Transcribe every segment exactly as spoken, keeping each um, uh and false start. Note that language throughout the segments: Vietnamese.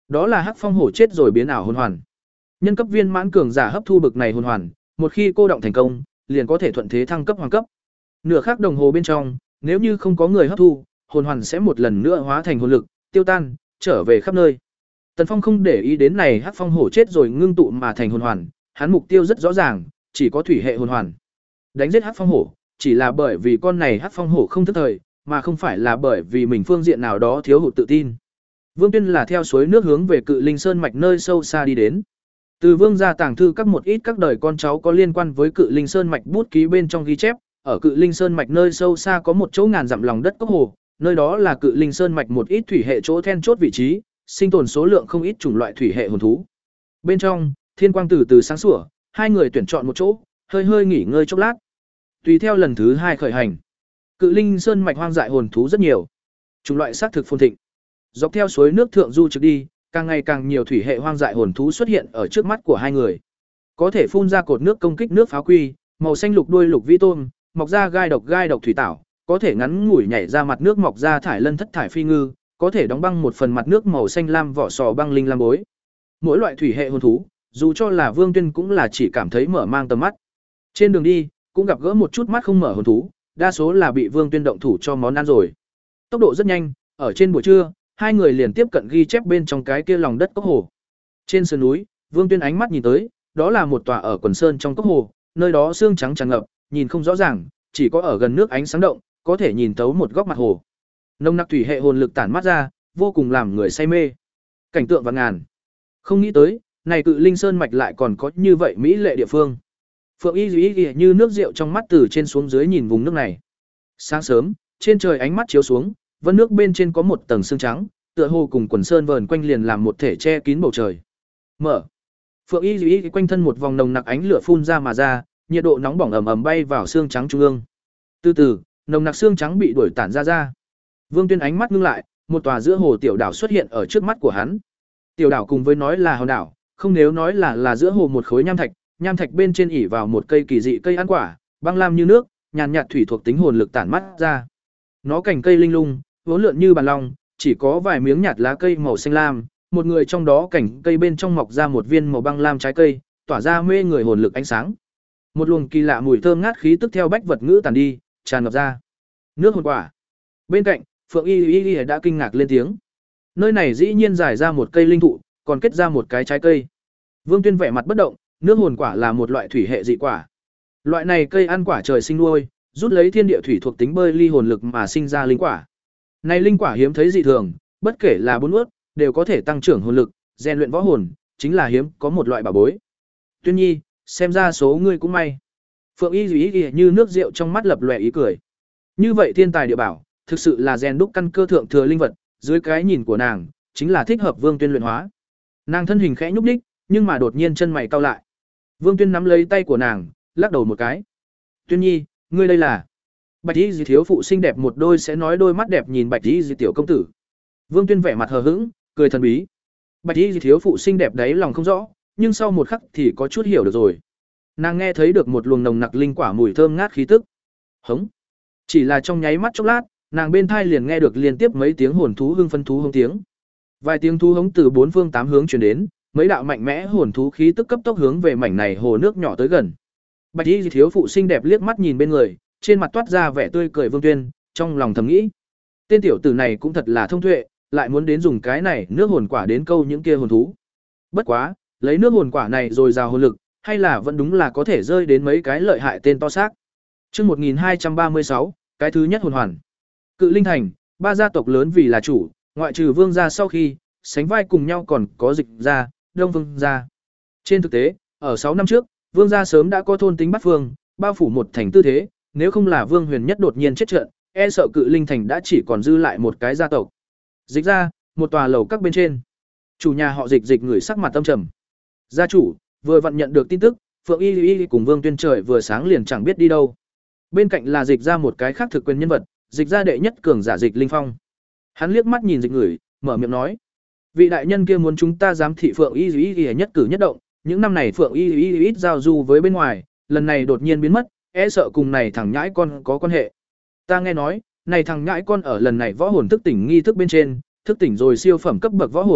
Đó là hắc phong hổ chết rồi biến ảo hồn hoàn. Nhân cấp viên mãn cường giả hấp thu bực này hồn hoàn, một khi cô động thành công, liền có thể thuận thế thăng cấp hoàng cấp. Nửa khắc đồng hồ bên trong, nếu như không có người hấp thu, hồn hoàn sẽ một lần nữa hóa thành hồn lực, tiêu tan, trở về khắp nơi. Tần Phong không để ý đến này hắc phong hổ chết rồi ngưng tụ mà thành hồn hoàn, hắn mục tiêu rất rõ ràng, chỉ có thủy hệ hồn hoàn. Đánh giết hắc phong hổ, chỉ là bởi vì con này hắc phong hổ không thức thời, mà không phải là bởi vì mình phương diện nào đó thiếu hụt tự tin. Vương Tuyên là theo suối nước hướng về Cự Linh Sơn mạch nơi sâu xa đi đến. Từ Vương gia tàng thư các một ít các đời con cháu có liên quan với Cự Linh Sơn mạch bút ký bên trong ghi chép, ở Cự Linh Sơn mạch nơi sâu xa có một chỗ ngàn dặm lòng đất cốc hồ, nơi đó là Cự Linh Sơn mạch một ít thủy hệ chỗ then chốt vị trí, sinh tồn số lượng không ít chủng loại thủy hệ hồn thú. Bên trong, thiên quang từ từ sáng sủa, hai người tuyển chọn một chỗ, hơi hơi nghỉ ngơi chốc lát. Tùy theo lần thứ hai khởi hành. Cự Linh Sơn mạch hoang dại hồn thú rất nhiều, chủng loại xác thực phồn thịnh. Dọc theo suối nước thượng du trực đi, càng ngày càng nhiều thủy hệ hoang dại hồn thú xuất hiện ở trước mắt của hai người. Có thể phun ra cột nước công kích nước pháo quy, màu xanh lục đuôi lục vi tôm, mọc ra gai độc gai độc thủy tảo, có thể ngắn ngủi nhảy ra mặt nước mọc ra thải lân thất thải phi ngư, có thể đóng băng một phần mặt nước màu xanh lam vỏ sò băng linh lam bối. Mỗi loại thủy hệ hồn thú, dù cho là Vương Tuyên cũng là chỉ cảm thấy mở mang tầm mắt. Trên đường đi, cũng gặp gỡ một chút mắt không mở hồn thú, đa số là bị Vương Tuyên động thủ cho món ăn rồi. Tốc độ rất nhanh, ở trên buổi trưa, hai người liền tiếp cận ghi chép bên trong cái kia lòng đất cốc hồ. Trên sườn núi, Vương Tuyên ánh mắt nhìn tới, đó là một tòa ở quần sơn trong cốc hồ, nơi đó xương trắng tràn ngập, nhìn không rõ ràng, chỉ có ở gần nước ánh sáng động, có thể nhìn thấu một góc mặt hồ. Nồng nặc thủy hệ hồn lực tản mát ra, vô cùng làm người say mê. Cảnh tượng vạn ngàn. Không nghĩ tới, này Cự Linh Sơn mạch lại còn có như vậy mỹ lệ địa phương. Phượng Y Dĩ Y như nước rượu trong mắt từ trên xuống dưới nhìn vùng nước này. Sáng sớm, trên trời ánh mắt chiếu xuống, vân nước bên trên có một tầng sương trắng, tựa hồ cùng quần sơn vờn quanh liền làm một thể che kín bầu trời. Mở. Phượng Y Dĩ Y quanh thân một vòng nồng nặc ánh lửa phun ra mà ra, nhiệt độ nóng bỏng ầm ầm bay vào xương trắng trung ương. Từ từ, nồng nặc xương trắng bị đuổi tản ra ra. Vương Tuyên ánh mắt ngưng lại, một tòa giữa hồ tiểu đảo xuất hiện ở trước mắt của hắn. Tiểu đảo cùng với nói là hòn đảo, không nếu nói là là giữa hồ một khối nham thạch, nham thạch bên trên ỉ vào một cây kỳ dị cây ăn quả, băng lam như nước, nhàn nhạt thủy thuộc tính hồn lực tản mắt ra. Nó cành cây linh lung, vốn lượn như bàn long, chỉ có vài miếng nhạt lá cây màu xanh lam, một người trong đó cành cây bên trong mọc ra một viên màu băng lam trái cây, tỏa ra mê người hồn lực ánh sáng. Một luồng kỳ lạ mùi thơm ngát khí tức theo bách vật ngữ tàn đi, tràn ngập ra. Nước hồn quả. Bên cạnh, Phượng Y Y Y đã kinh ngạc lên tiếng. Nơi này dĩ nhiên dài ra một cây linh thụ, còn kết ra một cái trái cây. Vương Tuyên vẻ mặt bất động, nước hồn quả là một loại thủy hệ dị quả. Loại này cây ăn quả trời sinh nuôi, rút lấy thiên địa thủy thuộc tính bơi ly hồn lực mà sinh ra linh quả. Này linh quả hiếm thấy dị thường, bất kể là bốn ướt, đều có thể tăng trưởng hồn lực, rèn luyện võ hồn, chính là hiếm có một loại bảo bối. Tuyên Nhi, xem ra số ngươi cũng may. Phượng Y Dĩ Y như nước rượu trong mắt lập lòe ý cười. Như vậy thiên tài địa bảo, thực sự là rèn đúc căn cơ thượng thừa linh vật, dưới cái nhìn của nàng, chính là thích hợp Vương Tuyên luyện hóa. Nàng thân hình khẽ nhúc nhích, nhưng mà đột nhiên chân mày cau lại. Vương Tuyên nắm lấy tay của nàng, lắc đầu một cái. Tuyên Nhi, ngươi đây là? Bạch Y Dì thiếu phụ xinh đẹp một đôi sẽ nói đôi mắt đẹp nhìn Bạch Y Dì tiểu công tử. Vương Tuyên vẻ mặt hờ hững, cười thần bí. Bạch Y Dì thiếu phụ xinh đẹp đấy lòng không rõ, nhưng sau một khắc thì có chút hiểu được rồi. Nàng nghe thấy được một luồng nồng nặc linh quả mùi thơm ngát khí tức. Hống. Chỉ là trong nháy mắt chốc lát, nàng bên thai liền nghe được liên tiếp mấy tiếng hồn thú hưng phân thú hống tiếng. Vài tiếng thú hống từ bốn phương tám hướng truyền đến, mấy đạo mạnh mẽ hồn thú khí tức cấp tốc hướng về mảnh này hồ nước nhỏ tới gần. Bạch Y thiếu phụ xinh đẹp liếc mắt nhìn bên người, trên mặt toát ra vẻ tươi cười Vương Tuyên, trong lòng thầm nghĩ, tên tiểu tử này cũng thật là thông tuệ, lại muốn đến dùng cái này nước hồn quả đến câu những kia hồn thú. Bất quá, lấy nước hồn quả này rồi rào hồn lực, hay là vẫn đúng là có thể rơi đến mấy cái lợi hại tên to xác. Chương một nghìn hai trăm ba mươi sáu, cái thứ nhất hồn hoàn. Cự Linh Thành, ba gia tộc lớn vì là chủ, ngoại trừ Vương gia sau khi, sánh vai cùng nhau còn có Dịch gia, Đông Vương gia. Trên thực tế, ở sáu năm trước, Vương gia sớm đã có thôn tính bắt phương, bao phủ một thành tư thế, nếu không là Vương Huyền Nhất đột nhiên chết trận, e sợ Cự Linh Thành đã chỉ còn dư lại một cái gia tộc. Dịch gia, một tòa lầu các bên trên. Chủ nhà họ Dịch Dịch người sắc mặt tâm trầm. Gia chủ, vừa vặn nhận được tin tức, Phượng Y Y cùng Vương Tuyên trời vừa sáng liền chẳng biết đi đâu. Bên cạnh là Dịch gia một cái khác thực quyền nhân vật, Dịch gia đệ nhất cường giả Dịch Linh Phong. Hắn liếc mắt nhìn Dịch người, mở miệng nói: "Vị đại nhân kia muốn chúng ta giám thị Phượng Y Y Y nhất cử nhất động, những năm này Phượng Y Y ít giao du với bên ngoài, lần này đột nhiên biến mất, e sợ cùng này thằng nhãi con có quan hệ. Ta nghe nói, này thằng nhãi con ở lần này võ hồn thức tỉnh nghi thức bên trên, thức tỉnh rồi siêu phẩm cấp bậc võ hồn,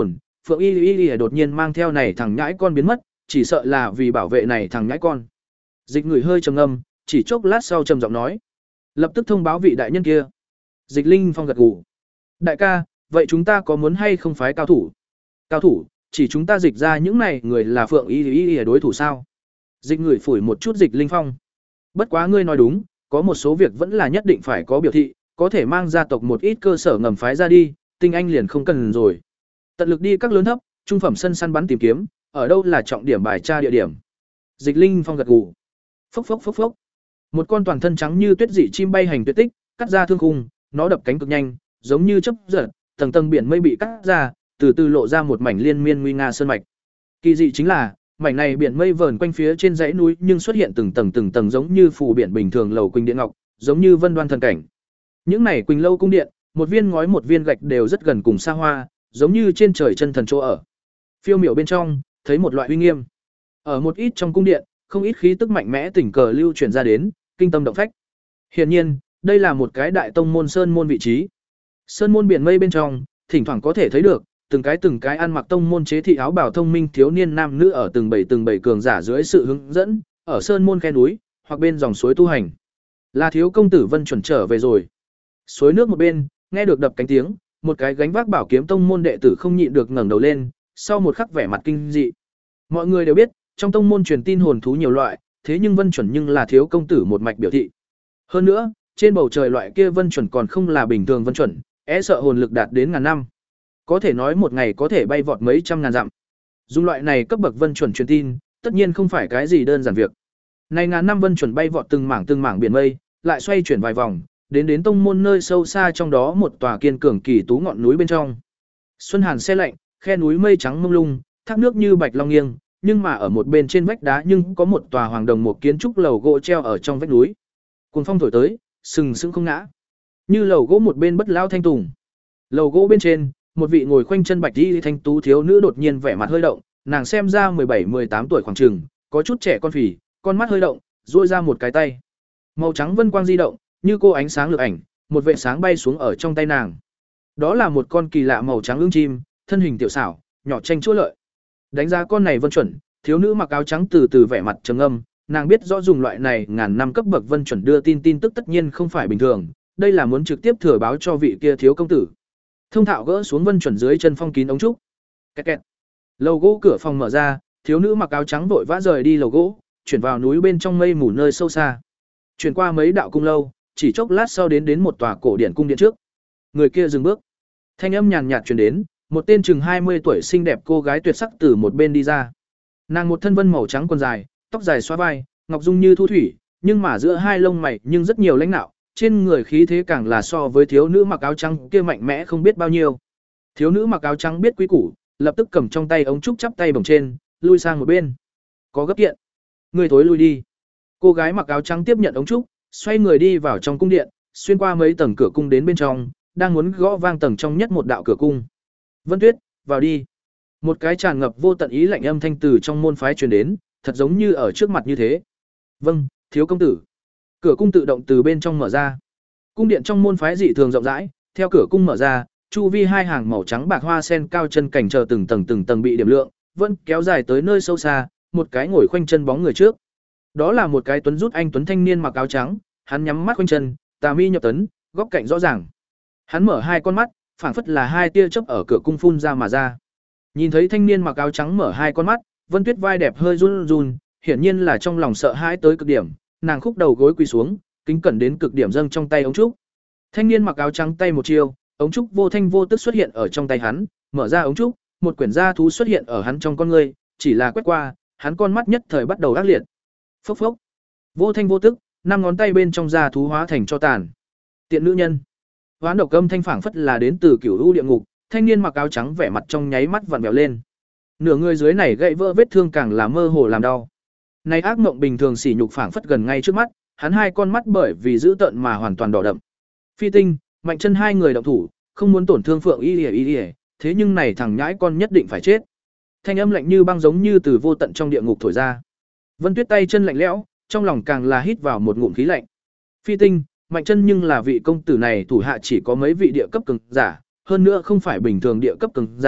Phượng Y Y Y đột nhiên mang theo này thằng nhãi con biến mất, chỉ sợ là vì bảo vệ này thằng nhãi con. Dịch Người hơi trầm ngâm, chỉ chốc lát sau trầm giọng nói, lập tức thông báo vị đại nhân kia. Dịch Linh Phong gật gù. Đại ca, vậy chúng ta có muốn hay không phái cao thủ? Cao thủ, chỉ chúng ta dịch ra những này người là Phượng Y Y Y đối thủ sao? Dịch Người phủi một chút Dịch Linh Phong. Bất quá ngươi nói đúng, có một số việc vẫn là nhất định phải có biểu thị, có thể mang gia tộc một ít cơ sở ngầm phái ra đi, tinh anh liền không cần rồi. Tận lực đi các lớn thấp, trung phẩm sân săn bắn tìm kiếm, ở đâu là trọng điểm bài tra địa điểm. Dịch Linh Phong gật gù. Phốc phốc phốc phốc. Một con toàn thân trắng như tuyết dị chim bay hành tuyệt tích, cắt ra thương khung, nó đập cánh cực nhanh, giống như chớp giật, tầng tầng biển mây bị cắt ra, từ từ lộ ra một mảnh liên miên nguy nga sơn mạch. Kỳ dị chính là, mảnh này biển mây vờn quanh phía trên dãy núi nhưng xuất hiện từng tầng từng tầng giống như phù biển bình thường lầu quỳnh điện ngọc, giống như vân đoan thần cảnh. Những này quỳnh lâu cung điện, một viên ngói một viên gạch đều rất gần cùng xa hoa, giống như trên trời chân thần chỗ ở. Phiêu miểu bên trong, thấy một loại uy nghiêm. Ở một ít trong cung điện, không ít khí tức mạnh mẽ tình cờ lưu truyền ra đến, kinh tâm động phách. Hiển nhiên, đây là một cái đại tông môn sơn môn vị trí. Sơn môn biển mây bên trong, thỉnh thoảng có thể thấy được từng cái từng cái ăn mặc tông môn chế thị áo bào thông minh thiếu niên nam nữ ở từng bảy từng bảy cường giả dưới sự hướng dẫn, ở sơn môn khe núi hoặc bên dòng suối tu hành. Là thiếu công tử Vân chuẩn trở về rồi. Suối nước một bên, nghe được đập cánh tiếng, một cái gánh vác bảo kiếm tông môn đệ tử không nhịn được ngẩng đầu lên, sau một khắc vẻ mặt kinh dị. Mọi người đều biết, trong tông môn truyền tin hồn thú nhiều loại, thế nhưng Vân chuẩn nhưng là thiếu công tử một mạch biểu thị. Hơn nữa, trên bầu trời loại kia Vân chuẩn còn không là bình thường Vân chuẩn, e sợ hồn lực đạt đến ngàn năm. Có thể nói một ngày có thể bay vọt mấy trăm ngàn dặm. Dùng loại này cấp bậc Vân chuẩn truyền tin, tất nhiên không phải cái gì đơn giản việc. Này ngàn năm Vân chuẩn bay vọt từng mảng từng mảng biển mây, lại xoay chuyển vài vòng, đến đến tông môn nơi sâu xa trong đó một tòa kiên cường kỳ tú ngọn núi bên trong. Xuân hàn se lạnh, khe núi mây trắng mông lung, thác nước như bạch long nghiêng, nhưng mà ở một bên trên vách đá nhưng có một tòa hoàng đồng một kiến trúc lầu gỗ treo ở trong vách núi. Cuồng phong thổi tới, sừng sững không ngã. Như lầu gỗ một bên bất lao thanh tùng. Lầu gỗ bên trên, một vị ngồi khoanh chân bạch y thanh tú thiếu nữ đột nhiên vẻ mặt hơi động, nàng xem ra mười bảy mười tám tuổi khoảng chừng, có chút trẻ con phì, con mắt hơi động, duỗi ra một cái tay. Màu trắng vân quang di động, như cô ánh sáng lược ảnh, một vệt sáng bay xuống ở trong tay nàng. Đó là một con kỳ lạ màu trắng ưng chim, thân hình tiểu xảo, nhỏ tranh chỗ lợi. Đánh giá con này Vân chuẩn, thiếu nữ mặc áo trắng từ từ vẻ mặt trầm ngâm, nàng biết rõ dùng loại này ngàn năm cấp bậc Vân chuẩn đưa tin tin tức tất nhiên không phải bình thường, đây là muốn trực tiếp thừa báo cho vị kia thiếu công tử. Thông thạo gỡ xuống Vân chuẩn dưới chân phong kín ống trúc. Kẹt kẹt. Lầu gỗ cửa phòng mở ra, thiếu nữ mặc áo trắng vội vã rời đi lầu gỗ, chuyển vào núi bên trong mây mù nơi sâu xa. Chuyển qua mấy đạo cung lâu, chỉ chốc lát sau đến đến một tòa cổ điển cung điện trước. Người kia dừng bước. Thanh âm nhàn nhạt truyền đến, một tên chừng hai mươi tuổi xinh đẹp cô gái tuyệt sắc từ một bên đi ra. Nàng một thân vân màu trắng quần dài, tóc dài xóa vai, ngọc dung như thu thủy, nhưng mà giữa hai lông mày nhưng rất nhiều lãnh nạo, trên người khí thế càng là so với thiếu nữ mặc áo trắng kia mạnh mẽ không biết bao nhiêu. Thiếu nữ mặc áo trắng biết quý củ, lập tức cầm trong tay ống trúc chắp tay bồng trên, lui sang một bên. Có gấp kiện. Người thối lui đi. Cô gái mặc áo trắng tiếp nhận ống trúc, xoay người đi vào trong cung điện, xuyên qua mấy tầng cửa cung đến bên trong, đang muốn gõ vang tầng trong nhất một đạo cửa cung. Vân Tuyết, vào đi. Một cái tràn ngập vô tận ý lạnh âm thanh từ trong môn phái truyền đến, thật giống như ở trước mặt như thế. Vâng, thiếu công tử. Cửa cung tự động từ bên trong mở ra. Cung điện trong môn phái dị thường rộng rãi, theo cửa cung mở ra, chu vi hai hàng màu trắng bạc hoa sen cao chân cảnh chờ từng tầng từng tầng bị điểm lượng, vẫn kéo dài tới nơi sâu xa, một cái ngồi khoanh chân bóng người trước. Đó là một cái tuấn rút anh tuấn thanh niên mặc áo trắng, hắn nhắm mắt khoanh chân, tà mi nhập tấn, góc cạnh rõ ràng. Hắn mở hai con mắt, phảng phất là hai tia chớp ở cửa cung phun ra mà ra. Nhìn thấy thanh niên mặc áo trắng mở hai con mắt, Vân Tuyết vai đẹp hơi run run, hiển nhiên là trong lòng sợ hãi tới cực điểm, nàng khúc đầu gối quỳ xuống, kính cẩn đến cực điểm dâng trong tay ống trúc. Thanh niên mặc áo trắng tay một chiêu, ống trúc vô thanh vô tức xuất hiện ở trong tay hắn, mở ra ống trúc, một quyển gia thú xuất hiện ở hắn trong con ngươi, chỉ là quét qua, hắn con mắt nhất thời bắt đầu ác liệt. Phốc phốc. Vô thanh vô tức, năm ngón tay bên trong gia thú hóa thành cho tàn. Tiện nữ nhân. Hoán độc âm thanh phảng phất là đến từ cửu u địa ngục, thanh niên mặc áo trắng vẻ mặt trong nháy mắt vặn vẹo lên. Nửa người dưới này gãy vỡ vết thương càng là mơ hồ làm đau. Này ác mộng bình thường sỉ nhục phảng phất gần ngay trước mắt, hắn hai con mắt bởi vì dữ tợn mà hoàn toàn đỏ đậm. Phi Tinh, Mạnh Chân hai người động thủ, không muốn tổn thương Phượng Y Lìa Y Lìa, thế nhưng này thằng nhãi con nhất định phải chết. Thanh âm lạnh như băng giống như từ vô tận trong địa ngục thổi ra. Vân Tuyết tay chân lạnh lẽo, trong lòng càng là hít vào một ngụm khí lạnh. Phi Tinh, Mạnh Chân nhưng là vị công tử này thủ hạ chỉ có mấy vị địa cấp cường giả, hơn nữa không phải bình thường địa cấp cường giả,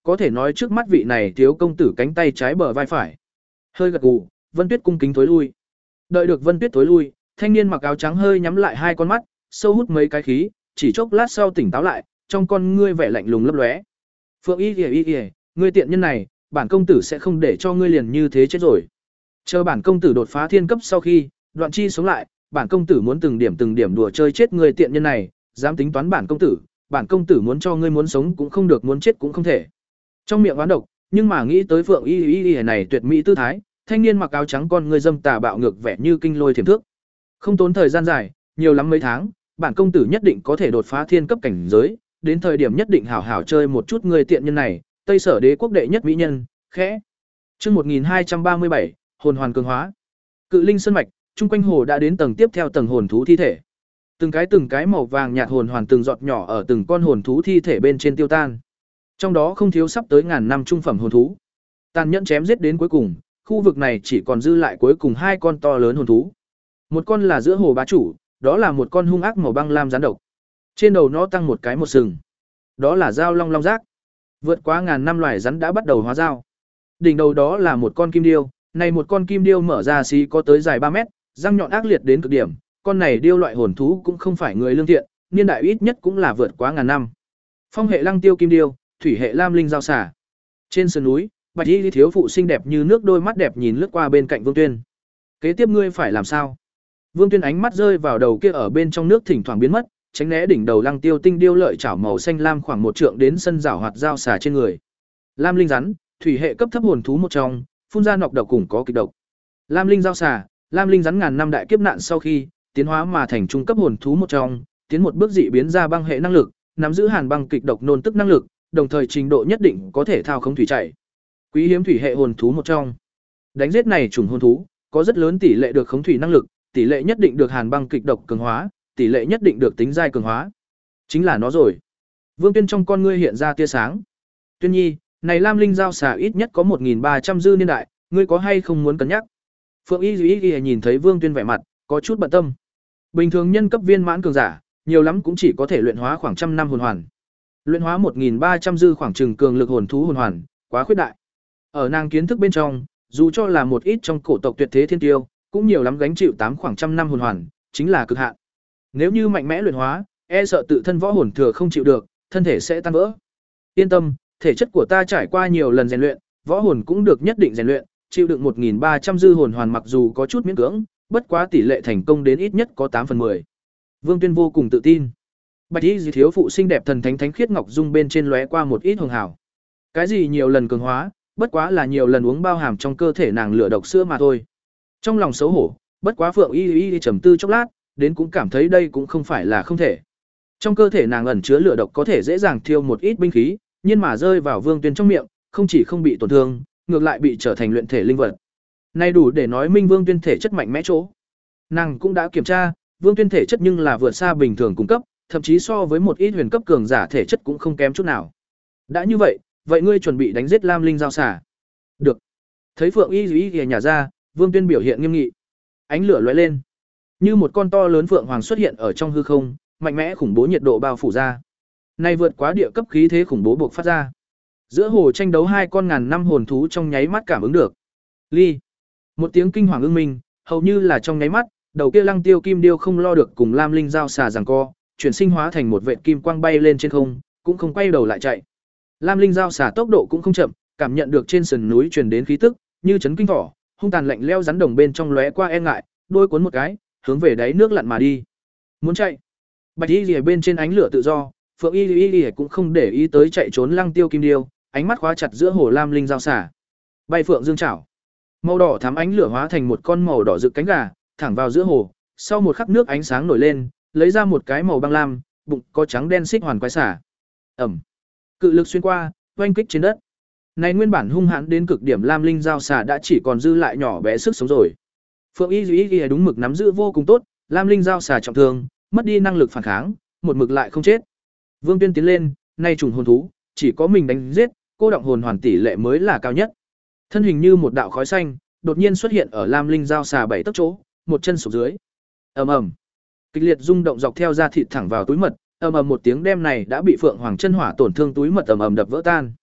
có thể nói trước mắt vị này thiếu công tử cánh tay trái bờ vai phải. Hơi gật gù, Vân Tuyết cung kính thối lui. Đợi được Vân Tuyết thối lui, thanh niên mặc áo trắng hơi nhắm lại hai con mắt, sâu hút mấy cái khí, chỉ chốc lát sau tỉnh táo lại, trong con ngươi vẻ lạnh lùng lấp lóe. Phượng Y Y Y, ngươi tiện nhân này, bản công tử sẽ không để cho ngươi liền như thế chết rồi. Chờ bản công tử đột phá thiên cấp sau khi, Đoạn Chi sống lại, bản công tử muốn từng điểm từng điểm đùa chơi chết ngươi tiện nhân này, dám tính toán bản công tử, bản công tử muốn cho ngươi muốn sống cũng không được, muốn chết cũng không thể. Trong miệng oán độc, nhưng mà nghĩ tới Phượng Y Y Y này tuyệt mỹ tư thái, thanh niên mặc áo trắng con ngươi dâm tà bạo ngược vẻ như kinh lôi thiểm thước. Không tốn thời gian dài, nhiều lắm mấy tháng, bản công tử nhất định có thể đột phá thiên cấp cảnh giới, đến thời điểm nhất định hảo hảo chơi một chút ngươi tiện nhân này, Tây Sở Đế quốc đệ nhất mỹ nhân, khẽ. Chương một nghìn hai trăm ba mươi bảy, hồn hoàn cường hóa. Cự Linh Sơn mạch, chung quanh hồ đã đến tầng tiếp theo tầng hồn thú thi thể. Từng cái từng cái màu vàng nhạt hồn hoàn từng giọt nhỏ ở từng con hồn thú thi thể bên trên tiêu tan. Trong đó không thiếu sắp tới ngàn năm trung phẩm hồn thú. Tàn nhẫn chém giết đến cuối cùng, khu vực này chỉ còn dư lại cuối cùng hai con to lớn hồn thú. Một con là giữa hồ bá chủ, đó là một con hung ác màu băng lam rắn độc. Trên đầu nó tăng một cái một sừng. Đó là dao long long giác. Vượt quá ngàn năm loài rắn đã bắt đầu hóa dao. Đỉnh đầu đó là một con kim điêu, này một con kim điêu mở ra xí có tới dài ba mét, răng nhọn ác liệt đến cực điểm, con này điêu loại hồn thú cũng không phải người lương thiện, niên đại ít nhất cũng là vượt quá ngàn năm. Phong hệ lăng tiêu kim điêu, thủy hệ lam linh giao xả. Trên sườn núi, Bạch Y thiếu phụ xinh đẹp như nước, đôi mắt đẹp nhìn lướt qua bên cạnh Vương Tuyên. Kế tiếp ngươi phải làm sao? Vương Tuyên ánh mắt rơi vào đầu kia ở bên trong nước thỉnh thoảng biến mất, tránh né đỉnh đầu lăng tiêu tinh điêu lợi chảo màu xanh lam khoảng một trượng đến sân rảo hoạt giao xả trên người. Lam linh rắn, thủy hệ cấp thấp hồn thú một trong, phun ra nọc độc cùng có kịch độc. Lam linh giao xả, lam linh rắn ngàn năm đại kiếp nạn sau khi tiến hóa mà thành trung cấp hồn thú một trong, tiến một bước dị biến ra băng hệ năng lực, nắm giữ hàn băng kịch độc nôn tức năng lực, đồng thời trình độ nhất định có thể thao khống thủy chảy. Quý hiếm thủy hệ hồn thú một trong. Đánh giết này chủng hồn thú, có rất lớn tỷ lệ được khống thủy năng lực, tỷ lệ nhất định được hàn băng kịch độc cường hóa, tỷ lệ nhất định được tính giai cường hóa. Chính là nó rồi. Vương Tuyên trong con ngươi hiện ra tia sáng. Tuyên Nhi, này lam linh giao xà ít nhất có một nghìn ba trăm dư niên đại, ngươi có hay không muốn cân nhắc? Phượng Y Y Y nhìn thấy Vương Tuyên vẻ mặt, có chút bận tâm. Bình thường nhân cấp viên mãn cường giả, nhiều lắm cũng chỉ có thể luyện hóa khoảng trăm năm hồn hoàn. Luyện hóa một nghìn ba trăm dư khoảng chừng cường lực hồn thú hồn hoàn, quá khuyết đại. Ở nàng kiến thức bên trong, dù cho là một ít trong cổ tộc tuyệt thế thiên tiêu, cũng nhiều lắm gánh chịu tám khoảng trăm năm hồn hoàn, chính là cực hạn. Nếu như mạnh mẽ luyện hóa, e sợ tự thân võ hồn thừa không chịu được, thân thể sẽ tan vỡ. Yên tâm, thể chất của ta trải qua nhiều lần rèn luyện, võ hồn cũng được nhất định rèn luyện, chịu đựng một nghìn ba trăm dư hồn hoàn mặc dù có chút miễn cưỡng, bất quá tỷ lệ thành công đến ít nhất có tám phần mười. Vương Tuyên vô cùng tự tin. Bạch Y thiếu phụ xinh đẹp thần thánh thánh khiết ngọc dung bên trên lóe qua một ít hường hảo. Cái gì nhiều lần cường hóa, bất quá là nhiều lần uống bao hàm trong cơ thể nàng lửa độc sữa mà thôi. Trong lòng xấu hổ, bất quá Phượng Y Y trầm tư chốc lát, đến cũng cảm thấy đây cũng không phải là không thể. Trong cơ thể nàng ẩn chứa lửa độc có thể dễ dàng thiêu một ít binh khí, nhưng mà rơi vào Vương Tuyên trong miệng, không chỉ không bị tổn thương, ngược lại bị trở thành luyện thể linh vật. Này đủ để nói minh Vương Tuyên thể chất mạnh mẽ chỗ. Nàng cũng đã kiểm tra, Vương Tuyên thể chất nhưng là vượt xa bình thường cung cấp, thậm chí so với một ít huyền cấp cường giả thể chất cũng không kém chút nào. Đã như vậy, vậy ngươi chuẩn bị đánh giết Lam Linh giao xả? Được. Thấy Phượng Y Y Y nhả ra, Vương Tuyên biểu hiện nghiêm nghị. Ánh lửa lóe lên, như một con to lớn phượng hoàng xuất hiện ở trong hư không, mạnh mẽ khủng bố nhiệt độ bao phủ ra. Này vượt quá địa cấp khí thế khủng bố buộc phát ra. Giữa hồ tranh đấu hai con ngàn năm hồn thú trong nháy mắt cảm ứng được. Ly. Một tiếng kinh hoàng ưng minh, hầu như là trong nháy mắt, đầu kia lăng tiêu kim điêu không lo được cùng Lam Linh giao xà giằng co, chuyển sinh hóa thành một vệt kim quang bay lên trên không, cũng không quay đầu lại chạy. Lam Linh giao xà tốc độ cũng không chậm, cảm nhận được trên sườn núi truyền đến khí tức, như chấn kinh thỏ, hung tàn lạnh lẽo rắn đồng bên trong lóe qua e ngại, đôi cuốn một cái, hướng về đáy nước lặn mà đi. Muốn chạy. Bạch Y Liễu bên trên ánh lửa tự do, Phượng Y Liễu cũng không để ý tới chạy trốn lăng tiêu kim điêu, ánh mắt khóa chặt giữa hồ Lam Linh giao xả. Bay phượng dương chảo. Màu đỏ thắm ánh lửa hóa thành một con màu đỏ rực cánh gà, thẳng vào giữa hồ, sau một khắc nước ánh sáng nổi lên, lấy ra một cái màu băng lam, bụng có trắng đen xích hoàn quái xả. Ẩm. Cự lực xuyên qua, oanh kích trên đất. Này nguyên bản hung hãn đến cực điểm Lam Linh giao xả đã chỉ còn dư lại nhỏ bé sức sống rồi. Phượng Y Duy Y đúng mực nắm giữ vô cùng tốt, Lam Linh giao xả trọng thương, mất đi năng lực phản kháng, một mực lại không chết. Vương Tuyên tiến lên, nay trùng hồn thú, chỉ có mình đánh giết, cô động hồn hoàn tỷ lệ mới là cao nhất. Thân hình như một đạo khói xanh, đột nhiên xuất hiện ở Lam Linh giao xà bảy tấc chỗ, một chân sụp dưới. Ầm ầm. Kịch liệt rung động dọc theo da thịt thẳng vào túi mật, ầm ầm một tiếng đem này đã bị Phượng Hoàng chân hỏa tổn thương túi mật ầm ầm đập vỡ tan.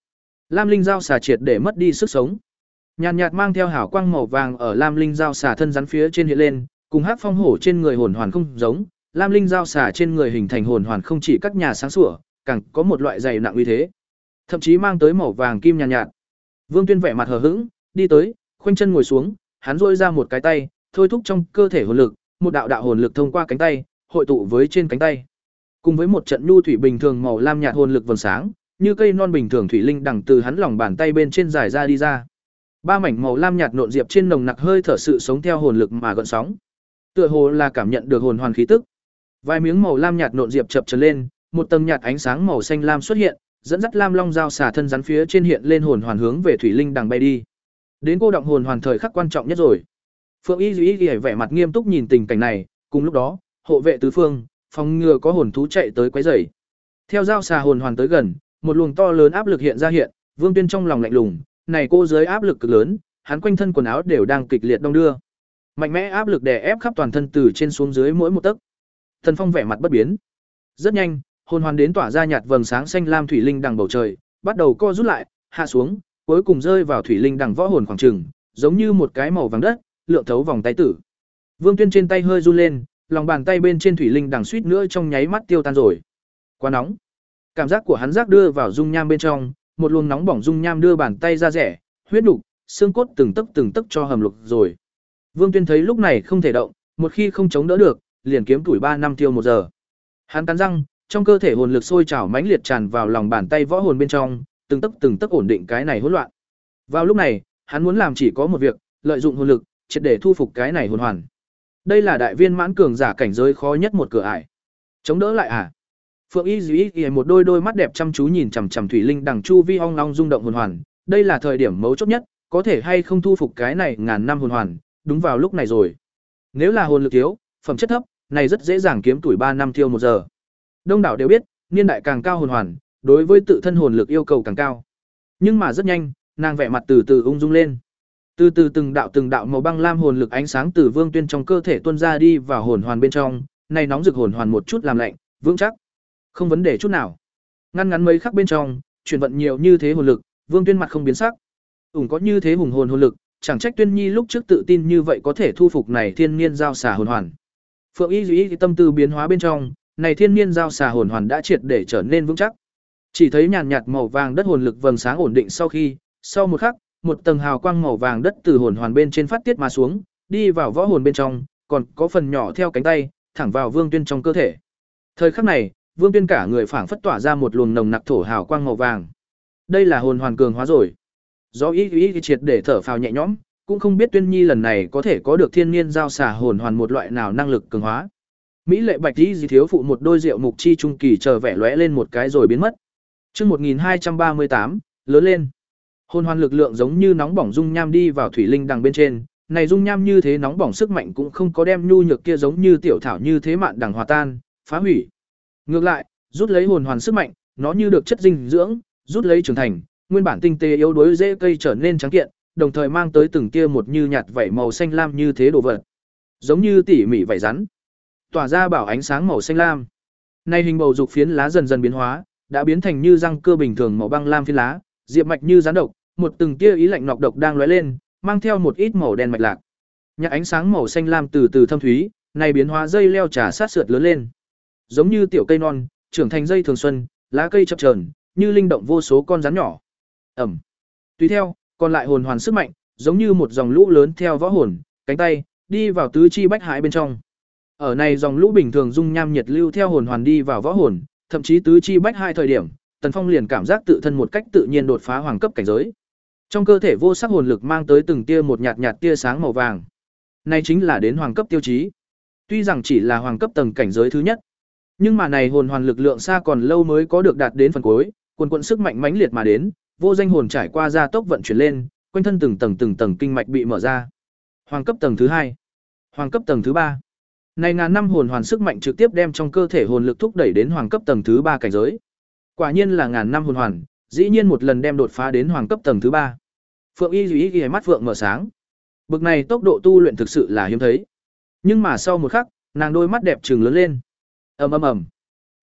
Lam linh dao xà triệt để mất đi sức sống. Nhàn nhạt mang theo hào quang màu vàng ở lam linh dao xà thân rắn phía trên hiện lên, cùng hắc phong hổ trên người hồn hoàn không giống, lam linh dao xà trên người hình thành hồn hoàn không chỉ các nhà sáng sủa, càng có một loại dày nặng uy thế, thậm chí mang tới màu vàng kim nhàn nhạt, nhạt. Vương Tuyên vẻ mặt hờ hững, đi tới, khoanh chân ngồi xuống, hắn duỗi ra một cái tay, thôi thúc trong cơ thể hồn lực, một đạo đạo hồn lực thông qua cánh tay, hội tụ với trên cánh tay. Cùng với một trận nhu thủy bình thường màu lam nhạt hồn lực vầng sáng, như cây non bình thường thủy linh đằng từ hắn lòng bàn tay bên trên dài ra đi ra. Ba mảnh màu lam nhạt nộn diệp trên nồng nặc hơi thở sự sống theo hồn lực mà gợn sóng. Tựa hồ là cảm nhận được hồn hoàn khí tức. Vài miếng màu lam nhạt nộn diệp chập chờn lên, một tầng nhạt ánh sáng màu xanh lam xuất hiện, dẫn dắt lam long dao xà thân rắn phía trên hiện lên hồn hoàn hướng về thủy linh đằng bay đi. Đến cô động hồn hoàn thời khắc quan trọng nhất rồi. Phượng Y Dĩ Y vẻ mặt nghiêm túc nhìn tình cảnh này, cùng lúc đó, hộ vệ tứ phương, phòng ngừa có hồn thú chạy tới quấy rầy. Theo dao xà hồn hoàn tới gần, một luồng to lớn áp lực hiện ra hiện, Vương Tuyên trong lòng lạnh lùng, này cô dưới áp lực cực lớn, hắn quanh thân quần áo đều đang kịch liệt đong đưa. Mạnh mẽ áp lực đè ép khắp toàn thân từ trên xuống dưới mỗi một tấc. Thần Phong vẻ mặt bất biến. Rất nhanh, hồn hoàn đến tỏa ra nhạt vầng sáng xanh lam thủy linh đằng bầu trời, bắt đầu co rút lại, hạ xuống, cuối cùng rơi vào thủy linh đằng võ hồn khoảng trừng, giống như một cái màu vàng đất, lượng thấu vòng tay tử. Vương Tuyên trên tay hơi run lên, lòng bàn tay bên trên thủy linh đằng suýt nữa trong nháy mắt tiêu tan rồi. Quá nóng. Cảm giác của hắn giác đưa vào dung nham bên trong, một luồng nóng bỏng dung nham đưa bàn tay ra rẻ, huyết nục, xương cốt từng tấc từng tấc cho hầm lục rồi. Vương Tuyên thấy lúc này không thể động, một khi không chống đỡ được, liền kiếm tuổi ba năm tiêu một giờ. Hắn cắn răng, trong cơ thể hồn lực sôi trào mãnh liệt tràn vào lòng bàn tay võ hồn bên trong, từng tấc từng tấc ổn định cái này hỗn loạn. Vào lúc này, hắn muốn làm chỉ có một việc, lợi dụng hồn lực, triệt để thu phục cái này hồn hoàn. Đây là đại viên mãn cường giả cảnh giới khó nhất một cửa ải. Chống đỡ lại à? Phượng Y Dĩ Y một đôi đôi mắt đẹp chăm chú nhìn chằm chằm thủy linh đằng chu vi ong long rung động hồn hoàn, đây là thời điểm mấu chốt nhất, có thể hay không thu phục cái này ngàn năm hồn hoàn, đúng vào lúc này rồi. Nếu là hồn lực thiếu, phẩm chất thấp, này rất dễ dàng kiếm tuổi ba năm tiêu một giờ. Đông đảo đều biết, niên đại càng cao hồn hoàn, đối với tự thân hồn lực yêu cầu càng cao. Nhưng mà rất nhanh, nàng vẻ mặt từ từ ung dung lên. Từ từ từng đạo từng đạo màu băng lam hồn lực ánh sáng từ Vương Tuyên trong cơ thể tuôn ra đi vào hồn hoàn bên trong, này nóng rực hồn hoàn một chút làm lạnh, vững chắc. Không vấn đề chút nào. Ngăn ngắn mấy khắc bên trong, chuyển vận nhiều như thế hồn lực, Vương Tuyên mặt không biến sắc. Ủng có như thế hùng hồn hồn lực, chẳng trách Tuyên Nhi lúc trước tự tin như vậy có thể thu phục này thiên niên giao xà hồn hoàn. Phượng Y Dĩ tâm tư biến hóa bên trong, này thiên niên giao xà hồn hoàn đã triệt để trở nên vững chắc. Chỉ thấy nhàn nhạt màu vàng đất hồn lực vầng sáng ổn định sau khi, sau một khắc, một tầng hào quang màu vàng đất từ hồn hoàn bên trên phát tiết mà xuống, đi vào võ hồn bên trong, còn có phần nhỏ theo cánh tay, thẳng vào Vương Tuyên trong cơ thể. Thời khắc này, Vương Tuyên cả người phảng phất tỏa ra một luồng nồng nặc thổ hào quang màu vàng. Đây là hồn hoàn cường hóa rồi. Do ý ý triệt để thở phào nhẹ nhõm, cũng không biết Tuyên Nhi lần này có thể có được thiên niên giao xà hồn hoàn một loại nào năng lực cường hóa. Mỹ lệ bạch tí gì thiếu phụ một đôi rượu mục chi trung kỳ chờ vẻ lóe lên một cái rồi biến mất. Chương một nghìn hai trăm ba mươi tám, lớn lên. Hồn hoàn lực lượng giống như nóng bỏng dung nham đi vào thủy linh đằng bên trên, này dung nham như thế nóng bỏng sức mạnh cũng không có đem nhu nhược kia giống như tiểu thảo như thế mạn đằng hòa tan, phá hủy. Ngược lại, rút lấy hồn hoàn sức mạnh, nó như được chất dinh dưỡng, rút lấy trưởng thành, nguyên bản tinh tế yếu đuối rễ cây trở nên trắng kiện, đồng thời mang tới từng tia một như nhạt vảy màu xanh lam như thế đồ vật, giống như tỉ mỉ vảy rắn, tỏa ra bảo ánh sáng màu xanh lam. Nay hình bầu dục phiến lá dần dần biến hóa, đã biến thành như răng cưa bình thường màu băng lam phiến lá, diệp mạch như rắn độc, một từng tia ý lạnh nọc độc đang lóe lên, mang theo một ít màu đen mạch lạc. Nhạt ánh sáng màu xanh lam từ từ thâm thúy, này biến hóa dây leo trà sát sượt lớn lên, giống như tiểu cây non, trưởng thành dây thường xuân, lá cây chập chờn, như linh động vô số con rắn nhỏ. Ẩm. Tùy theo, còn lại hồn hoàn sức mạnh, giống như một dòng lũ lớn theo võ hồn, cánh tay, đi vào tứ chi bách hải bên trong. Ở này dòng lũ bình thường dung nham nhiệt lưu theo hồn hoàn đi vào võ hồn, thậm chí tứ chi bách hai thời điểm, Tần Phong liền cảm giác tự thân một cách tự nhiên đột phá hoàng cấp cảnh giới. Trong cơ thể vô sắc hồn lực mang tới từng tia một nhạt nhạt tia sáng màu vàng. Này chính là đến hoàng cấp tiêu chí. Tuy rằng chỉ là hoàng cấp tầng cảnh giới thứ nhất, nhưng mà này hồn hoàn lực lượng xa còn lâu mới có được đạt đến phần cuối, quần quần sức mạnh mãnh liệt mà đến, vô danh hồn trải qua gia tốc vận chuyển lên, quanh thân từng tầng từng tầng kinh mạch bị mở ra. Hoàng cấp tầng thứ hai, hoàng cấp tầng thứ ba. Này ngàn năm hồn hoàn sức mạnh trực tiếp đem trong cơ thể hồn lực thúc đẩy đến hoàng cấp tầng thứ ba cảnh giới. Quả nhiên là ngàn năm hồn hoàn, dĩ nhiên một lần đem đột phá đến hoàng cấp tầng thứ ba. Phượng Y Dĩ Y mắt phượng mở sáng. Bực này tốc độ tu luyện thực sự là hiếm thấy. Nhưng mà sau một khắc, nàng đôi mắt đẹp trừng lớn lên. Ầm ầm ầm.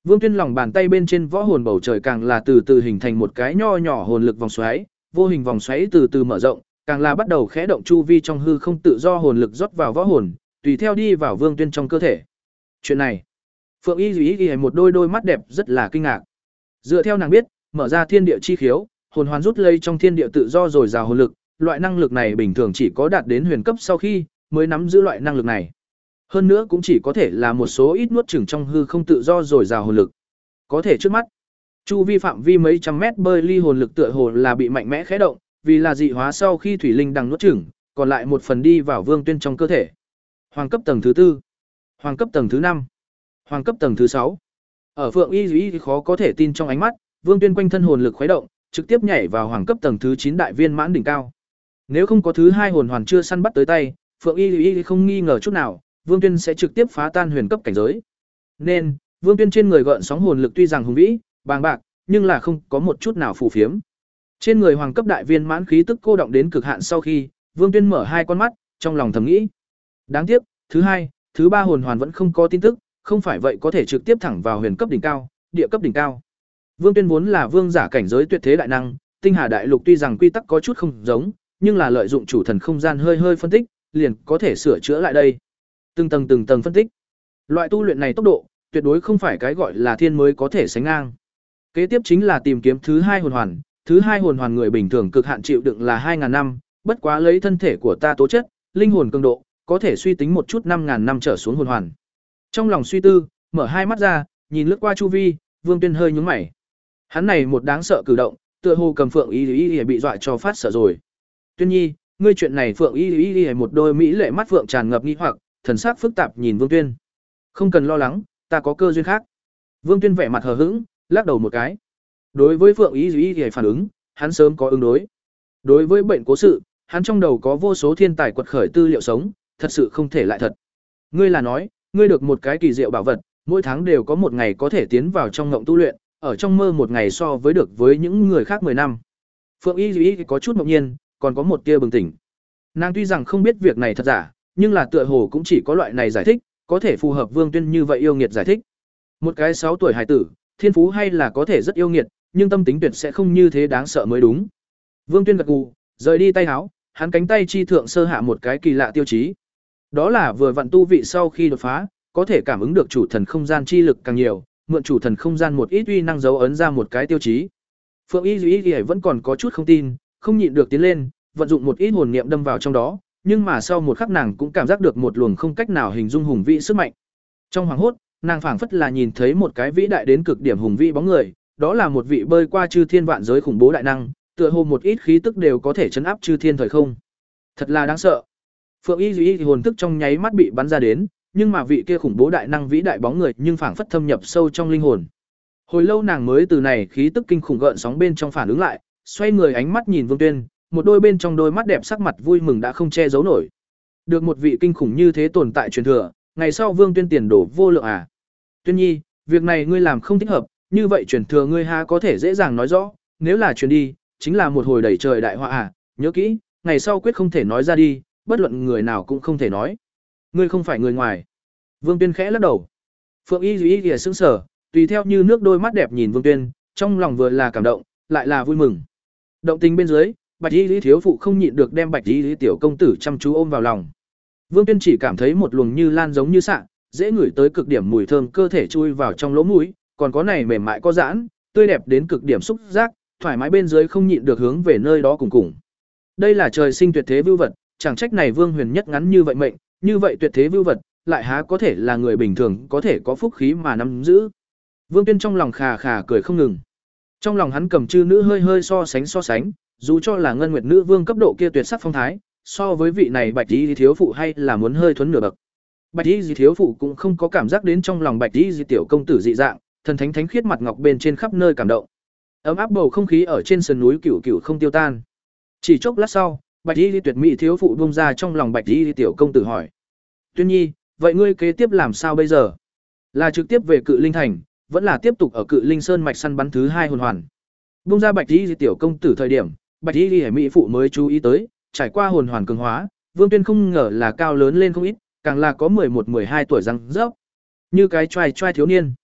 Vương Tuyên lòng bàn tay bên trên võ hồn bầu trời càng là từ từ hình thành một cái nho nhỏ hồn lực vòng xoáy, vô hình vòng xoáy từ từ mở rộng, càng là bắt đầu khẽ động chu vi trong hư không tự do hồn lực rót vào võ hồn, tùy theo đi vào Vương Tuyên trong cơ thể. Chuyện này, Phượng Y Dĩ Y một đôi đôi mắt đẹp rất là kinh ngạc. Dựa theo nàng biết, mở ra thiên địa chi khiếu, hồn hoàn rút lấy trong thiên địa tự do rồi rào hồn lực, loại năng lực này bình thường chỉ có đạt đến huyền cấp sau khi mới nắm giữ loại năng lực này. Hơn nữa cũng chỉ có thể là một số ít nuốt chửng trong hư không tự do rồi rào hồn lực. Có thể trước mắt, chu vi phạm vi mấy trăm mét bơi ly hồn lực tựa hồ là bị mạnh mẽ khẽ động, vì là dị hóa sau khi thủy linh đằng nuốt chửng, còn lại một phần đi vào Vương Tuyên trong cơ thể. Hoàng cấp tầng thứ tư, hoàng cấp tầng thứ năm, hoàng cấp tầng thứ sáu. Ở Phượng Y Dĩ khó có thể tin trong ánh mắt, Vương Tuyên quanh thân hồn lực khuấy động, trực tiếp nhảy vào hoàng cấp tầng thứ chín đại viên mãn đỉnh cao. Nếu không có thứ hai hồn hoàn chưa săn bắt tới tay, Phượng Y Dĩ không nghi ngờ chút nào, Vương Tuyên sẽ trực tiếp phá tan huyền cấp cảnh giới. Nên, Vương Tuyên trên người gợn sóng hồn lực tuy rằng hùng vĩ, bàng bạc, nhưng là không có một chút nào phù phiếm. Trên người hoàng cấp đại viên mãn khí tức cô động đến cực hạn sau khi, Vương Tuyên mở hai con mắt, trong lòng thầm nghĩ: đáng tiếc, thứ hai, thứ ba hồn hoàn vẫn không có tin tức, không phải vậy có thể trực tiếp thẳng vào huyền cấp đỉnh cao, địa cấp đỉnh cao. Vương Tuyên vốn là vương giả cảnh giới tuyệt thế đại năng, Tinh Hà đại lục tuy rằng quy tắc có chút không giống, nhưng là lợi dụng chủ thần không gian hơi hơi phân tích, liền có thể sửa chữa lại đây. Từng tầng từng tầng phân tích. Loại tu luyện này tốc độ, tuyệt đối không phải cái gọi là thiên mới có thể sánh ngang. Kế tiếp chính là tìm kiếm thứ hai hồn hoàn, thứ hai hồn hoàn người bình thường cực hạn chịu đựng là hai ngàn năm, bất quá lấy thân thể của ta tố chất, linh hồn cường độ, có thể suy tính một chút năm ngàn năm trở xuống hồn hoàn. Trong lòng suy tư, mở hai mắt ra, nhìn lướt qua chu vi, Vương Tuyên hơi nhướng mày. Hắn này một đáng sợ cử động, tựa hồ cầm Phượng Y Y bị dọa cho phát sợ rồi. Tuyên Nhi, ngươi chuyện này Phượng Y Y một đôi mỹ lệ mắt phượng tràn ngập nghi hoặc, thần sắc phức tạp nhìn Vương Tuyên. Không cần lo lắng, ta có cơ duyên khác. Vương Tuyên vẻ mặt hờ hững, lắc đầu một cái. Đối với Phượng Y Y phản ứng, hắn sớm có ứng đối. Đối với bệnh cố sự, hắn trong đầu có vô số thiên tài quật khởi tư liệu sống, thật sự không thể lại thật. Ngươi là nói, ngươi được một cái kỳ diệu bảo vật, mỗi tháng đều có một ngày có thể tiến vào trong ngộng tu luyện, ở trong mơ một ngày so với được với những người khác mười năm. Phượng Y Y có chút ngạc nhiên, còn có một tia bừng tỉnh. Nàng tuy rằng không biết việc này thật giả, nhưng là tựa hồ cũng chỉ có loại này giải thích, có thể phù hợp Vương Tuyên như vậy yêu nghiệt giải thích. Một cái sáu tuổi hài tử, thiên phú hay là có thể rất yêu nghiệt, nhưng tâm tính tuyệt sẽ không như thế đáng sợ mới đúng. Vương Tuyên gật gù, rời đi tay áo, hắn cánh tay chi thượng sơ hạ một cái kỳ lạ tiêu chí. Đó là vừa vặn tu vị sau khi đột phá, có thể cảm ứng được chủ thần không gian chi lực càng nhiều, mượn chủ thần không gian một ít uy năng dấu ấn ra một cái tiêu chí. Phượng Y Y Y vẫn còn có chút không tin, không nhịn được tiến lên, vận dụng một ít hồn niệm đâm vào trong đó, nhưng mà sau một khắc nàng cũng cảm giác được một luồng không cách nào hình dung hùng vĩ sức mạnh. Trong hoàng hốt, nàng phảng phất là nhìn thấy một cái vĩ đại đến cực điểm hùng vĩ bóng người, đó là một vị bơi qua chư thiên vạn giới khủng bố đại năng, tựa hồ một ít khí tức đều có thể chấn áp chư thiên thời không. Thật là đáng sợ. Phượng Y Y hồn thức trong nháy mắt bị bắn ra đến, nhưng mà vị kia khủng bố đại năng vĩ đại bóng người nhưng phảng phất thâm nhập sâu trong linh hồn. Hồi lâu nàng mới từ này khí tức kinh khủng gợn sóng bên trong phản ứng lại, xoay người ánh mắt nhìn Vương Tuyên, một đôi bên trong đôi mắt đẹp sắc mặt vui mừng đã không che giấu nổi. Được một vị kinh khủng như thế tồn tại truyền thừa, ngày sau Vương Tuyên tiền đổ vô lượng à? Tuyên Nhi, việc này ngươi làm không thích hợp, như vậy truyền thừa ngươi ha có thể dễ dàng nói rõ, nếu là truyền đi, chính là một hồi đẩy trời đại họa à? Nhớ kỹ, ngày sau quyết không thể nói ra đi, bất luận người nào cũng không thể nói. Ngươi không phải người ngoài. Vương Tuyên khẽ lắc đầu. Phượng Y Y Y sững sờ, tùy theo như nước đôi mắt đẹp nhìn Vương Tuyên, trong lòng vừa là cảm động, lại là vui mừng. Động tình bên dưới, Bạch Y Lý thiếu phụ không nhịn được đem Bạch Y Lý tiểu công tử chăm chú ôm vào lòng. Vương Tuyên chỉ cảm thấy một luồng như lan giống như xạ, dễ ngửi tới cực điểm mùi thơm cơ thể chui vào trong lỗ mũi, còn có này mềm mại có giãn, tươi đẹp đến cực điểm xúc giác, thoải mái bên dưới không nhịn được hướng về nơi đó cùng cùng. Đây là trời sinh tuyệt thế vưu vật, chẳng trách này Vương Huyền nhất ngắn như vậy mệnh, như vậy tuyệt thế vưu vật, lại há có thể là người bình thường có thể có phúc khí mà nắm giữ. Vương Tuyên trong lòng khà khà cười không ngừng. Trong lòng hắn cầm chư nữ hơi hơi so sánh so sánh, dù cho là ngân nguyệt nữ vương cấp độ kia tuyệt sắc phong thái, so với vị này Bạch Y thiếu phụ hay là muốn hơi thuấn nửa bậc. Bạch Y thiếu phụ cũng không có cảm giác đến trong lòng Bạch Y tiểu công tử dị dạng, thần thánh thánh khiết mặt ngọc bên trên khắp nơi cảm động. Ấm áp bầu không khí ở trên sườn núi cửu cửu không tiêu tan. Chỉ chốc lát sau, Bạch Y tuyệt mỹ thiếu phụ buông ra trong lòng Bạch Y tiểu công tử hỏi: "Tuyên Nhi, vậy ngươi kế tiếp làm sao bây giờ? Là trực tiếp về Cự Linh thành, vẫn là tiếp tục ở Cự Linh Sơn mạch săn bắn thứ hai hồn hoàn?" Buông ra Bạch Y tiểu công tử thời điểm, Bạch Y Hải mỹ phụ mới chú ý tới, trải qua hồn hoàn cường hóa, Vương Tuyên không ngờ là cao lớn lên không ít, càng là có mười một mười hai tuổi răng rớp, như cái trai trai thiếu niên.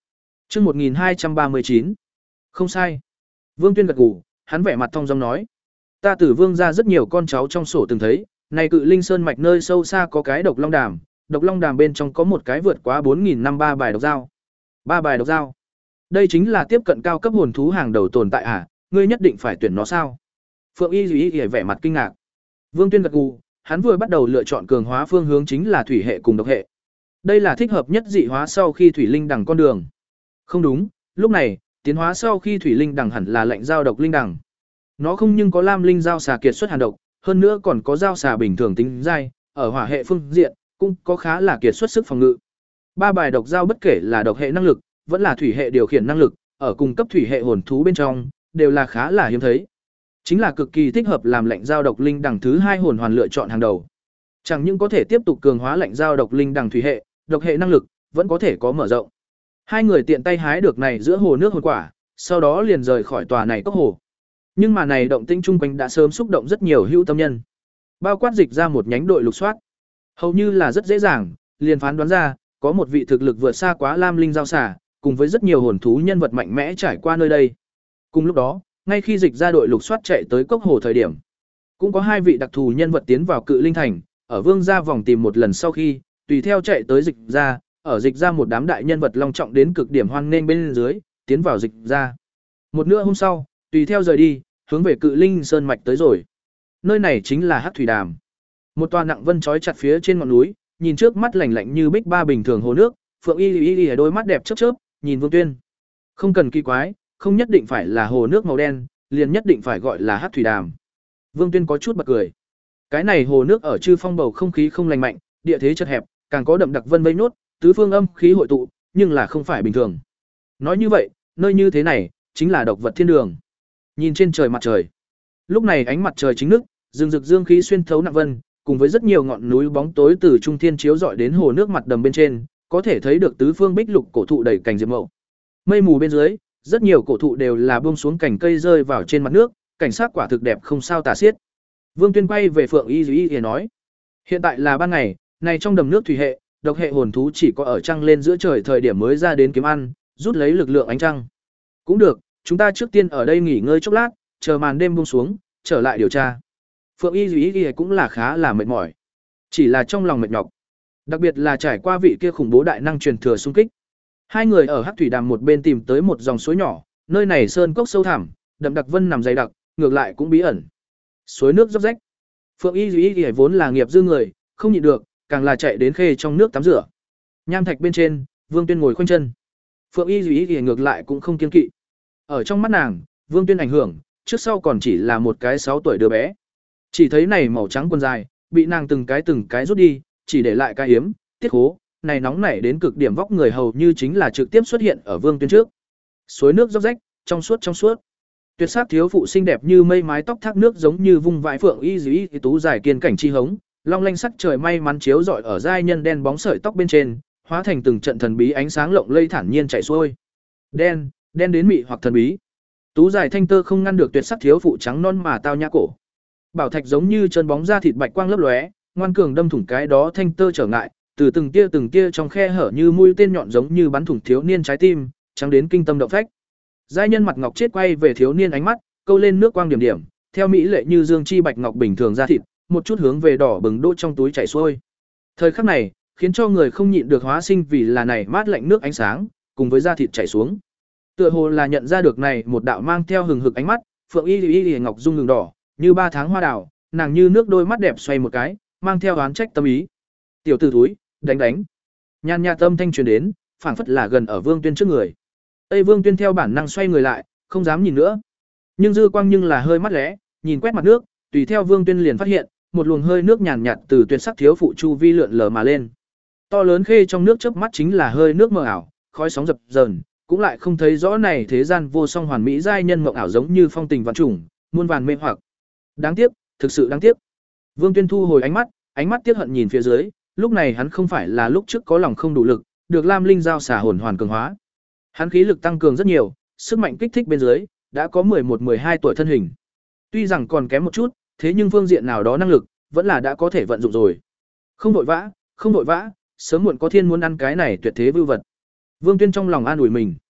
Chương một nghìn hai trăm ba mươi chín. Không sai. Vương Tuyên gật gù, hắn vẻ mặt thong dong nói: "Ta Tử Vương gia rất nhiều con cháu trong sổ từng thấy, này Cự Linh Sơn mạch nơi sâu xa có cái Độc Long Đàm, Độc Long Đàm bên trong có một cái vượt quá bốn nghìn năm ba bài độc dao." Ba bài độc dao? Đây chính là tiếp cận cao cấp hồn thú hàng đầu tồn tại à, ngươi nhất định phải tuyển nó sao? Phượng Y Dụ Y vẻ mặt kinh ngạc. Vương Tuyên gật gù, hắn vừa bắt đầu lựa chọn cường hóa phương hướng chính là thủy hệ cùng độc hệ. Đây là thích hợp nhất dị hóa sau khi thủy linh đằng con đường. Không đúng, lúc này, tiến hóa sau khi thủy linh đằng hẳn là lạnh giao độc linh đằng. Nó không nhưng có lam linh giao xà kiệt xuất hàn độc, hơn nữa còn có giao xà bình thường tính dai, ở hỏa hệ phương diện cũng có khá là kiệt xuất sức phòng ngự. Ba bài độc giao bất kể là độc hệ năng lực, vẫn là thủy hệ điều khiển năng lực, ở cùng cấp thủy hệ hồn thú bên trong, đều là khá là hiếm thấy. Chính là cực kỳ thích hợp làm lạnh giao độc linh đằng thứ hai hồn hoàn lựa chọn hàng đầu. Chẳng những có thể tiếp tục cường hóa lạnh giao độc linh đằng thủy hệ, độc hệ năng lực vẫn có thể có mở rộng. Hai người tiện tay hái được này giữa hồ nước hồn quả, sau đó liền rời khỏi tòa này cốc hồ. Nhưng mà này động tĩnh chung quanh đã sớm xúc động rất nhiều hữu tâm nhân. Bao quát dịch ra một nhánh đội lục soát. Hầu như là rất dễ dàng, liền phán đoán ra, có một vị thực lực vượt xa quá lam linh giao xà, cùng với rất nhiều hồn thú nhân vật mạnh mẽ trải qua nơi đây. Cùng lúc đó, ngay khi dịch ra đội lục soát chạy tới cốc hồ thời điểm, cũng có hai vị đặc thù nhân vật tiến vào Cự Linh thành, ở vương gia vòng tìm một lần sau khi, tùy theo chạy tới dịch ra, ở dịch ra một đám đại nhân vật long trọng đến cực điểm hoan nghênh bên dưới, tiến vào dịch ra. Một nửa hôm sau, tùy theo rời đi, hướng về Cự Linh Sơn mạch tới rồi. Nơi này chính là Hắc Thủy Đàm. Một tòa nặng vân trói chặt phía trên ngọn núi, nhìn trước mắt lạnh lạnh như bích ba bình thường hồ nước, Phượng Y Y Y đôi mắt đẹp chớp chớp, nhìn Vương Tuyên. Không cần kỳ quái, không nhất định phải là hồ nước màu đen, liền nhất định phải gọi là Hắc Thủy Đàm. Vương Tuyên có chút bật cười. Cái này hồ nước ở Chư Phong bầu không khí không lành mạnh, địa thế chật hẹp, càng có đậm đặc vân vây nốt, tứ phương âm khí hội tụ, nhưng là không phải bình thường. Nói như vậy, nơi như thế này chính là độc vật thiên đường. Nhìn trên trời mặt trời. Lúc này ánh mặt trời chính nước, rừng rực dương khí xuyên thấu nặng vân, cùng với rất nhiều ngọn núi bóng tối từ trung thiên chiếu rọi đến hồ nước mặt đầm bên trên, có thể thấy được tứ phương bích lục cổ thụ đầy cành diệp mậu. Mây mù bên dưới, rất nhiều cổ thụ đều là buông xuống cành cây rơi vào trên mặt nước, cảnh sắc quả thực đẹp không sao tả xiết. Vương Tuyên quay về Phượng Y Y Y nói: "Hiện tại là ban ngày, này trong đầm nước thủy hệ, độc hệ hồn thú chỉ có ở trăng lên giữa trời thời điểm mới ra đến kiếm ăn, rút lấy lực lượng ánh trăng. Cũng được, chúng ta trước tiên ở đây nghỉ ngơi chốc lát, chờ màn đêm buông xuống, trở lại điều tra." Phượng Y Y Y cũng là khá là mệt mỏi, chỉ là trong lòng mệt nhọc, đặc biệt là trải qua vị kia khủng bố đại năng truyền thừa xung kích. Hai người ở Hắc Thủy Đàm một bên tìm tới một dòng suối nhỏ, nơi này sơn cốc sâu thẳm, đậm đặc vân nằm dày đặc, ngược lại cũng bí ẩn. Suối nước róc rách. Phượng Y Y Y vốn là nghiệp dư người, không nhịn được, càng là chạy đến khê trong nước tắm rửa. Nham thạch bên trên, Vương Tuyên ngồi khoanh chân. Phượng Y Y Y ngược lại cũng không kiêng kỵ. Ở trong mắt nàng, Vương Tuyên ảnh hưởng, trước sau còn chỉ là một cái sáu tuổi đứa bé. Chỉ thấy này màu trắng quần dài, bị nàng từng cái từng cái rút đi, chỉ để lại cái hiếm, tiết khố, này nóng nảy đến cực điểm vóc người hầu như chính là trực tiếp xuất hiện ở Vương Tuyên trước. Suối nước róc rách, trong suốt trong suốt. Tuyệt sắc thiếu phụ xinh đẹp như mây mái tóc thác nước giống như vung vãi Phượng Y Y Y tú dài kiên cảnh chi hống, long lanh sắc trời may mắn chiếu rọi ở giai nhân đen bóng sợi tóc bên trên, hóa thành từng trận thần bí ánh sáng lộng lây thản nhiên chảy xuôi. Đen, đen đến mị hoặc thần bí. Tú dài thanh tơ không ngăn được tuyệt sắc thiếu phụ trắng non mà tao nhã cổ. Bảo thạch giống như chân bóng da thịt bạch quang lấp lóe, ngoan cường đâm thủng cái đó thanh tơ trở ngại, từ từng tia từng tia trong khe hở như mũi tên nhọn giống như bắn thủng thiếu niên trái tim, trắng đến kinh tâm động phách. Giai nhân mặt ngọc chết quay về thiếu niên ánh mắt, câu lên nước quang điểm điểm, theo mỹ lệ như dương chi bạch ngọc bình thường da thịt, một chút hướng về đỏ bừng đỗ trong túi chảy xuôi. Thời khắc này, khiến cho người không nhịn được hóa sinh vì là này mát lạnh nước ánh sáng, cùng với da thịt chảy xuống. Tựa hồ là nhận ra được này một đạo mang theo hừng hực ánh mắt, Phượng Y Y Y ngọc dung ngừng đỏ, như ba tháng hoa đào, nàng như nước đôi mắt đẹp xoay một cái, mang theo oán trách tâm ý. Tiểu tử thúi, đánh đánh. Nhan nhạt âm thanh truyền đến, phảng phất là gần ở Vương Tuyên trước người. Tây Vương Tuyên theo bản năng xoay người lại, không dám nhìn nữa. Nhưng dư quang nhưng là hơi mắt lẽ, nhìn quét mặt nước, tùy theo Vương Tuyên liền phát hiện, một luồng hơi nước nhàn nhạt từ tuyệt sắc thiếu phụ chu vi lượn lờ mà lên. To lớn khê trong nước chớp mắt chính là hơi nước mờ ảo, khói sóng dập dờn, cũng lại không thấy rõ này thế gian vô song hoàn mỹ giai nhân mộng ảo giống như phong tình vạn trùng, muôn vàn mê hoặc. Đáng tiếc, thực sự đáng tiếc. Vương Tuyên thu hồi ánh mắt, ánh mắt tiếc hận nhìn phía dưới, lúc này hắn không phải là lúc trước có lòng không đủ lực, được Lam Linh giao xả hồn hoàn cường hóa. Hắn khí lực tăng cường rất nhiều, sức mạnh kích thích bên dưới, đã có mười một mười hai tuổi thân hình. Tuy rằng còn kém một chút, thế nhưng phương diện nào đó năng lực, vẫn là đã có thể vận dụng rồi. Không vội vã, không vội vã, sớm muộn có thiên muốn ăn cái này tuyệt thế vưu vật. Vương Tuyên trong lòng an ủi mình.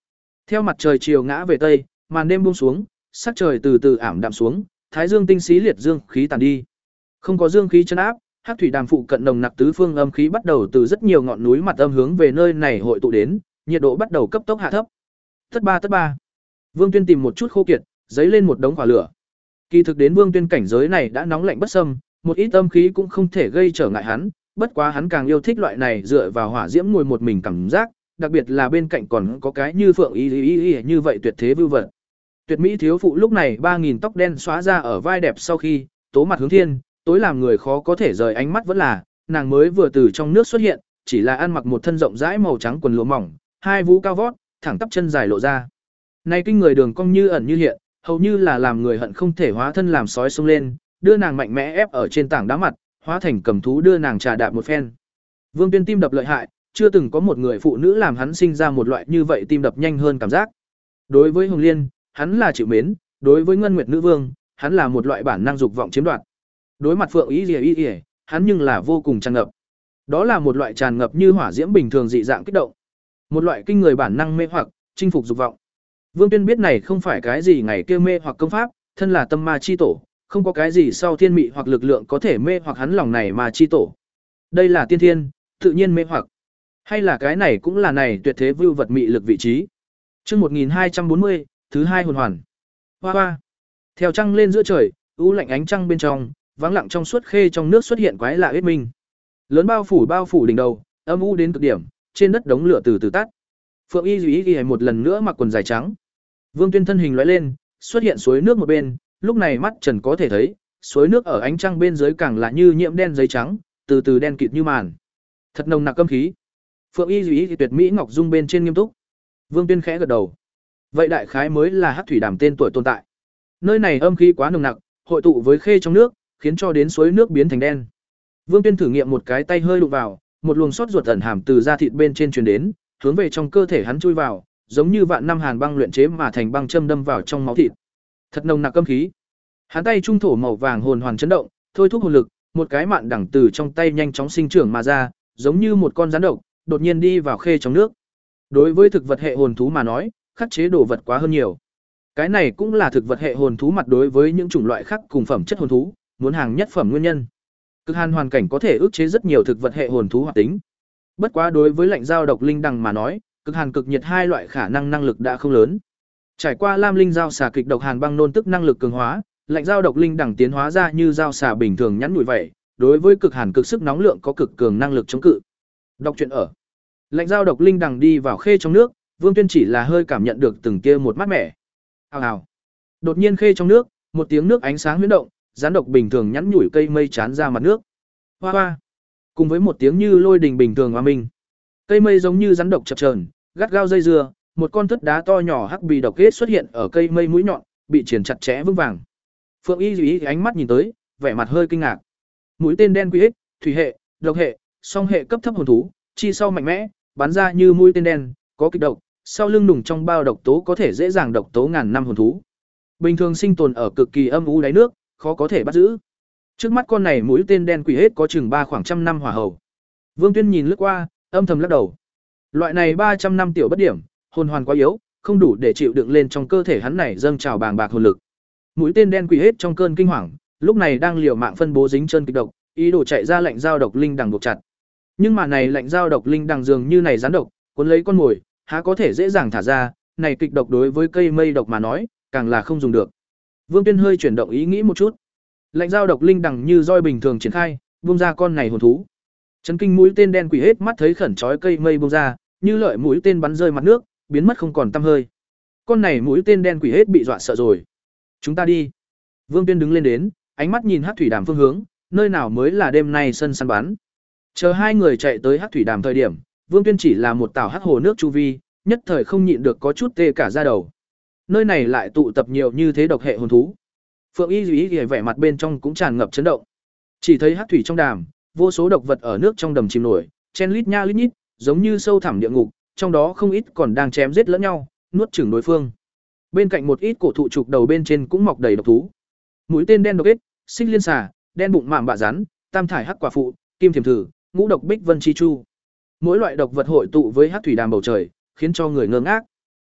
Theo mặt trời chiều ngã về tây, màn đêm buông xuống, sắc trời từ từ ảm đạm xuống, thái dương tinh xí liệt dương khí tàn đi. Không có dương khí chân áp, Hắc thủy đàm phụ cận nồng nặc tứ phương âm khí bắt đầu từ rất nhiều ngọn núi mặt âm hướng về nơi này hội tụ đến, nhiệt độ bắt đầu cấp tốc hạ thấp. Tất ba tất ba. Vương Tuyên tìm một chút khô kiệt, giấy lên một đống hỏa lửa. Kỳ thực đến Vương Tuyên cảnh giới này đã nóng lạnh bất xâm, một ít âm khí cũng không thể gây trở ngại hắn, bất quá hắn càng yêu thích loại này dựa vào hỏa diễm ngồi một mình cảm giác, đặc biệt là bên cạnh còn có cái như Phượng Y Y Y như vậy tuyệt thế vưu vật. Tuyệt mỹ thiếu phụ lúc này ba nghìn tóc đen xóa ra ở vai đẹp sau khi, tố mặt hướng thiên, tối làm người khó có thể rời ánh mắt vẫn là, nàng mới vừa từ trong nước xuất hiện, chỉ là ăn mặc một thân rộng rãi màu trắng quần lụa mỏng, hai vú cao vót, thẳng tắp chân dài lộ ra. Này kinh người đường cong như ẩn như hiện, hầu như là làm người hận không thể hóa thân làm sói xông lên, đưa nàng mạnh mẽ ép ở trên tảng đá mặt, hóa thành cầm thú đưa nàng trà đạp một phen. Vương Tuyên tim đập lợi hại, chưa từng có một người phụ nữ làm hắn sinh ra một loại như vậy tim đập nhanh hơn cảm giác. Đối với Hồng Liên, hắn là chịu mến, đối với Ngân Nguyệt nữ vương, hắn là một loại bản năng dục vọng chiếm đoạt. Đối mặt Phượng Ý Liễu Ý Liễu, hắn nhưng là vô cùng tràn ngập. Đó là một loại tràn ngập như hỏa diễm bình thường dị dạng kích động, một loại kinh người bản năng mê hoặc, chinh phục dục vọng. Vương Tuyên biết này không phải cái gì ngày kia mê hoặc công pháp, thân là tâm ma chi tổ, không có cái gì sau thiên mị hoặc lực lượng có thể mê hoặc hắn lòng này mà chi tổ. Đây là tiên thiên, tự nhiên mê hoặc. Hay là cái này cũng là này tuyệt thế vưu vật mị lực vị trí. Chương một nghìn hai trăm bốn mươi, thứ hai hồn hoàn. Hoa hoa. Theo trăng lên giữa trời, u lạnh ánh trăng bên trong, vắng lặng trong suốt khê trong nước xuất hiện quái lạ uyết minh. Lớn bao phủ bao phủ đỉnh đầu, âm u đến cực điểm, trên đất đống lửa từ từ tắt. Phượng Y Duy Y một lần nữa mặc quần dài trắng. Vương Tuyên thân hình lóe lên, xuất hiện suối nước một bên, lúc này mắt trần có thể thấy, suối nước ở ánh trăng bên dưới càng là như nhiễm đen giấy trắng, từ từ đen kịt như màn. Thật nồng nặc âm khí. Phượng Y Duy Y tuyệt mỹ ngọc dung bên trên nghiêm túc. Vương Tuyên khẽ gật đầu. Vậy đại khái mới là Hắc thủy đàm tên tuổi tồn tại. Nơi này âm khí quá nồng nặc, hội tụ với khê trong nước, khiến cho đến suối nước biến thành đen. Vương Tuyên thử nghiệm một cái tay hơi đụng vào, một luồng sốt ruột ẩn hàm từ da thịt bên trên truyền đến, hướng về trong cơ thể hắn chui vào, giống như vạn năm hàn băng luyện chế mà thành băng châm đâm vào trong máu thịt. Thật nồng nặc âm khí. Hắn tay trung thổ màu vàng hồn hoàn chấn động, thôi thúc hồn lực, một cái mạn đẳng từ trong tay nhanh chóng sinh trưởng mà ra, giống như một con rắn độc, đột nhiên đi vào khê trong nước. Đối với thực vật hệ hồn thú mà nói, khắc chế đồ vật quá hơn nhiều. Cái này cũng là thực vật hệ hồn thú mặt đối với những chủng loại khác cùng phẩm chất hồn thú, muốn hàng nhất phẩm nguyên nhân. Cực hàn hoàn cảnh có thể ức chế rất nhiều thực vật hệ hồn thú hoạt tính. Bất quá đối với lạnh giao độc linh đằng mà nói, cực hàn cực nhiệt hai loại khả năng năng lực đã không lớn. Trải qua lam linh giao xà kịch độc hàn băng nôn tức năng lực cường hóa, lạnh giao độc linh đằng tiến hóa ra như giao xà bình thường nhắn nhủi vậy, đối với cực hàn cực sức nóng lượng có cực cường năng lực chống cự. Đọc truyện ở. Lạnh giao độc linh đằng đi vào khê trong nước, Vương Tuyên chỉ là hơi cảm nhận được từng kia một mát mẻ. Hào hào. Đột nhiên khê trong nước, một tiếng nước ánh sáng huyễn động, rắn độc bình thường nhắn nhủi cây mây chán ra mặt nước. Hoa hoa. Cùng với một tiếng như lôi đình bình thường hòa minh. Cây mây giống như rắn độc chập chờn, gắt gao dây dưa, một con thất đá to nhỏ hắc bì độc kết xuất hiện ở cây mây mũi nhọn, bị triển chặt chẽ vững vàng. Phượng Y Duy ánh mắt nhìn tới, vẻ mặt hơi kinh ngạc. Mũi tên đen quy ích, thủy hệ, độc hệ, song hệ cấp thấp hồn thú, chi sau mạnh mẽ, bắn ra như mũi tên đen, có kịch độc, sau lưng nùng trong bao độc tố có thể dễ dàng độc tố ngàn năm hồn thú. Bình thường sinh tồn ở cực kỳ âm u đáy nước, khó có thể bắt giữ. Trước mắt con này mũi tên đen quỷ hết có chừng ba khoảng trăm năm hỏa hầu. Vương Tuyên nhìn lướt qua, âm thầm lắc đầu. Loại này ba trăm năm tiểu bất điểm, hồn hoàn quá yếu, không đủ để chịu đựng lên trong cơ thể hắn này dâng trào bàng bạc hồn lực. Mũi tên đen quỷ hết trong cơn kinh hoàng, lúc này đang liều mạng phân bố dính chân kịch độc, ý đồ chạy ra lạnh giao độc linh đằng buộc chặt. Nhưng mà này lạnh giao độc linh đằng dường như này rắn độc, cuốn lấy con mồi, há có thể dễ dàng thả ra, này kịch độc đối với cây mây độc mà nói, càng là không dùng được. Vương Tuyên hơi chuyển động ý nghĩ một chút. Lạnh giao độc linh đằng như roi bình thường triển khai, buông ra con này hồn thú. Chấn kinh mũi tên đen quỷ hết mắt thấy khẩn chói cây mây buông ra, như lợi mũi tên bắn rơi mặt nước, biến mất không còn tăm hơi. Con này mũi tên đen quỷ hết bị dọa sợ rồi. Chúng ta đi. Vương Tuyên đứng lên đến, ánh mắt nhìn Hắc thủy đàm phương hướng, nơi nào mới là đêm nay sân săn bắn. Chờ hai người chạy tới Hắc thủy đàm thời điểm, Vương Tuyên chỉ là một tảo hắc hồ nước chu vi, nhất thời không nhịn được có chút tê cả da đầu. Nơi này lại tụ tập nhiều như thế độc hệ hồn thú. Phượng Y Duy Y vẻ mặt bên trong cũng tràn ngập chấn động. Chỉ thấy hắc thủy trong đàm, vô số độc vật ở nước trong đầm chìm nổi, chen lít nha lít nhít, giống như sâu thẳm địa ngục, trong đó không ít còn đang chém giết lẫn nhau, nuốt chửng đối phương. Bên cạnh một ít cổ thụ trục đầu bên trên cũng mọc đầy độc thú. Mũi tên đen độc ếch, xích liên xà, đen bụng mạm bạ rắn, tam thải hắc quả phụ, kim thiềm thử, ngũ độc bích vân chi chu. Mỗi loại độc vật hội tụ với hắc thủy đàm bầu trời, khiến cho người ngơ ngác.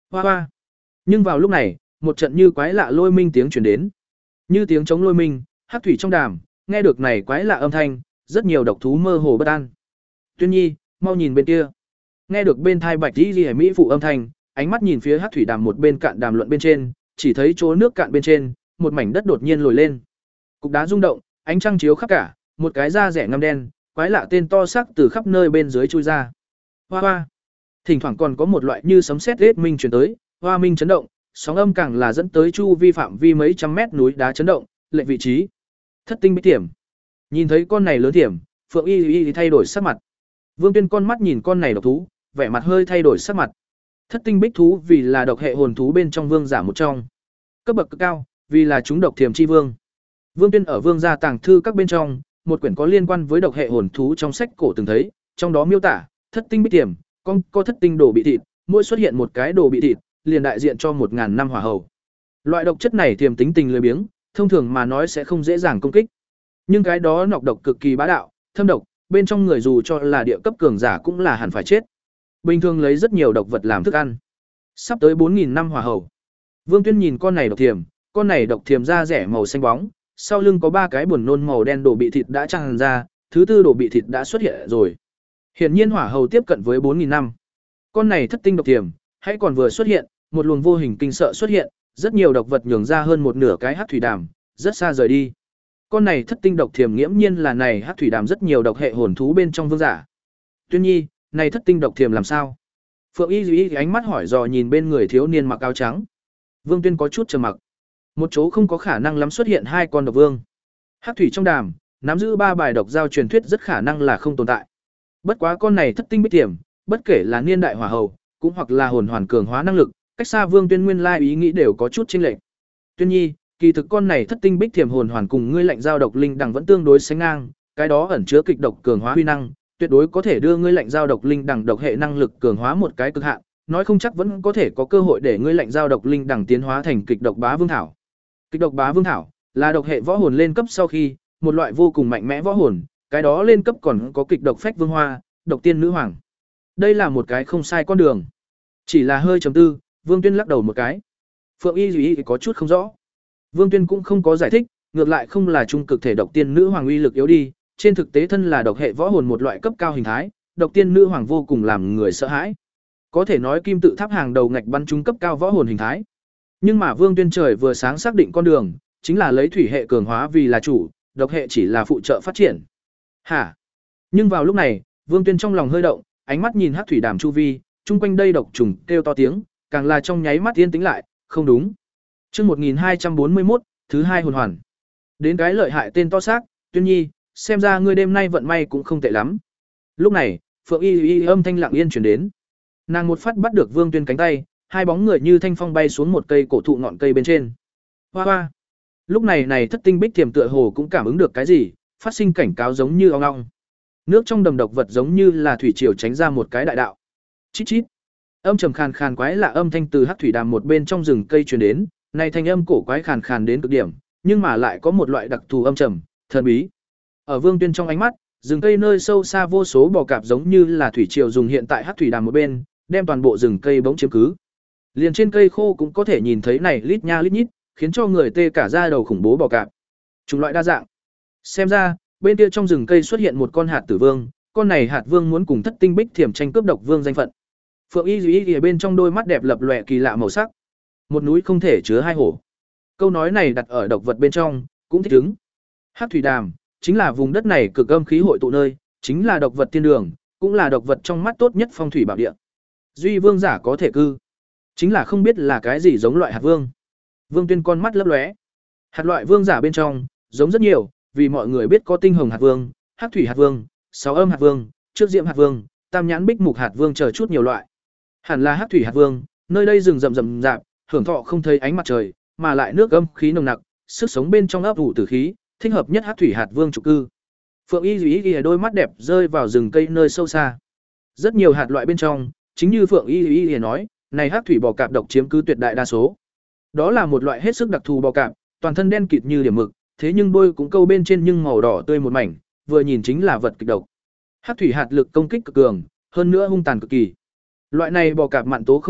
Hoa hoa. Nhưng vào lúc này, một trận như quái lạ lôi minh tiếng truyền đến. Như tiếng chống lôi minh, hắc thủy trong đàm, nghe được này quái lạ âm thanh, rất nhiều độc thú mơ hồ bất an. Tuyên Nhi, mau nhìn bên kia. Nghe được bên thai Bạch Y Liễu mỹ phụ âm thanh, ánh mắt nhìn phía hắc thủy đàm một bên cạn đàm luận bên trên, chỉ thấy chỗ nước cạn bên trên, một mảnh đất đột nhiên lồi lên. Cục đá rung động, ánh trăng chiếu khắp cả, một cái da rẻ ngăm đen, quái lạ tên to xác từ khắp nơi bên dưới chui ra. Hoa hoa. Thỉnh thoảng còn có một loại như sấm sét rết minh truyền tới, hoa minh chấn động, sóng âm càng là dẫn tới chu vi phạm vi mấy trăm mét núi đá chấn động, lệnh vị trí. Thất tinh bích tiềm. Nhìn thấy con này lớn tiềm, Phượng Y Y thay đổi sắc mặt. Vương Tuyên con mắt nhìn con này độc thú, vẻ mặt hơi thay đổi sắc mặt. Thất tinh bích thú vì là độc hệ hồn thú bên trong vương giả một trong. Cấp bậc cực cao, vì là chúng độc thiềm chi vương. Vương Tuyên ở vương gia tàng thư các bên trong, một quyển có liên quan với độc hệ hồn thú trong sách cổ từng thấy, trong đó miêu tả, thất tinh bích tiềm, con có thất tinh đồ bị thịt, mỗi xuất hiện một cái đồ bị thịt, liền đại diện cho một ngàn năm hỏa hầu. Loại độc chất này tiềm tính tình lười biếng, thông thường mà nói sẽ không dễ dàng công kích. Nhưng cái đó nọc độc cực kỳ bá đạo, thâm độc, bên trong người dù cho là địa cấp cường giả cũng là hẳn phải chết. Bình thường lấy rất nhiều độc vật làm thức ăn. Sắp tới bốn nghìn năm hỏa hầu. Vương Tuyên nhìn con này độc thiềm, con này độc thiềm da rẻ màu xanh bóng, sau lưng có ba cái buồn nôn màu đen đổ bị thịt đã tràn ra, thứ tư đổ bị thịt đã xuất hiện rồi. Hiển nhiên hỏa hầu tiếp cận với bốn nghìn năm. Con này thất tinh độc thiềm, hãy còn vừa xuất hiện, một luồng vô hình kinh sợ xuất hiện, rất nhiều độc vật nhường ra hơn một nửa cái hắc thủy đàm, rất xa rời đi. Con này thất tinh độc thiềm nghiễm nhiên là này hắc thủy đàm rất nhiều độc hệ hồn thú bên trong vương giả. Tuyên Nhi, này thất tinh độc thiềm làm sao? Phượng Y Y ánh mắt hỏi dò nhìn bên người thiếu niên mặc áo trắng. Vương Tuyên có chút trầm mặc. Một chỗ không có khả năng lắm xuất hiện hai con độc vương. Hắc thủy trong đàm, nắm giữ ba bài độc giao truyền thuyết rất khả năng là không tồn tại. Bất quá con này thất tinh bích thiềm, bất kể là niên đại hỏa hầu, cũng hoặc là hồn hoàn cường hóa năng lực, cách xa Vương Tuyên nguyên lai ý nghĩ đều có chút chênh lệch. Tuyên Nhi, kỳ thực con này thất tinh bích thiềm hồn hoàn cùng ngươi lạnh giao độc linh đằng vẫn tương đối sánh ngang, cái đó ẩn chứa kịch độc cường hóa huy năng, tuyệt đối có thể đưa ngươi lạnh giao độc linh đằng độc hệ năng lực cường hóa một cái cực hạn, nói không chắc vẫn có thể có cơ hội để ngươi lạnh giao độc linh đằng tiến hóa thành kịch độc bá vương thảo. Kịch độc bá vương thảo là độc hệ võ hồn lên cấp sau khi, một loại vô cùng mạnh mẽ võ hồn, cái đó lên cấp còn có kịch độc phách vương hoa, độc tiên nữ hoàng. Đây là một cái không sai con đường. Chỉ là hơi chấm tư, Vương Tuyên lắc đầu một cái. Phượng Y Y có chút không rõ. Vương Tuyên cũng không có giải thích, ngược lại không là trung cực thể độc tiên nữ hoàng uy lực yếu đi, trên thực tế thân là độc hệ võ hồn một loại cấp cao hình thái, độc tiên nữ hoàng vô cùng làm người sợ hãi. Có thể nói kim tự tháp hàng đầu ngạch bắn trúng cấp cao võ hồn hình thái. Nhưng mà Vương Tuyên trời vừa sáng xác định con đường, chính là lấy thủy hệ cường hóa vì là chủ, độc hệ chỉ là phụ trợ phát triển. Hả? Nhưng vào lúc này, Vương Tuyên trong lòng hơi động, ánh mắt nhìn hắc thủy đàm chu vi, chung quanh đây độc trùng kêu to tiếng, càng là trong nháy mắt yên tĩnh lại, không đúng. Chương một nghìn hai trăm bốn mươi mốt, thứ hai hồn hoàn. Đến cái lợi hại tên to xác, Tuyên Nhi, xem ra ngươi đêm nay vận may cũng không tệ lắm. Lúc này, Phượng Y Y âm thanh lặng yên truyền đến. Nàng một phát bắt được Vương Tuyên cánh tay, hai bóng người như thanh phong bay xuống một cây cổ thụ ngọn cây bên trên. Hoa hoa. Lúc này này thất tinh bích thiềm tựa hồ cũng cảm ứng được cái gì, phát sinh cảnh cáo giống như ong ong. Nước trong đầm độc vật giống như là thủy triều tránh ra một cái đại đạo. Chít chít. Âm trầm khàn khàn quái lạ âm thanh từ hắc thủy đàm một bên trong rừng cây truyền đến, này thanh âm cổ quái khàn khàn đến cực điểm, nhưng mà lại có một loại đặc thù âm trầm, thần bí. Ở Vương Tuyên trong ánh mắt, rừng cây nơi sâu xa vô số bò cạp giống như là thủy triều dùng hiện tại hắc thủy đàm một bên, đem toàn bộ rừng cây bỗng chiếm cứ. Liền trên cây khô cũng có thể nhìn thấy này lít nha lít nhít, khiến cho người tê cả da đầu khủng bố bò cạp. Chủng loại đa dạng. Xem ra, bên kia trong rừng cây xuất hiện một con hạt tử vương, con này hạt vương muốn cùng thất tinh bích thiểm tranh cướp độc vương danh phận. Phượng Y Y Y bên trong đôi mắt đẹp lập lòe kỳ lạ màu sắc. Một núi không thể chứa hai hổ. Câu nói này đặt ở độc vật bên trong, cũng thích ứng. Hắc thủy đàm chính là vùng đất này cực âm khí hội tụ nơi, chính là độc vật thiên đường, cũng là độc vật trong mắt tốt nhất phong thủy bảo địa. Duy vương giả có thể cư, chính là không biết là cái gì giống loại hạt vương. Vương Tuyên con mắt lấp lóe. Hạt loại vương giả bên trong, giống rất nhiều, vì mọi người biết có tinh hồng hạt vương, hắc thủy hạt vương, sáu âm hạt vương, trước diệm hạt vương, tam nhãn bích mục hạt vương chờ chút nhiều loại. Hẳn là hắc thủy hạt vương, nơi đây rừng rậm rậm rạp, hưởng thọ không thấy ánh mặt trời, mà lại nước âm khí nồng nặc, sức sống bên trong ấp ủ tử khí, thích hợp nhất hắc thủy hạt vương trục cư. Phượng Y Y Y đôi mắt đẹp rơi vào rừng cây nơi sâu xa. Rất nhiều hạt loại bên trong, chính như Phượng Y Y Y nói, này hắc thủy bò cạp độc chiếm cứ tuyệt đại đa số. Đó là một loại hết sức đặc thù bò cạp, toàn thân đen kịt như điểm mực, thế nhưng đôi cũng câu bên trên nhưng màu đỏ tươi một mảnh, vừa nhìn chính là vật kịch độc. Hắc thủy hạt lực công kích cực cường, hơn nữa hung tàn cực kỳ. Loại này bò cạp mạn tố không kỵ,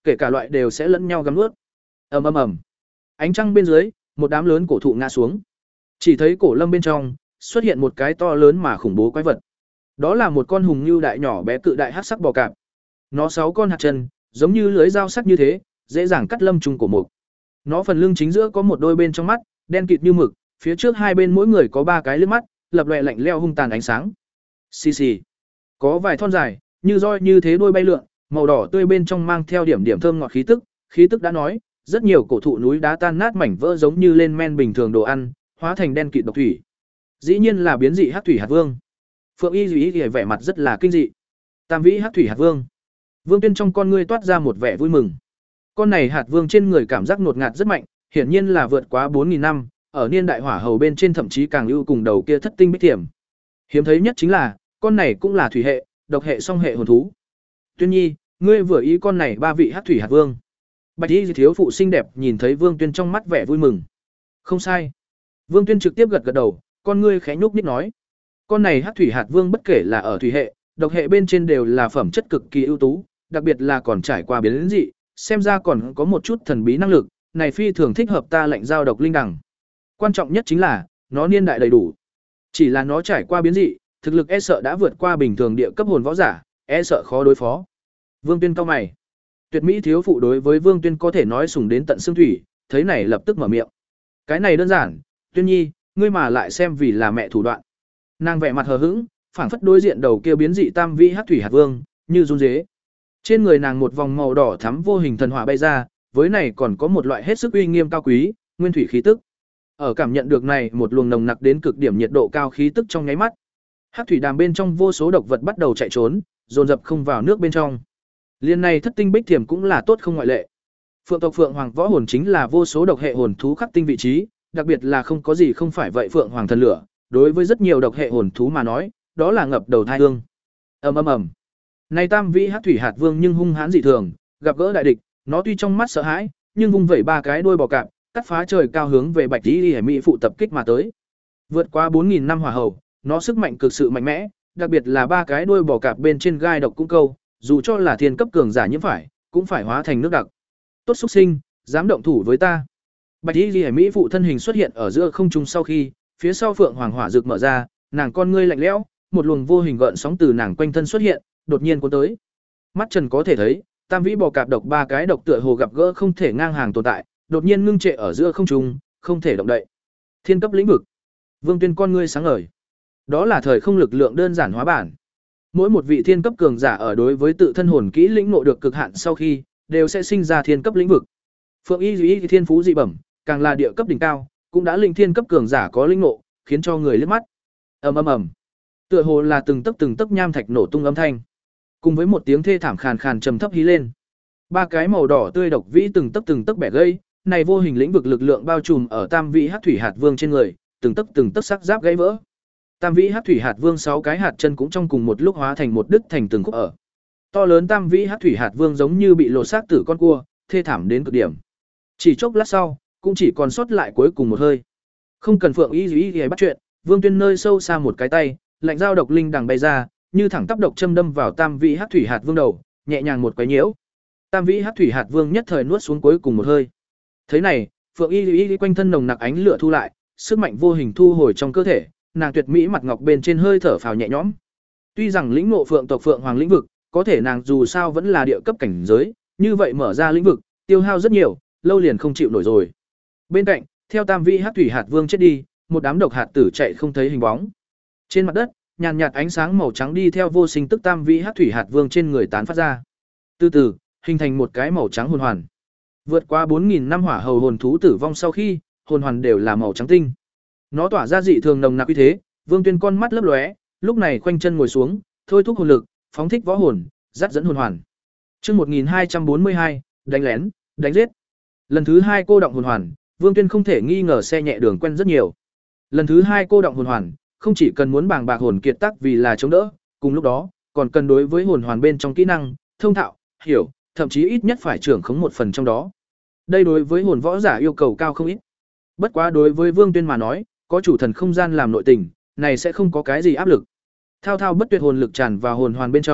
kể cả loại đều sẽ lẫn nhau gắm nuốt. Ầm ầm ầm. Ánh trăng bên dưới, một đám lớn cổ thụ ngã xuống. Chỉ thấy cổ lâm bên trong xuất hiện một cái to lớn mà khủng bố quái vật. Đó là một con hùng nhưu đại nhỏ bé cự đại hắc sắc bò cạp. Nó sáu con hạt chân, giống như lưới dao sắc như thế, dễ dàng cắt lâm trùng cổ mục. Nó phần lưng chính giữa có một đôi bên trong mắt, đen kịt như mực, phía trước hai bên mỗi người có ba cái liếc mắt, lập lòe lạnh lẽo hung tàn ánh sáng. Xì xì. Có vài thon dài, như roi như thế đôi bay lượn, màu đỏ tươi bên trong mang theo điểm điểm thơm ngọt khí tức, khí tức đã nói, rất nhiều cổ thụ núi đá tan nát mảnh vỡ giống như lên men bình thường đồ ăn, hóa thành đen kịt độc thủy. Dĩ nhiên là biến dị hắc thủy hạt vương. Phượng Y Duy Y vẻ mặt rất là kinh dị. Tam vĩ hắc thủy hạt vương. Vương Tuyên trong con ngươi toát ra một vẻ vui mừng. Con này hạt vương trên người cảm giác ngột ngạt rất mạnh, hiển nhiên là vượt quá bốn nghìn năm, ở niên đại hỏa hầu bên trên thậm chí càng ưu cùng đầu kia thất tinh bích thiểm. Hiếm thấy nhất chính là, con này cũng là thủy hệ, độc hệ song hệ hồn thú. Tuyên Nhi, ngươi vừa ý con này ba vị hắc thủy hạt vương. Bạch Y thiếu phụ xinh đẹp nhìn thấy Vương Tuyên trong mắt vẻ vui mừng. Không sai. Vương Tuyên trực tiếp gật gật đầu, con ngươi khẽ nhúc nhích nói, con này hắc thủy hạt vương bất kể là ở thủy hệ, độc hệ bên trên đều là phẩm chất cực kỳ ưu tú, đặc biệt là còn trải qua biến dị, xem ra còn có một chút thần bí năng lực, này phi thường thích hợp ta lệnh giao độc linh đằng. Quan trọng nhất chính là, nó niên đại đầy đủ. Chỉ là nó trải qua biến dị, thực lực e sợ đã vượt qua bình thường địa cấp hồn võ giả, e sợ khó đối phó. Vương Tuyên cau mày. Tuyệt mỹ thiếu phụ đối với Vương Tuyên có thể nói sủng đến tận xương thủy, thấy này lập tức mở miệng. Cái này đơn giản, Tuyên Nhi, ngươi mà lại xem vì là mẹ thủ đoạn. Nàng vẻ mặt hờ hững, phảng phất đối diện đầu kia biến dị tam vĩ hắc thủy hạt vương, như run rế. Trên người nàng một vòng màu đỏ thắm vô hình thần hỏa bay ra, với này còn có một loại hết sức uy nghiêm cao quý, nguyên thủy khí tức. Ở cảm nhận được này một luồng nồng nặc đến cực điểm nhiệt độ cao khí tức trong nháy mắt, hắc thủy đàm bên trong vô số độc vật bắt đầu chạy trốn, dồn dập không vào nước bên trong. Liên này thất tinh bích thiểm cũng là tốt không ngoại lệ. Phượng tộc Phượng Hoàng võ hồn chính là vô số độc hệ hồn thú khắc tinh vị trí, đặc biệt là không có gì không phải vậy Phượng Hoàng thần lửa, đối với rất nhiều độc hệ hồn thú mà nói, đó là ngập đầu thai hương. Ầm ầm ầm. Này tam vĩ hắc thủy hạt vương nhưng hung hãn dị thường, gặp gỡ đại địch, nó tuy trong mắt sợ hãi, nhưng vung vẩy ba cái đuôi bò cạp, cắt phá trời cao hướng về Bạch Y Mỹ phụ tập kích mà tới. Vượt qua bốn nghìn năm hỏa hầu, nó sức mạnh cực sự mạnh mẽ, đặc biệt là ba cái đuôi bò cạp bên trên gai độc cũng câu, dù cho là thiên cấp cường giả nhiễm phải, cũng phải hóa thành nước đặc. Tốt xúc sinh, dám động thủ với ta. Bạch Y Mỹ phụ thân hình xuất hiện ở giữa không trung sau khi, phía sau Phượng Hoàng hỏa rực mở ra, nàng con ngươi lạnh lẽo, một luồng vô hình gợn sóng từ nàng quanh thân xuất hiện, đột nhiên cuốn tới. Mắt Trần có thể thấy, tam vĩ bò cạp độc ba cái độc tựa hồ gặp gỡ không thể ngang hàng tồn tại, đột nhiên ngưng trệ ở giữa không trung, không thể động đậy. Thiên cấp lĩnh vực. Vương Tuyên con ngươi sáng ngời. Đó là thời không lực lượng đơn giản hóa bản. Mỗi một vị thiên cấp cường giả ở đối với tự thân hồn kỹ lĩnh ngộ được cực hạn sau khi, đều sẽ sinh ra thiên cấp lĩnh vực. Phượng Y Duy thiên phú dị bẩm, càng là địa cấp đỉnh cao, cũng đã linh thiên cấp cường giả có lĩnh ngộ, khiến cho người liếc mắt. Ầm ầm ầm. Tựa hồ là từng tấc từng tấc nham thạch nổ tung âm thanh, cùng với một tiếng thê thảm khàn khàn trầm thấp hí lên. Ba cái màu đỏ tươi độc vĩ từng tấc từng tấc bẻ gây, này vô hình lĩnh vực lực lượng bao trùm ở tam vĩ hắc thủy hạt vương trên người, từng tấc từng tấc sắc giáp gãy vỡ. Tam vĩ hắc thủy hạt vương sáu cái hạt chân cũng trong cùng một lúc hóa thành một đứt thành từng khúc ở. To lớn tam vĩ hắc thủy hạt vương giống như bị lột xác tử con cua, thê thảm đến cực điểm. Chỉ chốc lát sau, cũng chỉ còn sót lại cuối cùng một hơi. Không cần Phượng Y Duy Y bắt chuyện, Vương Tuyên nơi sâu xa một cái tay, lạnh dao độc linh đằng bay ra, như thẳng tắp độc châm đâm vào tam vĩ hắc thủy hạt vương đầu, nhẹ nhàng một cái nhiễu. Tam vĩ hắc thủy hạt vương nhất thời nuốt xuống cuối cùng một hơi. Thế này, Phượng Y Y quanh thân nồng nặc ánh lửa thu lại, sức mạnh vô hình thu hồi trong cơ thể, nàng tuyệt mỹ mặt ngọc bên trên hơi thở phào nhẹ nhõm. Tuy rằng lĩnh ngộ Phượng tộc Phượng Hoàng lĩnh vực, có thể nàng dù sao vẫn là địa cấp cảnh giới, như vậy mở ra lĩnh vực, tiêu hao rất nhiều, lâu liền không chịu nổi rồi. Bên cạnh, theo tam vĩ hắc thủy hạt vương chết đi, một đám độc hạt tử chạy không thấy hình bóng. Trên mặt đất, nhàn nhạt ánh sáng màu trắng đi theo vô sinh tức tam vĩ hắc thủy hạt vương trên người tán phát ra. Từ từ, hình thành một cái màu trắng hồn hoàn. Vượt qua bốn nghìn năm hỏa hầu hồn thú tử vong sau khi, hồn hoàn đều là màu trắng tinh. Nó tỏa ra dị thường nồng nặc uy thế, Vương Tuyên con mắt lấp lóe, lúc này khoanh chân ngồi xuống, thôi thúc hồn lực, phóng thích võ hồn, dắt dẫn hồn hoàn. Chương một nghìn hai trăm bốn mươi hai, đánh lén, đánh giết. Lần thứ hai cô động hồn hoàn, Vương Tuyên không thể nghi ngờ xe nhẹ đường quen rất nhiều. Lần thứ hai cô động hồn hoàn, không chỉ cần muốn bàng bạc hồn kiệt tác vì là chống đỡ, cùng lúc đó, còn cần đối với hồn hoàn bên trong kỹ năng, thông thạo, hiểu, thậm chí ít nhất phải trưởng khống một phần trong đó. Đây đối với hồn võ giả yêu cầu cao không ít. Bất quá đối với Vương Tuyên mà nói, có chủ thần không gian làm nội tình, này sẽ không có cái gì áp lực. Thao thao bất tuyệt hồn lực tràn vào hồn hoàn bên trong,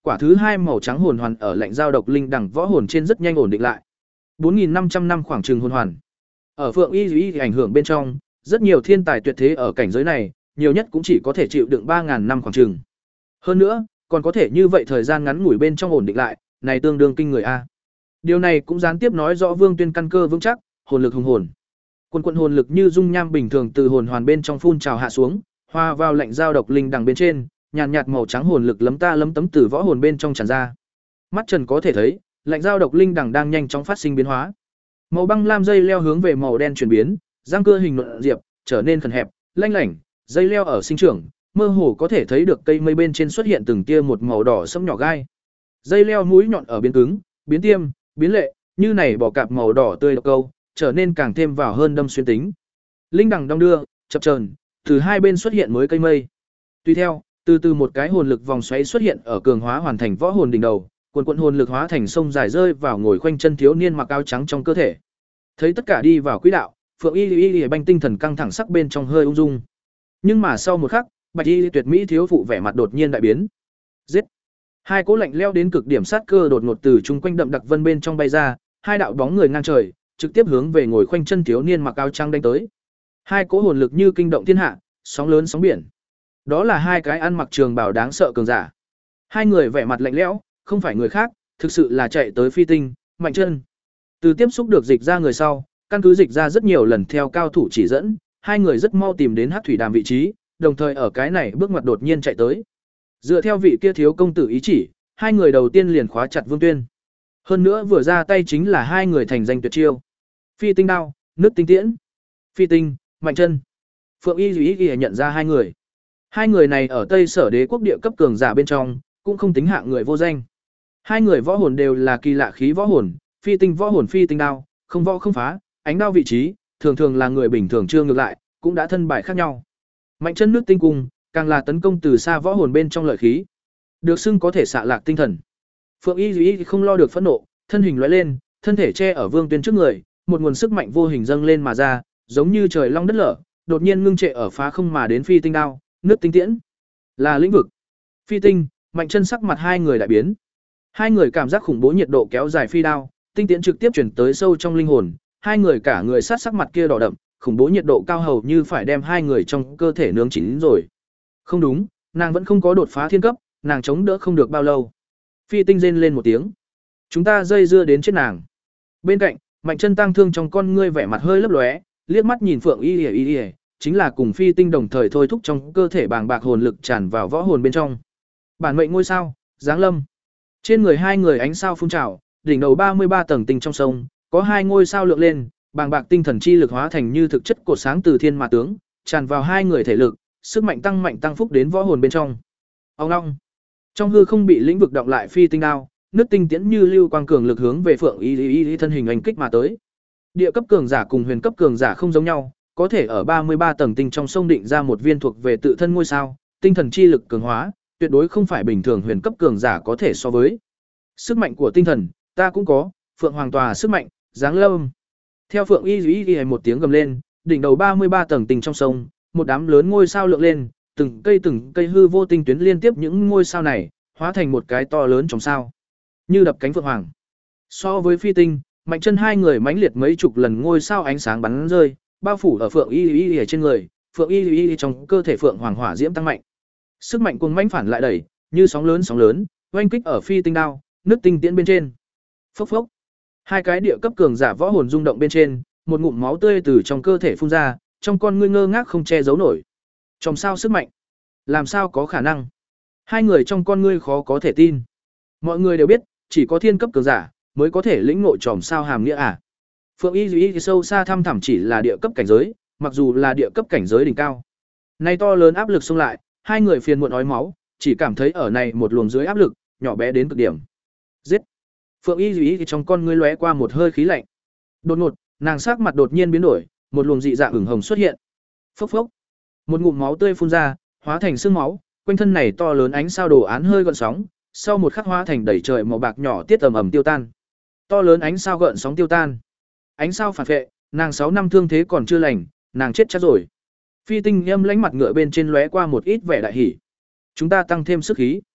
Quả thứ hai màu trắng hồn hoàn ở lạnh giao độc linh đẳng võ hồn trên rất nhanh ổn định lại. bốn nghìn năm trăm năm khoảng chừng hồn hoàn. Ở Phượng Y Y ảnh hưởng bên trong, rất nhiều thiên tài tuyệt thế ở cảnh giới này, nhiều nhất cũng chỉ có thể chịu đựng ba nghìn năm khoảng chừng. Hơn nữa, còn có thể như vậy thời gian ngắn ngủi bên trong ổn định lại, này tương đương kinh người a. Điều này cũng gián tiếp nói rõ Vương Tuyên căn cơ vững chắc, hồn lực hùng hồn. Quân quân hồn lực như dung nham bình thường từ hồn hoàn bên trong phun trào hạ xuống, hòa vào lạnh giao độc linh đằng bên trên, nhàn nhạt, nhạt màu trắng hồn lực lấm ta lấm tấm từ võ hồn bên trong tràn ra. Mắt Trần có thể thấy, lạnh giao độc linh đằng đang nhanh chóng phát sinh biến hóa. Màu băng lam dây leo hướng về màu đen chuyển biến, răng cưa hình luận diệp trở nên khẩn hẹp, lanh lảnh, dây leo ở sinh trưởng, mơ hồ có thể thấy được cây mây bên trên xuất hiện từng tia một màu đỏ sẫm nhỏ gai. Dây leo mũi nhọn ở biến cứng, biến tiêm, biến lệ, như này bỏ cạp màu đỏ tươi độc câu, trở nên càng thêm vào hơn đâm xuyên tính. Linh đằng đong đưa, chập chờn, từ hai bên xuất hiện mới cây mây. Tùy theo, từ từ một cái hồn lực vòng xoáy xuất hiện ở cường hóa hoàn thành võ hồn đỉnh đầu, cuồn cuộn hồn lực hóa thành sông dài rơi vào ngồi khoanh chân thiếu niên mặc áo trắng trong cơ thể. Thấy tất cả đi vào quỹ đạo, Phượng Y Y Y banh tinh thần căng thẳng sắc bên trong hơi ung dung. Nhưng mà sau một khắc, Bạch Y tuyệt mỹ thiếu phụ vẻ mặt đột nhiên đại biến. Giết! Hai cỗ lạnh leo đến cực điểm sát cơ đột ngột từ chung quanh đậm đặc vân bên trong bay ra, hai đạo bóng người ngang trời, trực tiếp hướng về ngồi khoanh chân thiếu niên mặc áo trắng đánh tới. Hai cỗ hồn lực như kinh động thiên hạ, sóng lớn sóng biển. Đó là hai cái ăn mặc trường bào đáng sợ cường giả. Hai người vẻ mặt lạnh lẽo, không phải người khác, thực sự là chạy tới Phi Tinh, Mạnh Chân. Từ tiếp xúc được dịch ra người sau, căn cứ dịch ra rất nhiều lần theo cao thủ chỉ dẫn, hai người rất mau tìm đến Hắc Thủy Đàm vị trí, đồng thời ở cái này bước ngoặt đột nhiên chạy tới. Dựa theo vị kia thiếu công tử ý chỉ, hai người đầu tiên liền khóa chặt Vương Tuyên. Hơn nữa vừa ra tay chính là hai người thành danh tuyệt chiêu. Phi Tinh đao, Nước Tinh tiễn. Phi Tinh, Mạnh Chân. Phượng Y Duy Y nhận ra hai người. Hai người này ở Tây Sở Đế quốc địa cấp cường giả bên trong, cũng không tính hạng người vô danh. Hai người võ hồn đều là kỳ lạ khí võ hồn, Phi Tinh võ hồn Phi Tinh đao, không võ không phá, ánh đao vị trí, thường thường là người bình thường chưa ngược lại, cũng đã thân bại khác nhau. Mạnh Chân Nước Tinh cung, càng là tấn công từ xa võ hồn bên trong lợi khí, được xưng có thể xạ lạc tinh thần. Phượng Y Duy không lo được phẫn nộ, thân hình lóe lên, thân thể che ở Vương Tuyên trước người, một nguồn sức mạnh vô hình dâng lên mà ra, giống như trời long đất lở, đột nhiên ngưng trệ ở phá không mà đến Phi Tinh đao, Nước Tinh tiễn. Là lĩnh vực. Phi Tinh, Mạnh Chân sắc mặt hai người đại biến. Hai người cảm giác khủng bố nhiệt độ kéo dài phi đao, tinh tiễn trực tiếp chuyển tới sâu trong linh hồn, hai người cả người sát sắc mặt kia đỏ đậm, khủng bố nhiệt độ cao hầu như phải đem hai người trong cơ thể nướng chín rồi. Không đúng, nàng vẫn không có đột phá thiên cấp, nàng chống đỡ không được bao lâu. Phi Tinh rên lên một tiếng. Chúng ta dây dưa đến chết nàng. Bên cạnh, Mạnh Chân tăng thương trong con ngươi vẻ mặt hơi lấp lóe, liếc mắt nhìn Phượng Y Y Y, chính là cùng Phi Tinh đồng thời thôi thúc trong cơ thể bàng bạc hồn lực tràn vào võ hồn bên trong. Bản mệnh ngôi sao, giáng lâm. Trên người hai người ánh sao phun trào, đỉnh đầu ba mươi ba tầng tinh trong sông, có hai ngôi sao lượng lên, bàng bạc tinh thần chi lực hóa thành như thực chất cột sáng từ thiên mà tướng, tràn vào hai người thể lực, sức mạnh tăng mạnh tăng phúc đến võ hồn bên trong. Ông long. Trong hư không bị lĩnh vực động lại Phi Tinh đao, Nước Tinh tiễn như lưu quang cường lực hướng về Phượng Y Y Y thân hình anh kích mà tới. Địa cấp cường giả cùng huyền cấp cường giả không giống nhau, có thể ở ba mươi ba tầng tinh trong sông định ra một viên thuộc về tự thân ngôi sao, tinh thần chi lực cường hóa, tuyệt đối không phải bình thường huyền cấp cường giả có thể so với. Sức mạnh của tinh thần, ta cũng có, Phượng Hoàng tòa sức mạnh, giáng lâm. Theo Phượng Y Duy Y một tiếng gầm lên, đỉnh đầu ba mươi ba tầng tinh trong sông, một đám lớn ngôi sao lượng lên, từng cây từng cây hư vô tinh tuyến liên tiếp những ngôi sao này, hóa thành một cái to lớn trong sao, như đập cánh Phượng Hoàng. So với Phi Tinh, Mạnh Chân hai người mãnh liệt mấy chục lần ngôi sao ánh sáng bắn rơi, bao phủ ở Phượng Y Y Y trên người, Phượng Y Y Y trong cơ thể Phượng Hoàng hỏa diễm tăng mạnh. Sức mạnh cuồng mãnh phản lại đẩy, như sóng lớn sóng lớn, oanh kích ở Phi Tinh đao, Nước Tinh tiễn bên trên. Phốc phốc. Hai cái địa cấp cường giả võ hồn rung động bên trên, một ngụm máu tươi từ trong cơ thể phun ra, trong con ngươi ngơ ngác không che giấu nổi. Trong sao sức mạnh? Làm sao có khả năng? Hai người trong con ngươi khó có thể tin. Mọi người đều biết, chỉ có thiên cấp cường giả mới có thể lĩnh ngộ tròm sao hàm nghĩa à? Phượng Y Duy sâu xa thăm thẳm chỉ là địa cấp cảnh giới, mặc dù là địa cấp cảnh giới đỉnh cao. Nay to lớn áp lực xông lại, hai người phiền muộn ói máu, chỉ cảm thấy ở này một luồng dưới áp lực, nhỏ bé đến cực điểm. Giết! Phượng Y Duy thì trong con ngươi lóe qua một hơi khí lạnh. Đột ngột, nàng sắc mặt đột nhiên biến đổi, một luồng dị dạng ửng hồng xuất hiện. Phốc phốc! Một ngụm máu tươi phun ra, hóa thành xương máu, quanh thân này to lớn ánh sao đồ án hơi gợn sóng, sau một khắc hóa thành đầy trời màu bạc nhỏ tiết ầm ầm tiêu tan. To lớn ánh sao gợn sóng tiêu tan. Ánh sao phản phệ, nàng sáu năm thương thế còn chưa lành, nàng chết chắc rồi. Phi Tinh âm lãnh mặt ngựa bên trên lóe qua một ít vẻ đại hỉ. Chúng ta tăng thêm sức khí.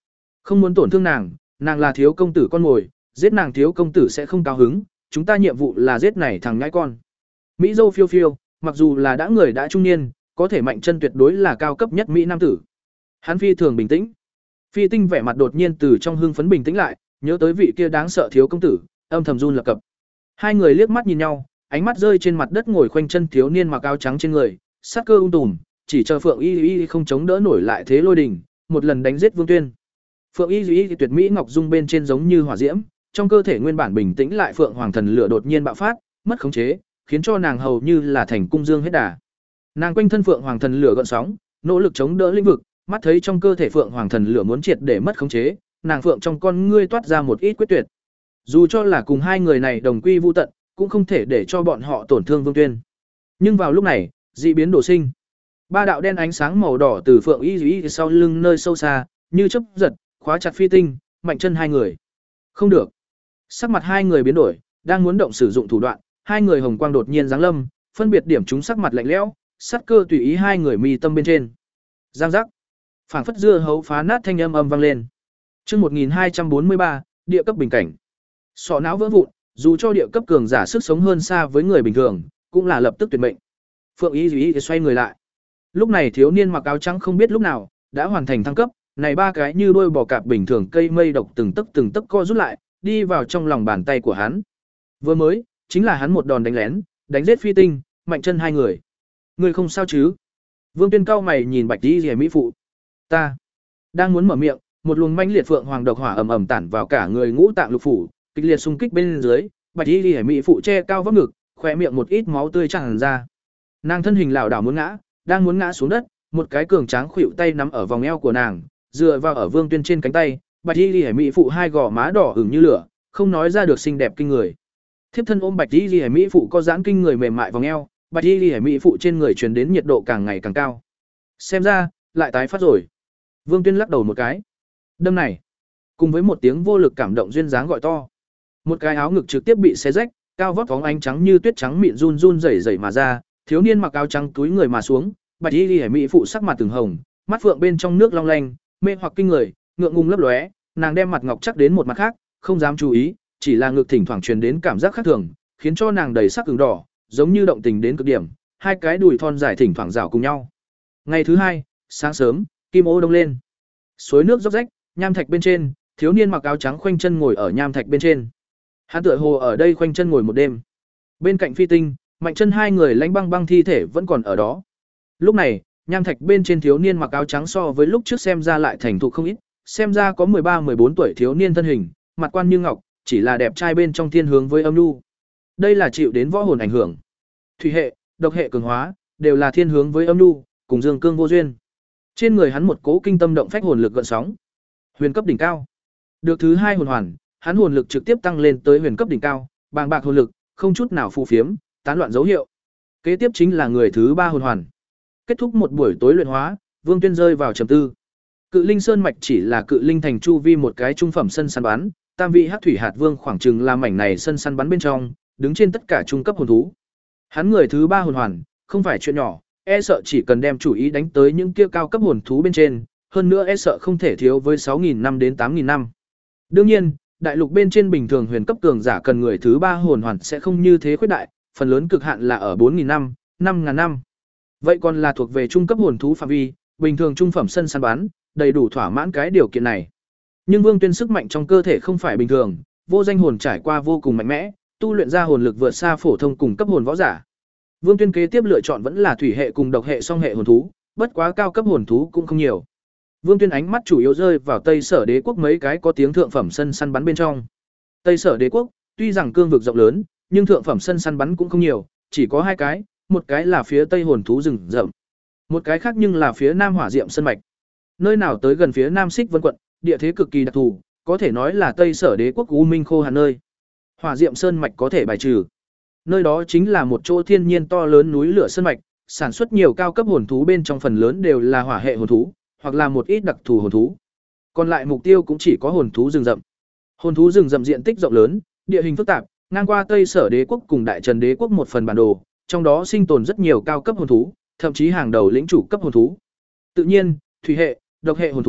Không muốn tổn thương nàng, nàng là thiếu công tử con mồi, giết nàng thiếu công tử sẽ không cao hứng, chúng ta nhiệm vụ là giết này thằng nhãi con. Mỹ dâu phiêu phiêu, mặc dù là đã người đã trung niên, có thể Mạnh Chân tuyệt đối là cao cấp nhất mỹ nam tử. Hắn phi thường bình tĩnh. Phi Tinh vẻ mặt đột nhiên từ trong hưng phấn bình tĩnh lại, nhớ tới vị kia đáng sợ thiếu công tử, âm thầm run lập cập. Hai người liếc mắt nhìn nhau, ánh mắt rơi trên mặt đất ngồi khoanh chân thiếu niên mặc áo trắng trên người, sát cơ ung tùm, chỉ chờ Phượng Y Y không chống đỡ nổi lại thế lôi đình, một lần đánh giết Vương Tuyên. Phượng Y Y tuyệt mỹ ngọc dung bên trên giống như hỏa diễm, trong cơ thể nguyên bản bình tĩnh lại Phượng Hoàng thần lửa đột nhiên bạo phát, mất khống chế, khiến cho nàng hầu như là thành cung dương hết đà. Nàng quanh thân Phượng Hoàng thần lửa gợn sóng, nỗ lực chống đỡ lĩnh vực, mắt thấy trong cơ thể Phượng Hoàng thần lửa muốn triệt để mất khống chế, nàng phượng trong con ngươi toát ra một ít quyết tuyệt. Dù cho là cùng hai người này đồng quy vu tận, cũng không thể để cho bọn họ tổn thương Vương Tuyên. Nhưng vào lúc này, dị biến đổ sinh. Ba đạo đen ánh sáng màu đỏ từ Phượng Y Y sau lưng nơi sâu xa, như chớp giật, khóa chặt Phi Tinh, Mạnh Chân hai người. Không được. Sắc mặt hai người biến đổi, đang muốn động sử dụng thủ đoạn, hai người hồng quang đột nhiên giáng lâm, phân biệt điểm chúng sắc mặt lạnh lẽo, sát cơ tùy ý hai người mi tâm bên trên. Giang giác. Phảng phất dưa hấu phá nát thanh âm âm vang lên. Chương một nghìn hai trăm bốn mươi ba, địa cấp bình cảnh. Sọ não vỡ vụn, dù cho địa cấp cường giả sức sống hơn xa với người bình thường, cũng là lập tức tuyệt mệnh. Phượng Y Y xoay người lại. Lúc này thiếu niên mặc áo trắng không biết lúc nào đã hoàn thành thăng cấp, này ba cái như đôi bò cạp bình thường cây mây độc từng tấc từng tấc co rút lại, đi vào trong lòng bàn tay của hắn. Vừa mới, chính là hắn một đòn đánh lén, đánh giết Phi Tinh, Mạnh Chân hai người. Người không sao chứ? Vương Tuyên cao mày nhìn Bạch Y Liễu mỹ phụ. Ta đang muốn mở miệng, một luồng manh liệt phượng hoàng độc hỏa ầm ầm tản vào cả người ngũ tạng lục phủ, kịch liệt xung kích bên dưới, Bạch Y Liễu mỹ phụ che cao vóc ngực, khóe miệng một ít máu tươi tràn ra. Nàng thân hình lảo đảo muốn ngã, đang muốn ngã xuống đất, một cái cường tráng khuỵu tay nắm ở vòng eo của nàng, dựa vào ở Vương Tuyên trên cánh tay, Bạch Y Liễu mỹ phụ hai gò má đỏ ửng như lửa, không nói ra được xinh đẹp kinh người. Thiếp thân ôm Bạch Y Liễu mỹ phụ có giãn kinh người mềm mại vòng eo, Bạch Y Liễu mỹ phụ trên người truyền đến nhiệt độ càng ngày càng cao. Xem ra, lại tái phát rồi. Vương Tuyên lắc đầu một cái. Đâm này, cùng với một tiếng vô lực cảm động duyên dáng gọi to. Một cái áo ngực trực tiếp bị xé rách, cao vóc phóng ánh trắng như tuyết trắng mịn run run rẩy rẩy mà ra, thiếu niên mặc áo trắng túi người mà xuống, Bạch Y Liễu mỹ phụ sắc mặt từng hồng, mắt phượng bên trong nước long lanh, mê hoặc kinh người, ngượng ngùng lấp lóe, nàng đem mặt ngọc chắc đến một mặt khác, không dám chú ý, chỉ là ngực thỉnh thoảng truyền đến cảm giác khác thường, khiến cho nàng đầy sắc ửng đỏ, giống như động tình đến cực điểm, hai cái đùi thon dài thỉnh thoảng rảo cùng nhau. Ngày thứ hai, sáng sớm, kim ô đông lên. Suối nước róc rách, nham thạch bên trên, thiếu niên mặc áo trắng khoanh chân ngồi ở nham thạch bên trên. Hắn tựa hồ ở đây khoanh chân ngồi một đêm. Bên cạnh Phi Tinh, Mạnh Chân hai người lãnh băng băng thi thể vẫn còn ở đó. Lúc này, nham thạch bên trên thiếu niên mặc áo trắng so với lúc trước xem ra lại thành thục không ít, xem ra có mười ba mười bốn tuổi thiếu niên thân hình, mặt quan như ngọc, chỉ là đẹp trai bên trong thiên hướng với âm nhu. Đây là chịu đến võ hồn ảnh hưởng. Thủy hệ, độc hệ cường hóa, đều là thiên hướng với âm nhu, cùng dương cương vô duyên. Trên người hắn một cố kinh tâm động phách hồn lực gợn sóng. Huyền cấp đỉnh cao. Được thứ hai hồn hoàn, hắn hồn lực trực tiếp tăng lên tới huyền cấp đỉnh cao, bàng bạc hồn lực, không chút nào phù phiếm, tán loạn dấu hiệu. Kế tiếp chính là người thứ ba hồn hoàn. Kết thúc một buổi tối luyện hóa, Vương Tuyên rơi vào trầm tư. Cự Linh Sơn mạch chỉ là Cự Linh thành chu vi một cái trung phẩm sân săn bắn, tam vị hắc thủy hạt vương khoảng chừng là mảnh này sân săn bắn bên trong, đứng trên tất cả trung cấp hồn thú. Hắn người thứ ba hồn hoàn, không phải chuyện nhỏ, e sợ chỉ cần đem chủ ý đánh tới những kia cao cấp hồn thú bên trên, hơn nữa e sợ không thể thiếu với sáu nghìn năm đến tám nghìn năm. Đương nhiên, đại lục bên trên bình thường huyền cấp cường giả cần người thứ ba hồn hoàn sẽ không như thế khuyết đại, phần lớn cực hạn là ở bốn nghìn năm, năm nghìn năm. Vậy còn là thuộc về trung cấp hồn thú phạm vi, bình thường trung phẩm sân săn bắn, đầy đủ thỏa mãn cái điều kiện này. Nhưng Vương Tuyên sức mạnh trong cơ thể không phải bình thường, vô danh hồn trải qua vô cùng mạnh mẽ, tu luyện ra hồn lực vượt xa phổ thông cùng cấp hồn võ giả. Vương Tuyên kế tiếp lựa chọn vẫn là thủy hệ cùng độc hệ song hệ hồn thú, bất quá cao cấp hồn thú cũng không nhiều. Vương Tuyên ánh mắt chủ yếu rơi vào Tây Sở Đế quốc mấy cái có tiếng thượng phẩm sân săn bắn bên trong. Tây Sở Đế quốc, tuy rằng cương vực rộng lớn, nhưng thượng phẩm sân săn bắn cũng không nhiều, chỉ có hai cái, một cái là phía Tây hồn thú rừng rậm, một cái khác nhưng là phía Nam hỏa diệm sơn mạch. Nơi nào tới gần phía Nam Xích Vân quận, địa thế cực kỳ đặc thù, có thể nói là Tây Sở Đế quốc u minh khô hạn nơi. Hỏa diệm sơn mạch có thể bài trừ. Nơi đó chính là một chỗ thiên nhiên to lớn núi lửa sơn mạch, sản xuất nhiều cao cấp hồn thú bên trong phần lớn đều là hỏa hệ hồn thú, hoặc là một ít đặc thù hồn thú. Còn lại mục tiêu cũng chỉ có hồn thú rừng rậm. Hồn thú rừng rậm diện tích rộng lớn, địa hình phức tạp, ngang qua Tây Sở Đế quốc cùng Đại Trần Đế quốc một phần bản đồ, trong đó sinh tồn rất nhiều cao cấp hồn thú, thậm chí hàng đầu lĩnh chủ cấp hồn thú. Tự nhiên, thủy hệ, độc hệ hồn thú,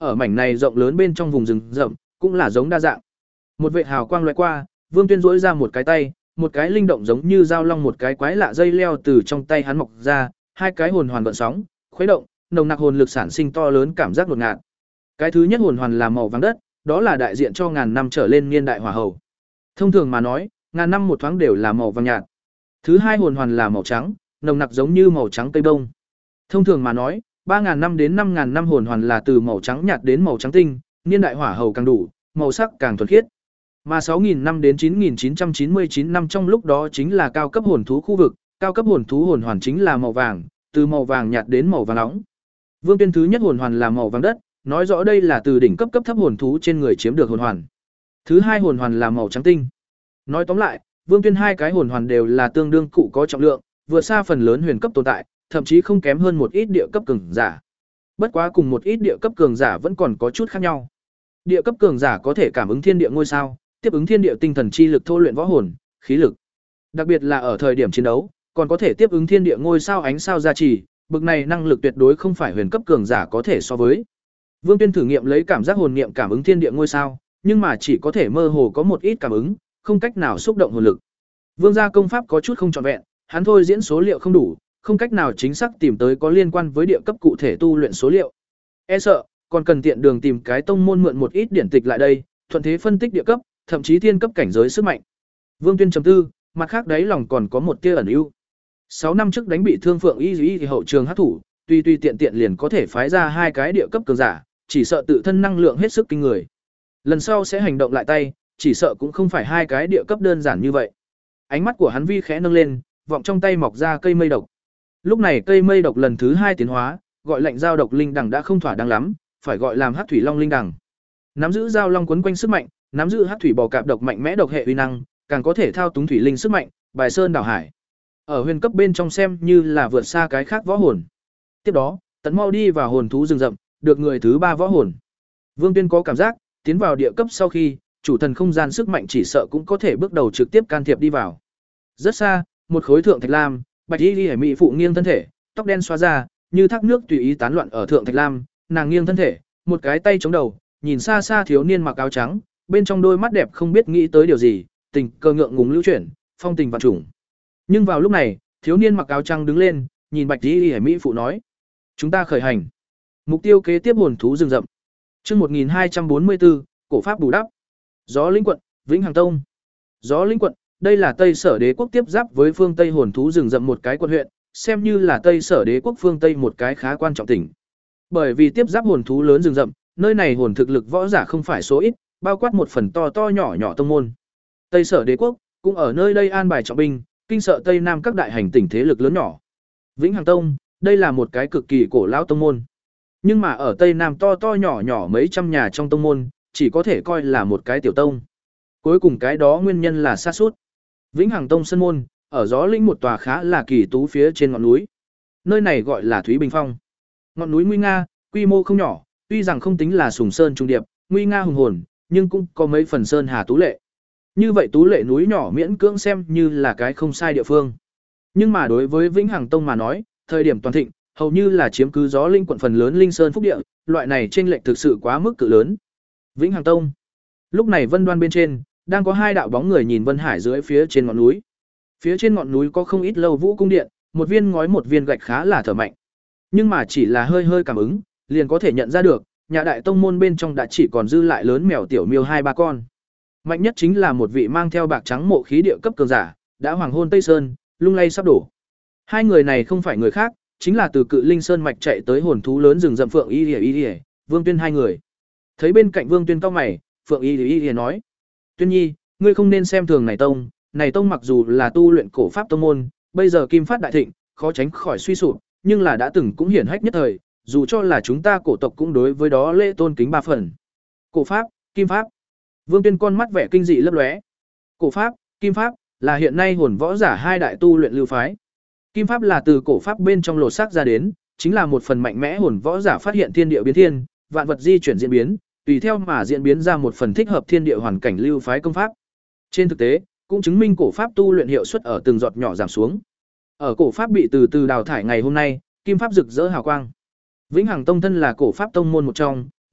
ở mảnh này rộng lớn bên trong vùng rừng rậm, cũng là giống đa dạng. Một vệt hào quang lóe qua, Vương Tuyên duỗi ra một cái tay, một cái linh động giống như dao long một cái quái lạ dây leo từ trong tay hắn mọc ra, hai cái hồn hoàn gợn sóng, khuấy động, nồng nặc hồn lực sản sinh to lớn cảm giác đột ngạt. Cái thứ nhất hồn hoàn là màu vàng đất, đó là đại diện cho ngàn năm trở lên niên đại hỏa hầu. Thông thường mà nói, ngàn năm một thoáng đều là màu vàng nhạt. Thứ hai hồn hoàn là màu trắng, nồng nặc giống như màu trắng cây bông. Thông thường mà nói, ba ngàn năm đến năm ngàn năm hồn hoàn là từ màu trắng nhạt đến màu trắng tinh, niên đại hỏa hầu càng đủ, màu sắc càng thuần khiết. Mà sáu nghìn năm đến chín nghìn chín trăm chín mươi chín năm trong lúc đó chính là cao cấp hồn thú khu vực, cao cấp hồn thú hồn hoàn chính là màu vàng, từ màu vàng nhạt đến màu vàng nóng. Vương Tuyên thứ nhất hồn hoàn là màu vàng đất, nói rõ đây là từ đỉnh cấp cấp thấp hồn thú trên người chiếm được hồn hoàn. Thứ hai hồn hoàn là màu trắng tinh. Nói tóm lại, Vương Tuyên hai cái hồn hoàn đều là tương đương cụ có trọng lượng, vượt xa phần lớn huyền cấp tồn tại, thậm chí không kém hơn một ít địa cấp cường giả. Bất quá cùng một ít địa cấp cường giả vẫn còn có chút khác nhau. Địa cấp cường giả có thể cảm ứng thiên địa ngôi sao, tiếp ứng thiên địa tinh thần chi lực thô luyện võ hồn, khí lực. Đặc biệt là ở thời điểm chiến đấu, còn có thể tiếp ứng thiên địa ngôi sao ánh sao gia trì, bực này năng lực tuyệt đối không phải huyền cấp cường giả có thể so với. Vương Tuyên thử nghiệm lấy cảm giác hồn niệm cảm ứng thiên địa ngôi sao, nhưng mà chỉ có thể mơ hồ có một ít cảm ứng, không cách nào xúc động hồn lực. Vương gia công pháp có chút không trọn vẹn, hắn thôi diễn số liệu không đủ, không cách nào chính xác tìm tới có liên quan với địa cấp cụ thể tu luyện số liệu. E sợ, còn cần tiện đường tìm cái tông môn mượn một ít điển tịch lại đây, thuận thế phân tích địa cấp, thậm chí thiên cấp cảnh giới sức mạnh. Vương Tuyên trầm tư, mặt khác đấy lòng còn có một tia ẩn ưu. sáu năm trước đánh bị thương Phượng Y Y thì hậu trường hắc thủ, tuy tuy tiện tiện liền có thể phái ra hai cái địa cấp cường giả, chỉ sợ tự thân năng lượng hết sức kinh người. Lần sau sẽ hành động lại tay, chỉ sợ cũng không phải hai cái địa cấp đơn giản như vậy. Ánh mắt của hắn vi khẽ nâng lên, vọng trong tay mọc ra cây mây độc. Lúc này cây mây độc lần thứ hai tiến hóa, gọi lệnh giao độc linh đằng đã không thỏa đáng lắm, phải gọi làm hắc thủy long linh đằng. Nắm giữ giao long quấn quanh sức mạnh, nắm giữ hắc thủy bò cạp độc mạnh mẽ độc hệ uy năng, càng có thể thao túng thủy linh sức mạnh, bài sơn đảo hải. Ở huyền cấp bên trong xem như là vượt xa cái khác võ hồn. Tiếp đó, tấn mau đi vào hồn thú rừng rậm, được người thứ ba võ hồn. Vương Tuyên có cảm giác, tiến vào địa cấp sau khi, chủ thần không gian sức mạnh chỉ sợ cũng có thể bước đầu trực tiếp can thiệp đi vào. Rất xa, một khối thượng thạch lam, bạch y liễu mỹ phụ nghiêng thân thể, tóc đen xóa ra, như thác nước tùy ý tán loạn ở thượng thạch lam, nàng nghiêng thân thể, một cái tay chống đầu, nhìn xa xa thiếu niên mặc áo trắng, bên trong đôi mắt đẹp không biết nghĩ tới điều gì, tình cơ ngượng ngùng lưu chuyển, phong tình vạn trùng. Nhưng vào lúc này, thiếu niên mặc áo trắng đứng lên, nhìn bạch y liễu mỹ phụ nói: "Chúng ta khởi hành." Mục tiêu kế tiếp hồn thú rừng rậm. Chương một nghìn hai trăm bốn mươi tư, cổ pháp bù đắp. Gió Linh quận, Vĩnh Hằng Tông. Gió Linh quận, đây là Tây Sở Đế quốc tiếp giáp với phương Tây hồn thú rừng rậm một cái quận huyện, xem như là Tây Sở Đế quốc phương Tây một cái khá quan trọng tỉnh. Bởi vì tiếp giáp hồn thú lớn rừng rậm, nơi này hồn thực lực võ giả không phải số ít, bao quát một phần to to nhỏ nhỏ tông môn. Tây Sở Đế quốc cũng ở nơi đây an bài trọng binh, kinh sợ Tây Nam các đại hành tỉnh thế lực lớn nhỏ. Vĩnh Hằng Tông, đây là một cái cực kỳ cổ lão tông môn. Nhưng mà ở Tây Nam to to nhỏ nhỏ mấy trăm nhà trong tông môn, chỉ có thể coi là một cái tiểu tông. Cuối cùng cái đó nguyên nhân là sa sút. Vĩnh Hằng Tông sân môn, ở Gió Lĩnh một tòa khá là kỳ tú phía trên ngọn núi. Nơi này gọi là Thúy Bình Phong. Ngọn núi nguy nga, quy mô không nhỏ, tuy rằng không tính là sùng sơn trung điệp, nguy nga hùng hồn, nhưng cũng có mấy phần sơn hà tú lệ. Như vậy tú lệ núi nhỏ miễn cưỡng xem như là cái không sai địa phương. Nhưng mà đối với Vĩnh Hằng Tông mà nói, thời điểm toàn thịnh, hầu như là chiếm cứ Gió Linh quận phần lớn linh sơn phúc địa, loại này chênh lệch thực sự quá mức cự lớn. Vĩnh Hằng Tông. Lúc này Vân Đoan bên trên, đang có hai đạo bóng người nhìn Vân Hải dưới phía trên ngọn núi. Phía trên ngọn núi có không ít lâu vũ cung điện, một viên ngói một viên gạch khá là thở mạnh. Nhưng mà chỉ là hơi hơi cảm ứng, liền có thể nhận ra được, nhà đại tông môn bên trong đã chỉ còn dư lại lớn mèo tiểu miêu hai ba con. Mạnh nhất chính là một vị mang theo bạc trắng mộ khí địa cấp cường giả, đã hoàng hôn Tây Sơn, lung lay sắp đổ. Hai người này không phải người khác, chính là từ Cự Linh Sơn mạch chạy tới hồn thú lớn rừng rậm Phượng Y Liễu Y Liễu, Vương Tuyên hai người. Thấy bên cạnh Vương Tuyên cau mày, Phượng Y Liễu Y Liễu nói: "Tuyên Nhi, ngươi không nên xem thường này tông, này tông mặc dù là tu luyện cổ pháp tông môn, bây giờ kim phát đại thịnh, khó tránh khỏi suy sụp, nhưng là đã từng cũng hiển hách nhất thời, dù cho là chúng ta cổ tộc cũng đối với đó lễ tôn kính ba phần." Cổ pháp, kim pháp. Vương Tuyên con mắt vẻ kinh dị lấp lóe. Cổ pháp, kim pháp là hiện nay hồn võ giả hai đại tu luyện lưu phái. Kim pháp là từ cổ pháp bên trong lột xác ra đến, chính là một phần mạnh mẽ hồn võ giả phát hiện thiên địa biến thiên, vạn vật di chuyển diễn biến, tùy theo mà diễn biến ra một phần thích hợp thiên địa hoàn cảnh lưu phái công pháp. Trên thực tế, cũng chứng minh cổ pháp tu luyện hiệu suất ở từng giọt nhỏ giảm xuống. Ở cổ pháp bị từ từ đào thải ngày hôm nay, kim pháp rực rỡ hào quang. Vĩnh Hằng Tông thân là cổ pháp tông môn một trong,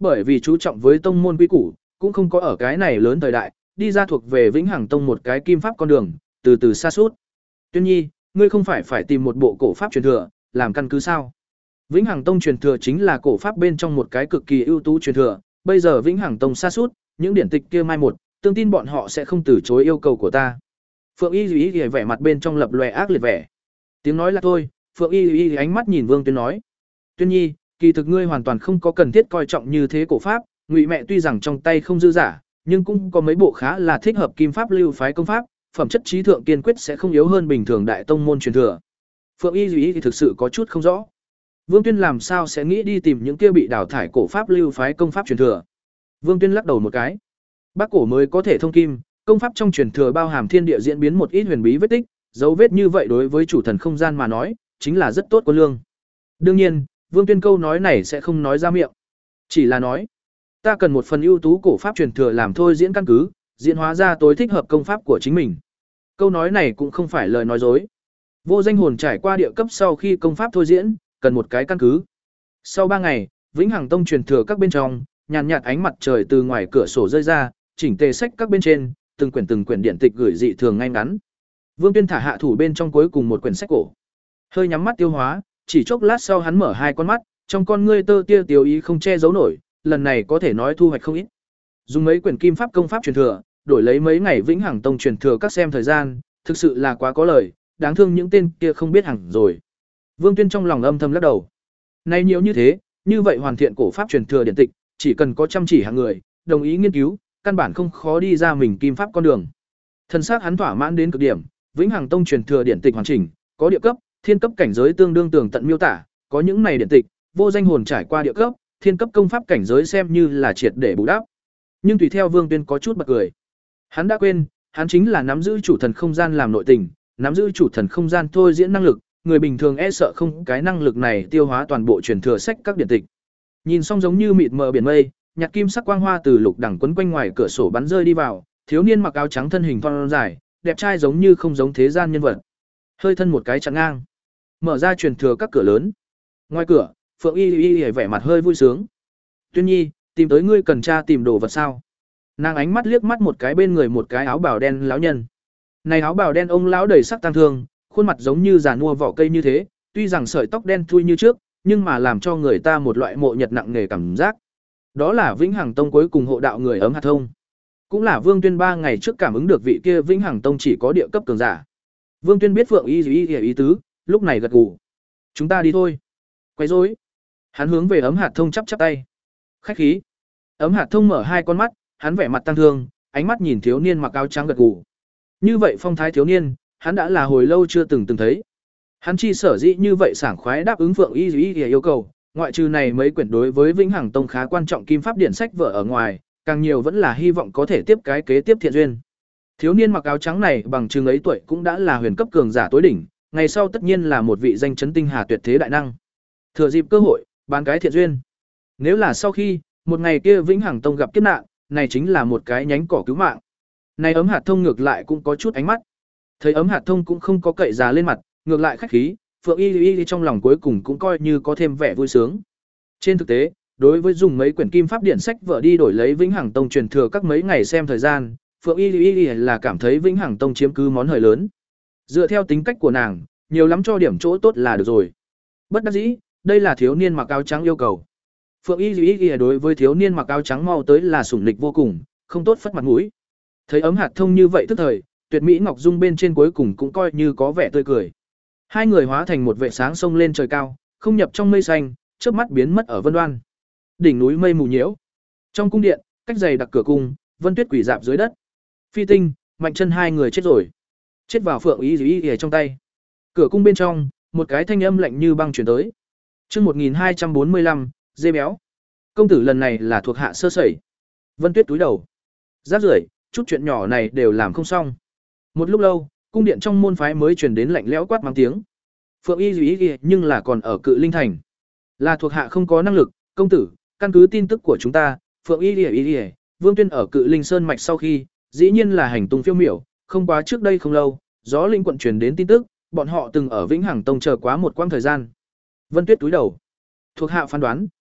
bởi vì chú trọng với tông môn quy củ, cũng không có ở cái này lớn thời đại, đi ra thuộc về Vĩnh Hằng Tông một cái kim pháp con đường, từ từ xa suốt. Tuyên Nhi, ngươi không phải phải tìm một bộ cổ pháp truyền thừa, làm căn cứ sao? Vĩnh Hằng Tông truyền thừa chính là cổ pháp bên trong một cái cực kỳ ưu tú truyền thừa, bây giờ Vĩnh Hằng Tông xa suốt, những điển tịch kia mai một, tương tin bọn họ sẽ không từ chối yêu cầu của ta. Phượng Y Duy Y vẻ mặt bên trong lập lòe ác liệt vẻ. Tiếng nói là thôi, Phượng Y Y ánh mắt nhìn Vương Tuyên nói: "Tuyên Nhi, kỳ thực ngươi hoàn toàn không có cần thiết coi trọng như thế cổ pháp, Ngụy mẹ tuy rằng trong tay không dư giả, nhưng cũng có mấy bộ khá là thích hợp kim pháp lưu phái công pháp, phẩm chất trí thượng kiên quyết sẽ không yếu hơn bình thường đại tông môn truyền thừa." Phượng Y Duy thì thực sự có chút không rõ. Vương Tuyên làm sao sẽ nghĩ đi tìm những kia bị đào thải cổ pháp lưu phái công pháp truyền thừa? Vương Tuyên lắc đầu một cái. Bác cổ mới có thể thông kim, công pháp trong truyền thừa bao hàm thiên địa diễn biến một ít huyền bí vết tích, dấu vết như vậy đối với chủ thần không gian mà nói, chính là rất tốt của lương. Đương nhiên, Vương Tuyên câu nói này sẽ không nói ra miệng, chỉ là nói, ta cần một phần ưu tú cổ pháp truyền thừa làm thôi diễn căn cứ, diễn hóa ra tối thích hợp công pháp của chính mình. Câu nói này cũng không phải lời nói dối. Vô Danh Hồn trải qua địa cấp sau khi công pháp thôi diễn, cần một cái căn cứ. Sau ba ngày, Vĩnh Hằng Tông truyền thừa các bên trong, nhàn nhạt ánh mặt trời từ ngoài cửa sổ rơi ra, chỉnh tề sách các bên trên, từng quyển từng quyển điện tịch gửi dị thường ngay ngắn. Vương Tuyên thả hạ thủ bên trong cuối cùng một quyển sách cổ. Hơi nhắm mắt tiêu hóa, chỉ chốc lát sau hắn mở hai con mắt, trong con ngươi tơ tia tiêu ý không che giấu nổi, lần này có thể nói thu hoạch không ít. Dùng mấy quyển kim pháp công pháp truyền thừa, đổi lấy mấy ngày Vĩnh Hằng Tông truyền thừa các xem thời gian, thực sự là quá có lời, đáng thương những tên kia không biết hẳn rồi. Vương Tuyên trong lòng âm thầm lắc đầu. Nay nhiều như thế, như vậy hoàn thiện cổ pháp truyền thừa điện tịch, chỉ cần có chăm chỉ hàng người, đồng ý nghiên cứu, căn bản không khó đi ra mình kim pháp con đường. Thân xác hắn thỏa mãn đến cực điểm, Vĩnh Hằng Tông truyền thừa điện tịch hoàn chỉnh, có địa cấp, thiên cấp cảnh giới tương đương tường tận miêu tả, có những này điện tịch, Vô Danh Hồn trải qua địa cấp, thiên cấp công pháp cảnh giới xem như là triệt để bù đắp. Nhưng tùy theo Vương Tuyên có chút bật cười. Hắn đã quên, hắn chính là nắm giữ chủ thần không gian làm nội tình, nắm giữ chủ thần không gian thôi diễn năng lực, người bình thường e sợ không cái năng lực này tiêu hóa toàn bộ truyền thừa sách các điện tịch. Nhìn xong giống như mịt mờ biển mây, nhạt kim sắc quang hoa từ lục đẳng quấn quanh ngoài cửa sổ bắn rơi đi vào, thiếu niên mặc áo trắng thân hình thon dài, đẹp trai giống như không giống thế gian nhân vật. Hơi thân một cái chặn ngang, mở ra truyền thừa các cửa lớn. Ngoài cửa, Phượng Y Y Y vẻ mặt hơi vui sướng. "Tuyên Nhi, tìm tới ngươi cần tra tìm đồ vật sao?" Nàng ánh mắt liếc mắt một cái bên người một cái áo bào đen lão nhân. Này áo bào đen ông lão đầy sắc tang thương, khuôn mặt giống như giàn mua vỏ cây như thế, tuy rằng sợi tóc đen thui như trước, nhưng mà làm cho người ta một loại mộ nhật nặng nề cảm giác. Đó là Vĩnh Hằng Tông cuối cùng hộ đạo người ấm hạt thông. Cũng là Vương Tuyên ba ngày trước cảm ứng được vị kia Vĩnh Hằng Tông chỉ có địa cấp cường giả. Vương Tuyên biết Phượng Y Y ý tứ, lúc này gật gù. "Chúng ta đi thôi." Quấy rối. Hắn hướng về ấm hạt thông chắp chắp tay. "Khách khí." Ấm hạt thông mở hai con mắt, hắn vẻ mặt tăng thương, ánh mắt nhìn thiếu niên mặc áo trắng gật gù. Như vậy phong thái thiếu niên, hắn đã là hồi lâu chưa từng từng thấy. Hắn chi sở dĩ như vậy sảng khoái đáp ứng Phượng Y Y yêu cầu, ngoại trừ này mấy quyển đối với Vĩnh Hằng Tông khá quan trọng kim pháp điển sách vở ở ngoài, càng nhiều vẫn là hy vọng có thể tiếp cái kế tiếp thiện duyên. Thiếu niên mặc áo trắng này bằng chừng ấy tuổi cũng đã là huyền cấp cường giả tối đỉnh, ngày sau tất nhiên là một vị danh chấn tinh hà tuyệt thế đại năng. Thừa dịp cơ hội, bán cái thiện duyên. Nếu là sau khi, một ngày kia Vĩnh Hằng Tông gặp kiếp nạn, này chính là một cái nhánh cỏ cứu mạng. Này ấm hạt thông ngược lại cũng có chút ánh mắt. Thấy ấm hạt thông cũng không có cậy già lên mặt, ngược lại khách khí, Phượng Y Y trong lòng cuối cùng cũng coi như có thêm vẻ vui sướng. Trên thực tế, đối với dùng mấy quyển kim pháp điển sách vở đi đổi lấy Vĩnh Hằng Tông truyền thừa các mấy ngày xem thời gian, Phượng Y Y là cảm thấy Vĩnh Hằng Tông chiếm cứ món hời lớn. Dựa theo tính cách của nàng, nhiều lắm cho điểm chỗ tốt là được rồi. Bất đắc dĩ, đây là thiếu niên mặc áo trắng yêu cầu. Phượng Y Y đối với thiếu niên mặc áo trắng mau tới là sủng lịch vô cùng, không tốt phất mặt mũi. Thấy ấm hạt thông như vậy tức thời, tuyệt mỹ ngọc dung bên trên cuối cùng cũng coi như có vẻ tươi cười. Hai người hóa thành một vệ sáng sông lên trời cao, không nhập trong mây xanh, chớp mắt biến mất ở vân đoan. Đỉnh núi mây mù nhiễu. Trong cung điện, cách dày đặc cửa cung, Vân Tuyết quỷ dạp dưới đất. Phi Tinh, Mạnh Chân hai người chết rồi. Chết vào Phượng Y Y Y trong tay. Cửa cung bên trong, một cái thanh âm lạnh như băng truyền tới. Chương một nghìn hai trăm bốn mươi lăm, dê béo. Công tử lần này là thuộc hạ sơ sẩy. Vân Tuyết túi đầu. Rác rưởi, chút chuyện nhỏ này đều làm không xong. Một lúc lâu, cung điện trong môn phái mới truyền đến lạnh lẽo quát mắng tiếng. Phượng Y Y Y nhưng là còn ở Cự Linh thành. Là thuộc hạ không có năng lực, công tử, căn cứ tin tức của chúng ta, Phượng Y Y Y, Vương Tuyên ở Cự Linh Sơn mạch sau khi, dĩ nhiên là hành tung phiêu miểu, không quá trước đây không lâu, gió linh quận truyền đến tin tức, bọn họ từng ở Vĩnh Hằng Tông chờ quá một quãng thời gian. Vân Tuyết túi đầu. Thuộc hạ phán đoán,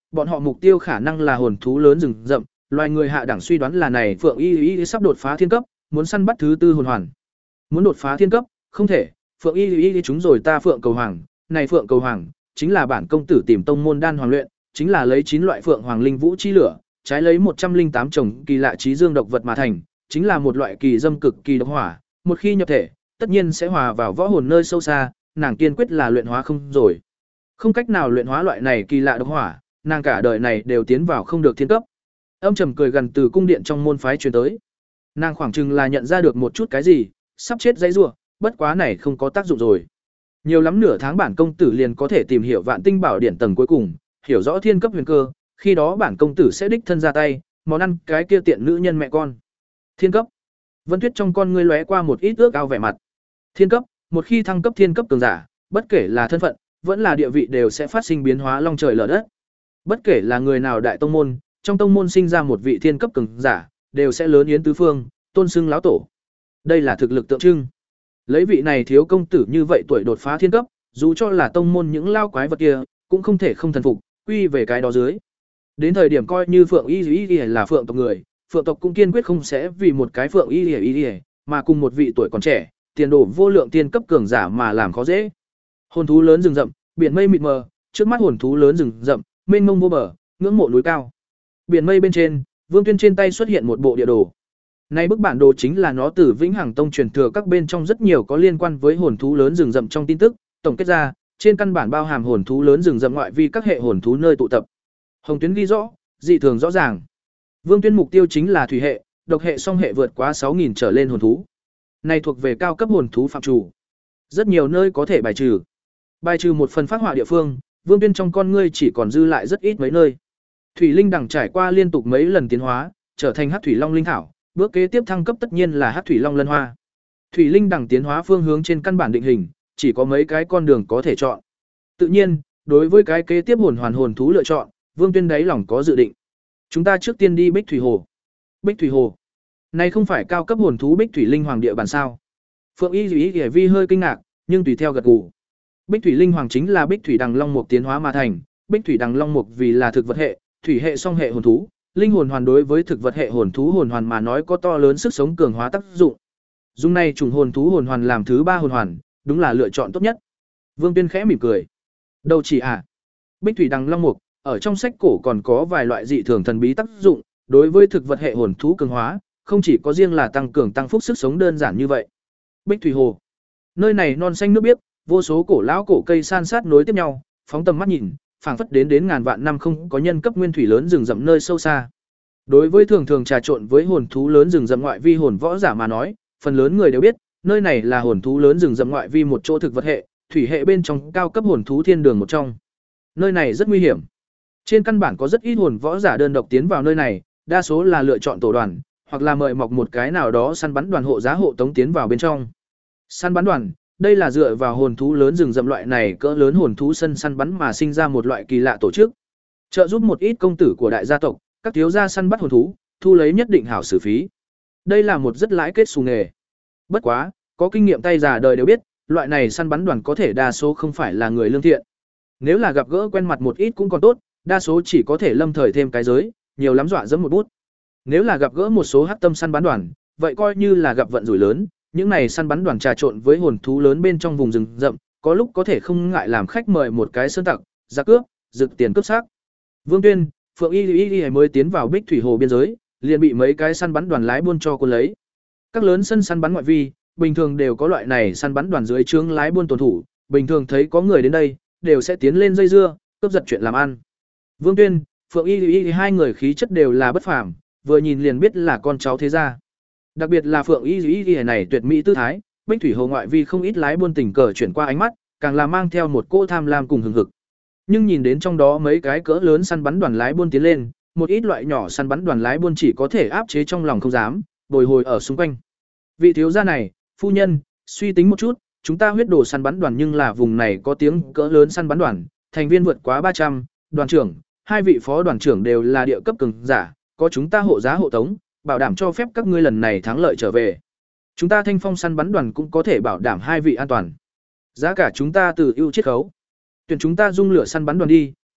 bọn họ mục tiêu khả năng là hồn thú lớn rừng rậm, loài người hạ đẳng suy đoán là này Phượng Y Y sắp đột phá thiên cấp, muốn săn bắt thứ tư hồn hoàn. Muốn đột phá thiên cấp, không thể, Phượng Y Y chúng rồi ta Phượng Cầu Hoàng, này Phượng Cầu Hoàng chính là bản công tử tìm tông môn đan hoàng luyện, chính là lấy chín loại Phượng Hoàng linh vũ chi lửa, trái lấy một trăm linh tám chồng kỳ lạ trí dương độc vật mà thành, chính là một loại kỳ dâm cực kỳ độc hỏa, một khi nhập thể, tất nhiên sẽ hòa vào võ hồn nơi sâu xa, nàng kiên quyết là luyện hóa không rồi. Không cách nào luyện hóa loại này kỳ lạ độc hỏa, nàng cả đời này đều tiến vào không được thiên cấp. Âm trầm cười gần từ cung điện trong môn phái truyền tới. Nàng khoảng chừng là nhận ra được một chút cái gì, sắp chết dây rủa, bất quá này không có tác dụng rồi. Nhiều lắm nửa tháng bản công tử liền có thể tìm hiểu Vạn Tinh Bảo Điển tầng cuối cùng, hiểu rõ thiên cấp huyền cơ, khi đó bản công tử sẽ đích thân ra tay, món ăn cái kia tiện nữ nhân mẹ con. Thiên cấp. Vân Tuyết trong con ngươi lóe qua một ít ước ao vẻ mặt. Thiên cấp, một khi thăng cấp thiên cấp cường giả, bất kể là thân phận, vẫn là địa vị đều sẽ phát sinh biến hóa long trời lở đất. Bất kể là người nào đại tông môn, trong tông môn sinh ra một vị thiên cấp cường giả, đều sẽ lớn yến tứ phương, tôn xưng lão tổ. Đây là thực lực tượng trưng. Lấy vị này thiếu công tử như vậy tuổi đột phá thiên cấp, dù cho là tông môn những lao quái vật kia, cũng không thể không thần phục, quy về cái đó dưới. Đến thời điểm coi như Phượng Y Y là Phượng tộc người, Phượng tộc cũng kiên quyết không sẽ vì một cái Phượng Y Y mà cùng một vị tuổi còn trẻ, tiền đồ vô lượng tiên cấp cường giả mà làm khó dễ. Hồn thú lớn rừng rậm, biển mây mịt mờ, trước mắt hồn thú lớn rừng rậm, mênh mông vô bờ, ngưỡng mộ núi cao. Biển mây bên trên, Vương Tuyên trên tay xuất hiện một bộ địa đồ. Này bức bản đồ chính là nó từ Vĩnh Hằng Tông truyền thừa các bên trong rất nhiều có liên quan với hồn thú lớn rừng rậm trong tin tức, tổng kết ra, trên căn bản bao hàm hồn thú lớn rừng rậm ngoại vi các hệ hồn thú nơi tụ tập. Hồng tuyến ghi rõ, dị thường rõ ràng. Vương Tuyên mục tiêu chính là thủy hệ, độc hệ song hệ vượt quá sáu nghìn trở lên hồn thú. Này thuộc về cao cấp hồn thú phạm chủ. Rất nhiều nơi có thể bài trừ. Bài trừ một phần phát họa địa phương, Vương Tuyên trong con ngươi chỉ còn dư lại rất ít mấy nơi. Thủy linh đằng trải qua liên tục mấy lần tiến hóa, trở thành Hắc Thủy Long linh thảo, bước kế tiếp thăng cấp tất nhiên là Hắc Thủy Long lân hoa. Thủy linh đằng tiến hóa phương hướng trên căn bản định hình, chỉ có mấy cái con đường có thể chọn. Tự nhiên, đối với cái kế tiếp hồn hoàn hồn thú lựa chọn, Vương Tuyên đáy lòng có dự định. Chúng ta trước tiên đi Bích Thủy Hồ. Bích Thủy Hồ. Này không phải cao cấp hồn thú Bích Thủy Linh Hoàng địa bàn sao? Phượng Y Dĩ Dĩ Vi hơi kinh ngạc, nhưng tùy theo gật gù. Bích Thủy Linh Hoàng chính là Bích Thủy Đằng Long Mục tiến hóa mà thành, Bích Thủy Đằng Long Mục vì là thực vật hệ, thủy hệ song hệ hồn thú, linh hồn hoàn đối với thực vật hệ hồn thú hồn hoàn mà nói có to lớn sức sống cường hóa tác dụng. Dung này trùng hồn thú hồn hoàn làm thứ ba hồn hoàn, đúng là lựa chọn tốt nhất. Vương Tuyên khẽ mỉm cười. Đâu chỉ à? Bích Thủy Đằng Long Mục, ở trong sách cổ còn có vài loại dị thường thần bí tác dụng, đối với thực vật hệ hồn thú cường hóa, không chỉ có riêng là tăng cường tăng phúc sức sống đơn giản như vậy. Bích Thủy Hồ. Nơi này non xanh nước biếc, vô số cổ lão cổ cây san sát nối tiếp nhau, phóng tầm mắt nhìn, phảng phất đến đến ngàn vạn năm không có nhân cấp nguyên thủy lớn rừng rậm nơi sâu xa. Đối với thường thường trà trộn với hồn thú lớn rừng rậm ngoại vi hồn võ giả mà nói, phần lớn người đều biết, nơi này là hồn thú lớn rừng rậm ngoại vi một chỗ thực vật hệ, thủy hệ bên trong cao cấp hồn thú thiên đường một trong. Nơi này rất nguy hiểm. Trên căn bản có rất ít hồn võ giả đơn độc tiến vào nơi này, đa số là lựa chọn tổ đoàn, hoặc là mời mọc một cái nào đó săn bắn đoàn hộ giá hộ tống tiến vào bên trong. Săn bắn đoàn, đây là dựa vào hồn thú lớn rừng rậm loại này cỡ lớn hồn thú sân săn bắn mà sinh ra một loại kỳ lạ tổ chức. Trợ giúp một ít công tử của đại gia tộc, các thiếu gia săn bắt hồn thú, thu lấy nhất định hảo xử phí. Đây là một rất lãi kết xù nghề. Bất quá, có kinh nghiệm tay già đời đều biết, loại này săn bắn đoàn có thể đa số không phải là người lương thiện. Nếu là gặp gỡ quen mặt một ít cũng còn tốt, đa số chỉ có thể lâm thời thêm cái giới, nhiều lắm dọa dẫm một bút. Nếu là gặp gỡ một số hắc tâm săn bắn đoàn, vậy coi như là gặp vận rủi lớn, những này săn bắn đoàn trà trộn với hồn thú lớn bên trong vùng rừng rậm, có lúc có thể không ngại làm khách mời một cái sơn tặc, ra cướp, rực tiền cướp xác. Vương Tuyên, Phượng Y Y Y mới tiến vào Bích Thủy Hồ biên giới, liền bị mấy cái săn bắn đoàn lái buôn cho cuốn lấy. Các lớn sân săn bắn ngoại vi, bình thường đều có loại này săn bắn đoàn dưới trướng lái buôn tuần thủ, bình thường thấy có người đến đây, đều sẽ tiến lên dây dưa, cướp giật chuyện làm ăn. Vương Tuyên, Phượng Y Y hai người khí chất đều là bất phàm, vừa nhìn liền biết là con cháu thế gia. Đặc biệt là Phượng Y Y Y này tuyệt mỹ tư thái, Bích Thủy Hồ ngoại vi không ít lái buôn tình cờ chuyển qua ánh mắt, càng là mang theo một cỗ tham lam cùng hừng hực. Nhưng nhìn đến trong đó mấy cái cỡ lớn săn bắn đoàn lái buôn tiến lên, một ít loại nhỏ săn bắn đoàn lái buôn chỉ có thể áp chế trong lòng không dám, bồi hồi ở xung quanh. Vị thiếu gia này, phu nhân, suy tính một chút, chúng ta huyết đồ săn bắn đoàn nhưng là vùng này có tiếng cỡ lớn săn bắn đoàn, thành viên vượt quá ba trăm, đoàn trưởng, hai vị phó đoàn trưởng đều là địa cấp cường giả, có chúng ta hộ giá hộ tống, bảo đảm cho phép các ngươi lần này thắng lợi trở về. Chúng ta Thanh Phong săn bắn đoàn cũng có thể bảo đảm hai vị an toàn. Giá cả chúng ta từ ưu chiết khấu. Tuyển chúng ta dung lửa săn bắn đoàn đi,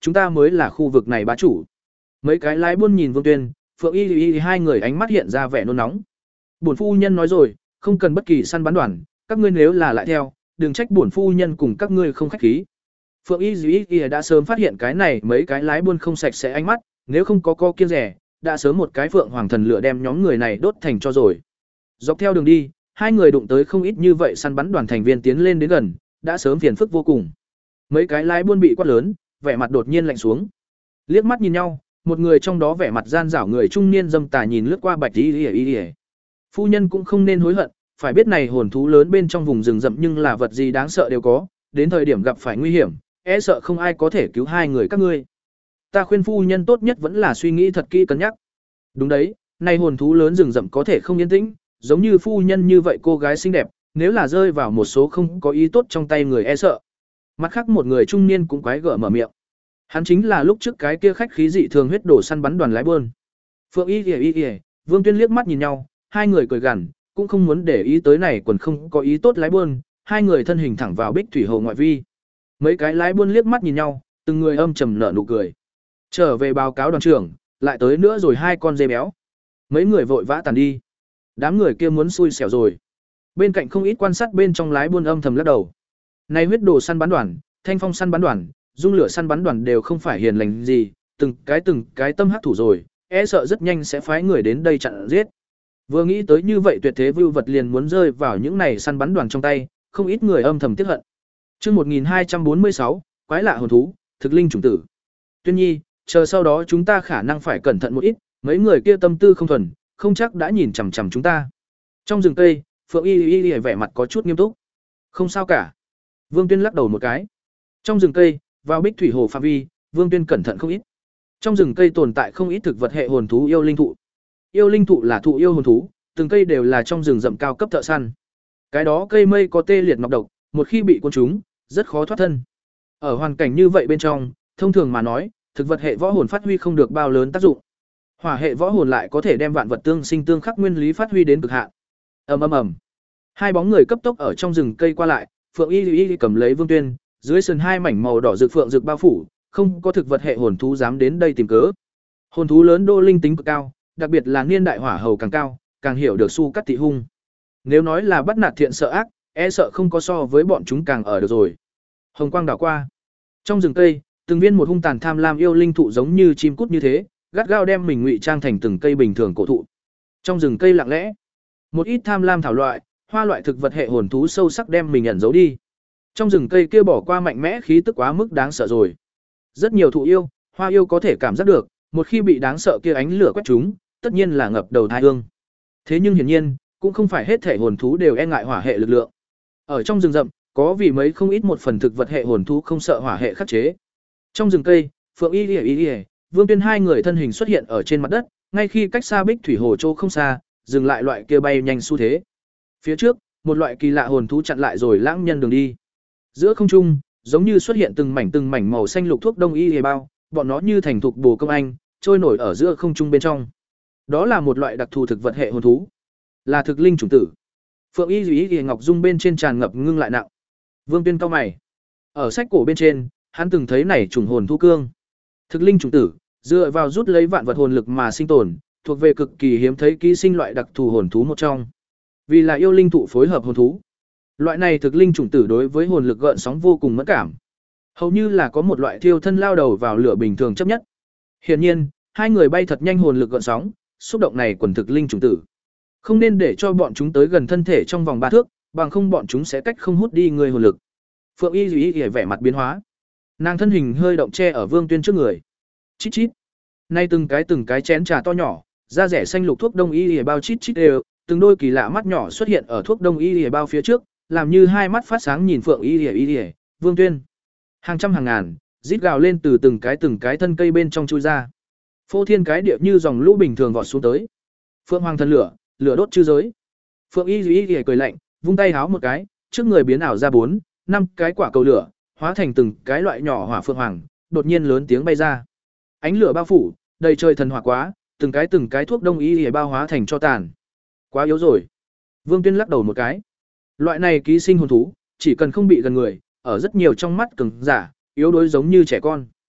chúng ta mới là khu vực này bá chủ. Mấy cái lái buôn nhìn Vương Tuyên, Phượng Y Y hai người ánh mắt hiện ra vẻ nôn nóng. Bổn phu nhân nói rồi, không cần bất kỳ săn bắn đoàn, các ngươi nếu là lại theo, đừng trách bổn phu nhân cùng các ngươi không khách khí. Phượng Y Y đã sớm phát hiện cái này mấy cái lái buôn không sạch sẽ ánh mắt, nếu không có co kiêng rẻ, đã sớm một cái Phượng Hoàng thần lửa đem nhóm người này đốt thành cho rồi. Dọc theo đường đi, hai người đụng tới không ít như vậy săn bắn đoàn thành viên tiến lên đến gần, đã sớm phiền phức vô cùng. Mấy cái lái buôn bị quát lớn, vẻ mặt đột nhiên lạnh xuống. Liếc mắt nhìn nhau, một người trong đó vẻ mặt gian dảo người trung niên dâm tà nhìn lướt qua Bạch Y Y. Phu nhân cũng không nên hối hận, phải biết này hồn thú lớn bên trong vùng rừng rậm nhưng là vật gì đáng sợ đều có, đến thời điểm gặp phải nguy hiểm, e sợ không ai có thể cứu hai người các ngươi. Ta khuyên phu nhân tốt nhất vẫn là suy nghĩ thật kỹ cân nhắc. Đúng đấy, này hồn thú lớn rừng rậm có thể không yên tĩnh, giống như phu nhân như vậy cô gái xinh đẹp, nếu là rơi vào một số không có ý tốt trong tay người e sợ. Mặt khác một người trung niên cũng quái gở mở miệng. Hắn chính là lúc trước cái kia khách khí dị thường huyết đổ săn bắn đoàn lái buôn. Phượng Y Y Y, Vương Tuyên liếc mắt nhìn nhau, hai người cười gằn, cũng không muốn để ý tới này quần không có ý tốt lái buôn, hai người thân hình thẳng vào Bích Thủy Hồ ngoại vi. Mấy cái lái buôn liếc mắt nhìn nhau, từng người âm trầm nở nụ cười. Trở về báo cáo đoàn trưởng, lại tới nữa rồi hai con dê béo. Mấy người vội vã tàn đi. Đám người kia muốn xui xẻo rồi. Bên cạnh không ít quan sát bên trong lái buôn âm thầm lắc đầu. Này huyết đồ săn bắn đoàn, thanh phong săn bắn đoàn, dung lửa săn bắn đoàn đều không phải hiền lành gì, từng cái từng cái tâm hắc thủ rồi, e sợ rất nhanh sẽ phái người đến đây chặn giết. Vừa nghĩ tới như vậy tuyệt thế vưu vật liền muốn rơi vào những này săn bắn đoàn trong tay, không ít người âm thầm tiếc hận. Chương một nghìn hai trăm bốn mươi sáu, quái lạ hồn thú, thực linh chủng tử. Tuyên Nhi, chờ sau đó chúng ta khả năng phải cẩn thận một ít, mấy người kia tâm tư không thuần, không chắc đã nhìn chằm chằm chúng ta. Trong rừng cây, Phượng Y Y Y vẻ mặt có chút nghiêm túc. Không sao cả. Vương Tuyên lắc đầu một cái. Trong rừng cây, vào Bích Thủy Hồ phạm vi, Vương Tuyên cẩn thận không ít. Trong rừng cây tồn tại không ít thực vật hệ hồn thú yêu linh thụ. Yêu linh thụ là thụ yêu hồn thú, từng cây đều là trong rừng rậm cao cấp thợ săn. Cái đó cây mây có tê liệt ngọc độc, một khi bị cuốn trúng, rất khó thoát thân. Ở hoàn cảnh như vậy bên trong, thông thường mà nói, thực vật hệ võ hồn phát huy không được bao lớn tác dụng. Hỏa hệ võ hồn lại có thể đem vạn vật tương sinh tương khắc nguyên lý phát huy đến cực hạn. Ầm ầm ầm. Hai bóng người cấp tốc ở trong rừng cây qua lại, Phượng Y Y cầm lấy Vương Tuyên, dưới sườn hai mảnh màu đỏ rực phượng rực bao phủ, không có thực vật hệ hồn thú dám đến đây tìm cớ. Hồn thú lớn đô linh tính cực cao, đặc biệt là niên đại hỏa hầu càng cao, càng hiểu được su cắt tị hung. Nếu nói là bắt nạt thiện sợ ác, e sợ không có so với bọn chúng càng ở được rồi. Hồng quang đảo qua. Trong rừng cây, từng viên một hung tàn tham lam yêu linh thụ giống như chim cút như thế, gắt gao đem mình ngụy trang thành từng cây bình thường cổ thụ. Trong rừng cây lặng lẽ, một ít tham lam thảo loại, hoa loại thực vật hệ hồn thú sâu sắc đem mình ẩn giấu đi. Trong rừng cây kia bỏ qua mạnh mẽ khí tức quá mức đáng sợ rồi. Rất nhiều thụ yêu, hoa yêu có thể cảm giác được, một khi bị đáng sợ kia ánh lửa quét chúng, tất nhiên là ngập đầu thai hương. Thế nhưng hiển nhiên, cũng không phải hết thể hồn thú đều e ngại hỏa hệ lực lượng. Ở trong rừng rậm, có vì mấy không ít một phần thực vật hệ hồn thú không sợ hỏa hệ khắc chế. Trong rừng cây, Phượng Y Y Y, Vương Tuyên hai người thân hình xuất hiện ở trên mặt đất, ngay khi cách xa Bích Thủy Hồ Châu không xa, dừng lại loại kia bay nhanh xu thế. Phía trước, một loại kỳ lạ hồn thú chặn lại rồi lãng nhân đường đi. Giữa không trung, giống như xuất hiện từng mảnh từng mảnh màu xanh lục thuốc đông y hề bao, bọn nó như thành thục bồ công anh, trôi nổi ở giữa không trung bên trong. Đó là một loại đặc thù thực vật hệ hồn thú, là thực linh chủng tử. Phượng Y Duy Y Ngọc Dung bên trên tràn ngập ngưng lại nặng. Vương Tuyên cao mày. Ở sách cổ bên trên, hắn từng thấy này chủng hồn thú cương. Thực linh chủng tử, dựa vào rút lấy vạn vật hồn lực mà sinh tồn, thuộc về cực kỳ hiếm thấy ký sinh loại đặc thù hồn thú một trong. Vì là yêu linh thụ phối hợp hồn thú. Loại này thực linh chủng tử đối với hồn lực gợn sóng vô cùng mẫn cảm. Hầu như là có một loại thiêu thân lao đầu vào lửa bình thường chấp nhất. Hiển nhiên, hai người bay thật nhanh hồn lực gợn sóng, xúc động này quần thực linh chủng tử. Không nên để cho bọn chúng tới gần thân thể trong vòng ba thước, bằng không bọn chúng sẽ cách không hút đi người hồn lực. Phượng Y Duy Y vẻ mặt biến hóa. Nàng thân hình hơi động che ở Vương Tuyên trước người. Chít chít. Nay từng cái từng cái chén trà to nhỏ, da rẻ xanh lục thuốc đông y y bao chít chít đều, từng đôi kỳ lạ mắt nhỏ xuất hiện ở thuốc đông y y bao phía trước, làm như hai mắt phát sáng nhìn Phượng Y Y Y, Vương Tuyên. Hàng trăm hàng ngàn, rít gào lên từ từng cái từng cái thân cây bên trong chui ra. Phô thiên cái địa như dòng lũ bình thường vọt xuống tới. Phượng Hoàng thần lửa, lửa đốt chư giới. Phượng Y Y Y cười lạnh, vung tay háo một cái, trước người biến ảo ra bốn, năm cái quả cầu lửa, hóa thành từng cái loại nhỏ hỏa phượng hoàng, đột nhiên lớn tiếng bay ra. Ánh lửa bao phủ, đầy trời thần hỏa quá, từng cái từng cái thuốc đông y y bao hóa thành cho tàn. Quá yếu rồi. Vương Tuyên lắc đầu một cái. Loại này ký sinh hồn thú, chỉ cần không bị gần người, ở rất nhiều trong mắt cường giả, yếu đuối giống như trẻ con.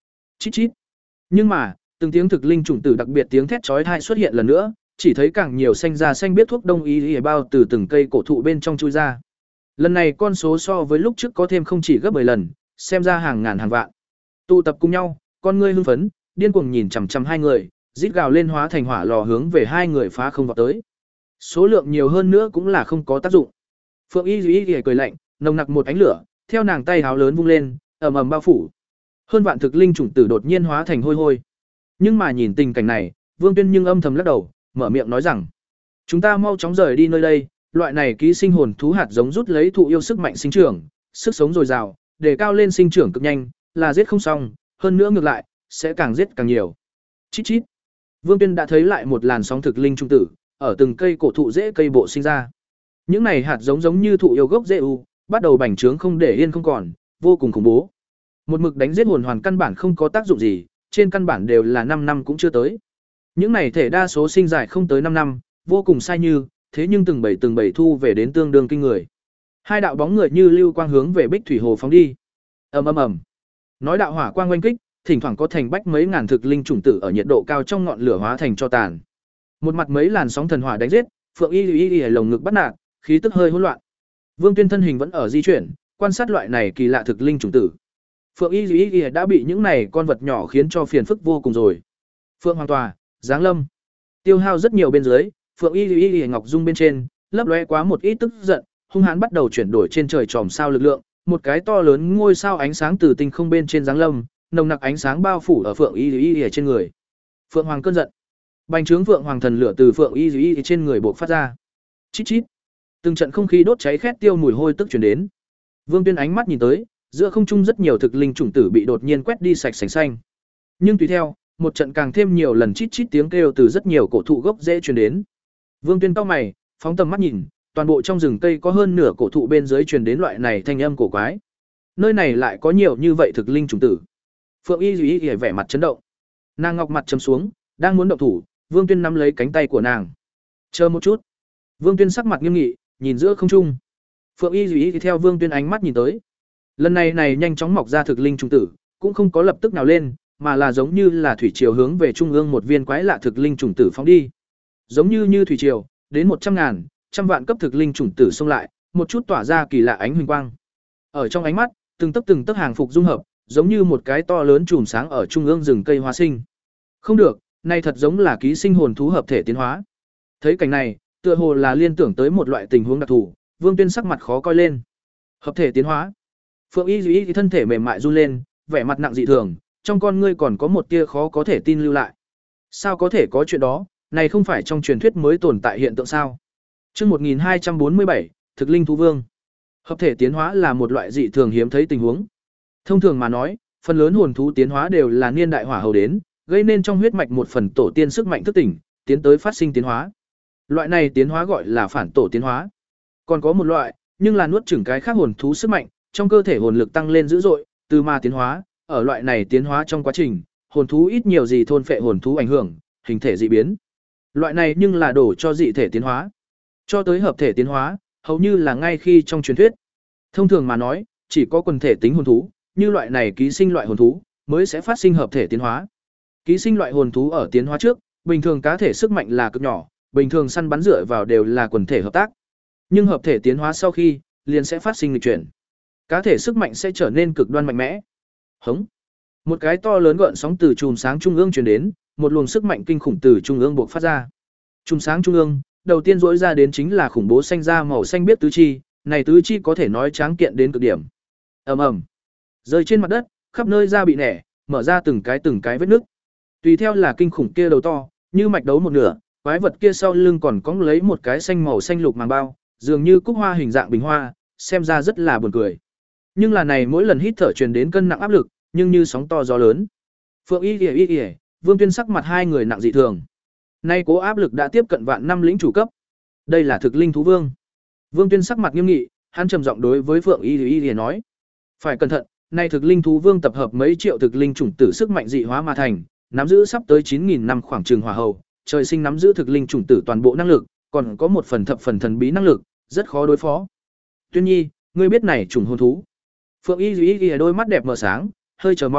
Chít chít. Nhưng mà, từng tiếng thực linh chủng tử đặc biệt tiếng thét chói tai xuất hiện lần nữa, chỉ thấy càng nhiều xanh da xanh biết thuốc đông y y bao từ từng cây cổ thụ bên trong chui ra. Lần này con số so với lúc trước có thêm không chỉ gấp mười lần, xem ra hàng ngàn hàng vạn. Tụ tập cùng nhau, con ngươi hưng phấn, điên cuồng nhìn chằm chằm hai người, rít gào lên hóa thành hỏa lò hướng về hai người phá không vào tới. Số lượng nhiều hơn nữa cũng là không có tác dụng. Phượng Y Y Y cười lạnh, nồng nặc một ánh lửa, theo nàng tay háo lớn vung lên, ầm ầm bao phủ. Hơn vạn thực linh chủng tử đột nhiên hóa thành hôi hôi. Nhưng mà nhìn tình cảnh này, Vương Tuyên nhưng âm thầm lắc đầu, mở miệng nói rằng: "Chúng ta mau chóng rời đi nơi đây, loại này ký sinh hồn thú hạt giống rút lấy thụ yêu sức mạnh sinh trưởng, sức sống dồi dào, để cao lên sinh trưởng cực nhanh, là giết không xong, hơn nữa ngược lại, sẽ càng giết càng nhiều." Chít chít. Vương Tuyên đã thấy lại một làn sóng thực linh trung tử, ở từng cây cổ thụ rễ cây bộ sinh ra. Những này hạt giống giống như thụ yêu gốc rễ u, bắt đầu bành trướng không để yên không còn, vô cùng khủng bố. Một mực đánh giết hồn hoàn căn bản không có tác dụng gì, trên căn bản đều là năm năm cũng chưa tới. Những này thể đa số sinh dài không tới năm năm, vô cùng sai như, thế nhưng từng bảy từng bảy thu về đến tương đương kinh người. Hai đạo bóng người như lưu quang hướng về Bích Thủy Hồ phóng đi. Ầm ầm ầm. Nói đạo hỏa quang oanh kích, thỉnh thoảng có thành bách mấy ngàn thực linh chủng tử ở nhiệt độ cao trong ngọn lửa hóa thành cho tàn. Một mặt mấy làn sóng thần hỏa đánh giết, Phượng Y Y Y lồng ngực bắt nạt, khí tức hơi hỗn loạn. Vương Tuyên thân hình vẫn ở di chuyển, quan sát loại này kỳ lạ thực linh chủng tử. Phượng Y Y Y đã bị những này con vật nhỏ khiến cho phiền phức vô cùng rồi. Phượng Hoàng Tòa, Giáng Lâm. Tiêu hao rất nhiều bên dưới, Phượng Y Y Y ngọc dung bên trên, lấp lóe quá một ít tức giận, hung hãn bắt đầu chuyển đổi trên trời chòm sao lực lượng, một cái to lớn ngôi sao ánh sáng từ tinh không bên trên giáng lâm, nồng nặc ánh sáng bao phủ ở Phượng Y Y Y trên người. Phượng Hoàng cơn giận. Bành trướng Phượng Hoàng thần lửa từ Phượng Y Y Y trên người bộc phát ra. Chít chít. Từng trận không khí đốt cháy khét tiêu mùi hôi tức truyền đến. Vương Tuyên ánh mắt nhìn tới, giữa không trung rất nhiều thực linh chủng tử bị đột nhiên quét đi sạch sành xanh. Nhưng tùy theo, một trận càng thêm nhiều lần chít chít tiếng kêu từ rất nhiều cổ thụ gốc rễ truyền đến. Vương Tuyên cau mày, phóng tầm mắt nhìn, toàn bộ trong rừng cây có hơn nửa cổ thụ bên dưới truyền đến loại này thanh âm cổ quái. Nơi này lại có nhiều như vậy thực linh chủng tử. Phượng Y Y Y vẻ mặt chấn động. Nàng ngọc mặt trầm xuống, đang muốn động thủ, Vương Tuyên nắm lấy cánh tay của nàng. "Chờ một chút." Vương Tuyên sắc mặt nghiêm nghị, nhìn giữa không trung. Phượng Y Y Y theo Vương Tuyên ánh mắt nhìn tới. Lần này này nhanh chóng mọc ra thực linh trùng tử, cũng không có lập tức nào lên, mà là giống như là thủy triều hướng về trung ương một viên quái lạ thực linh trùng tử phóng đi. Giống như như thủy triều, đến một trăm ngàn, trăm vạn cấp thực linh trùng tử xông lại, một chút tỏa ra kỳ lạ ánh huỳnh quang. Ở trong ánh mắt, từng tấc từng tấc hàng phục dung hợp, giống như một cái to lớn chùm sáng ở trung ương rừng cây hóa sinh. Không được, này thật giống là ký sinh hồn thú hợp thể tiến hóa. Thấy cảnh này, tựa hồ là liên tưởng tới một loại tình huống đặc thù, Vương Tuyên sắc mặt khó coi lên. Hợp thể tiến hóa. Phượng Y Duy thân thể mềm mại run lên, vẻ mặt nặng dị thường, trong con ngươi còn có một tia khó có thể tin lưu lại. Sao có thể có chuyện đó, này không phải trong truyền thuyết mới tồn tại hiện tượng sao? Chương một nghìn hai trăm bốn mươi bảy, thực linh thú vương. Hợp thể tiến hóa là một loại dị thường hiếm thấy tình huống. Thông thường mà nói, phần lớn hồn thú tiến hóa đều là niên đại hỏa hầu đến, gây nên trong huyết mạch một phần tổ tiên sức mạnh thức tỉnh, tiến tới phát sinh tiến hóa. Loại này tiến hóa gọi là phản tổ tiến hóa. Còn có một loại, nhưng là nuốt chửng cái khác hồn thú sức mạnh, trong cơ thể hồn lực tăng lên dữ dội, từ ma tiến hóa, ở loại này tiến hóa trong quá trình, hồn thú ít nhiều gì thôn phệ hồn thú ảnh hưởng, hình thể dị biến. Loại này nhưng là đổ cho dị thể tiến hóa. Cho tới hợp thể tiến hóa, hầu như là ngay khi trong truyền thuyết. Thông thường mà nói, chỉ có quần thể tính hồn thú, như loại này ký sinh loại hồn thú, mới sẽ phát sinh hợp thể tiến hóa. Ký sinh loại hồn thú ở tiến hóa trước, bình thường cá thể sức mạnh là cực nhỏ, bình thường săn bắn dựa vào đều là quần thể hợp tác. Nhưng hợp thể tiến hóa sau khi, liền sẽ phát sinh nghịch chuyển. Cá thể sức mạnh sẽ trở nên cực đoan mạnh mẽ. Hống. Một cái to lớn gợn sóng từ chùm sáng trung ương truyền đến, một luồng sức mạnh kinh khủng từ trung ương bộc phát ra. Chùm sáng trung ương, đầu tiên rỗi ra đến chính là khủng bố xanh da màu xanh biết tứ chi, này tứ chi có thể nói tráng kiện đến cực điểm. Ầm ầm. Rơi trên mặt đất, khắp nơi da bị nẻ, mở ra từng cái từng cái vết nứt. Tùy theo là kinh khủng kia đầu to, như mạch đấu một nửa, quái vật kia sau lưng còn cõng lấy một cái xanh màu xanh lục màng bao, dường như cúc hoa hình dạng bình hoa, xem ra rất là buồn cười. Nhưng là này mỗi lần hít thở truyền đến cân nặng áp lực, nhưng như sóng to gió lớn. Phượng Y Y Y, Vương Tuyên sắc mặt hai người nặng dị thường. Nay cố áp lực đã tiếp cận vạn năm lĩnh chủ cấp. Đây là thực linh thú vương. Vương Tuyên sắc mặt nghiêm nghị, hắn trầm giọng đối với Phượng Y Y Y nói: "Phải cẩn thận, nay thực linh thú vương tập hợp mấy triệu thực linh chủng tử sức mạnh dị hóa mà thành, nắm giữ sắp tới chín nghìn năm khoảng trường hỏa hầu, trời sinh nắm giữ thực linh chủng tử toàn bộ năng lực, còn có một phần thập phần thần bí năng lực, rất khó đối phó." Tuyên Nhi, ngươi biết này chủng hồn thú? Phượng Y Y Y đôi mắt đẹp mở sáng, hơi chờ mong,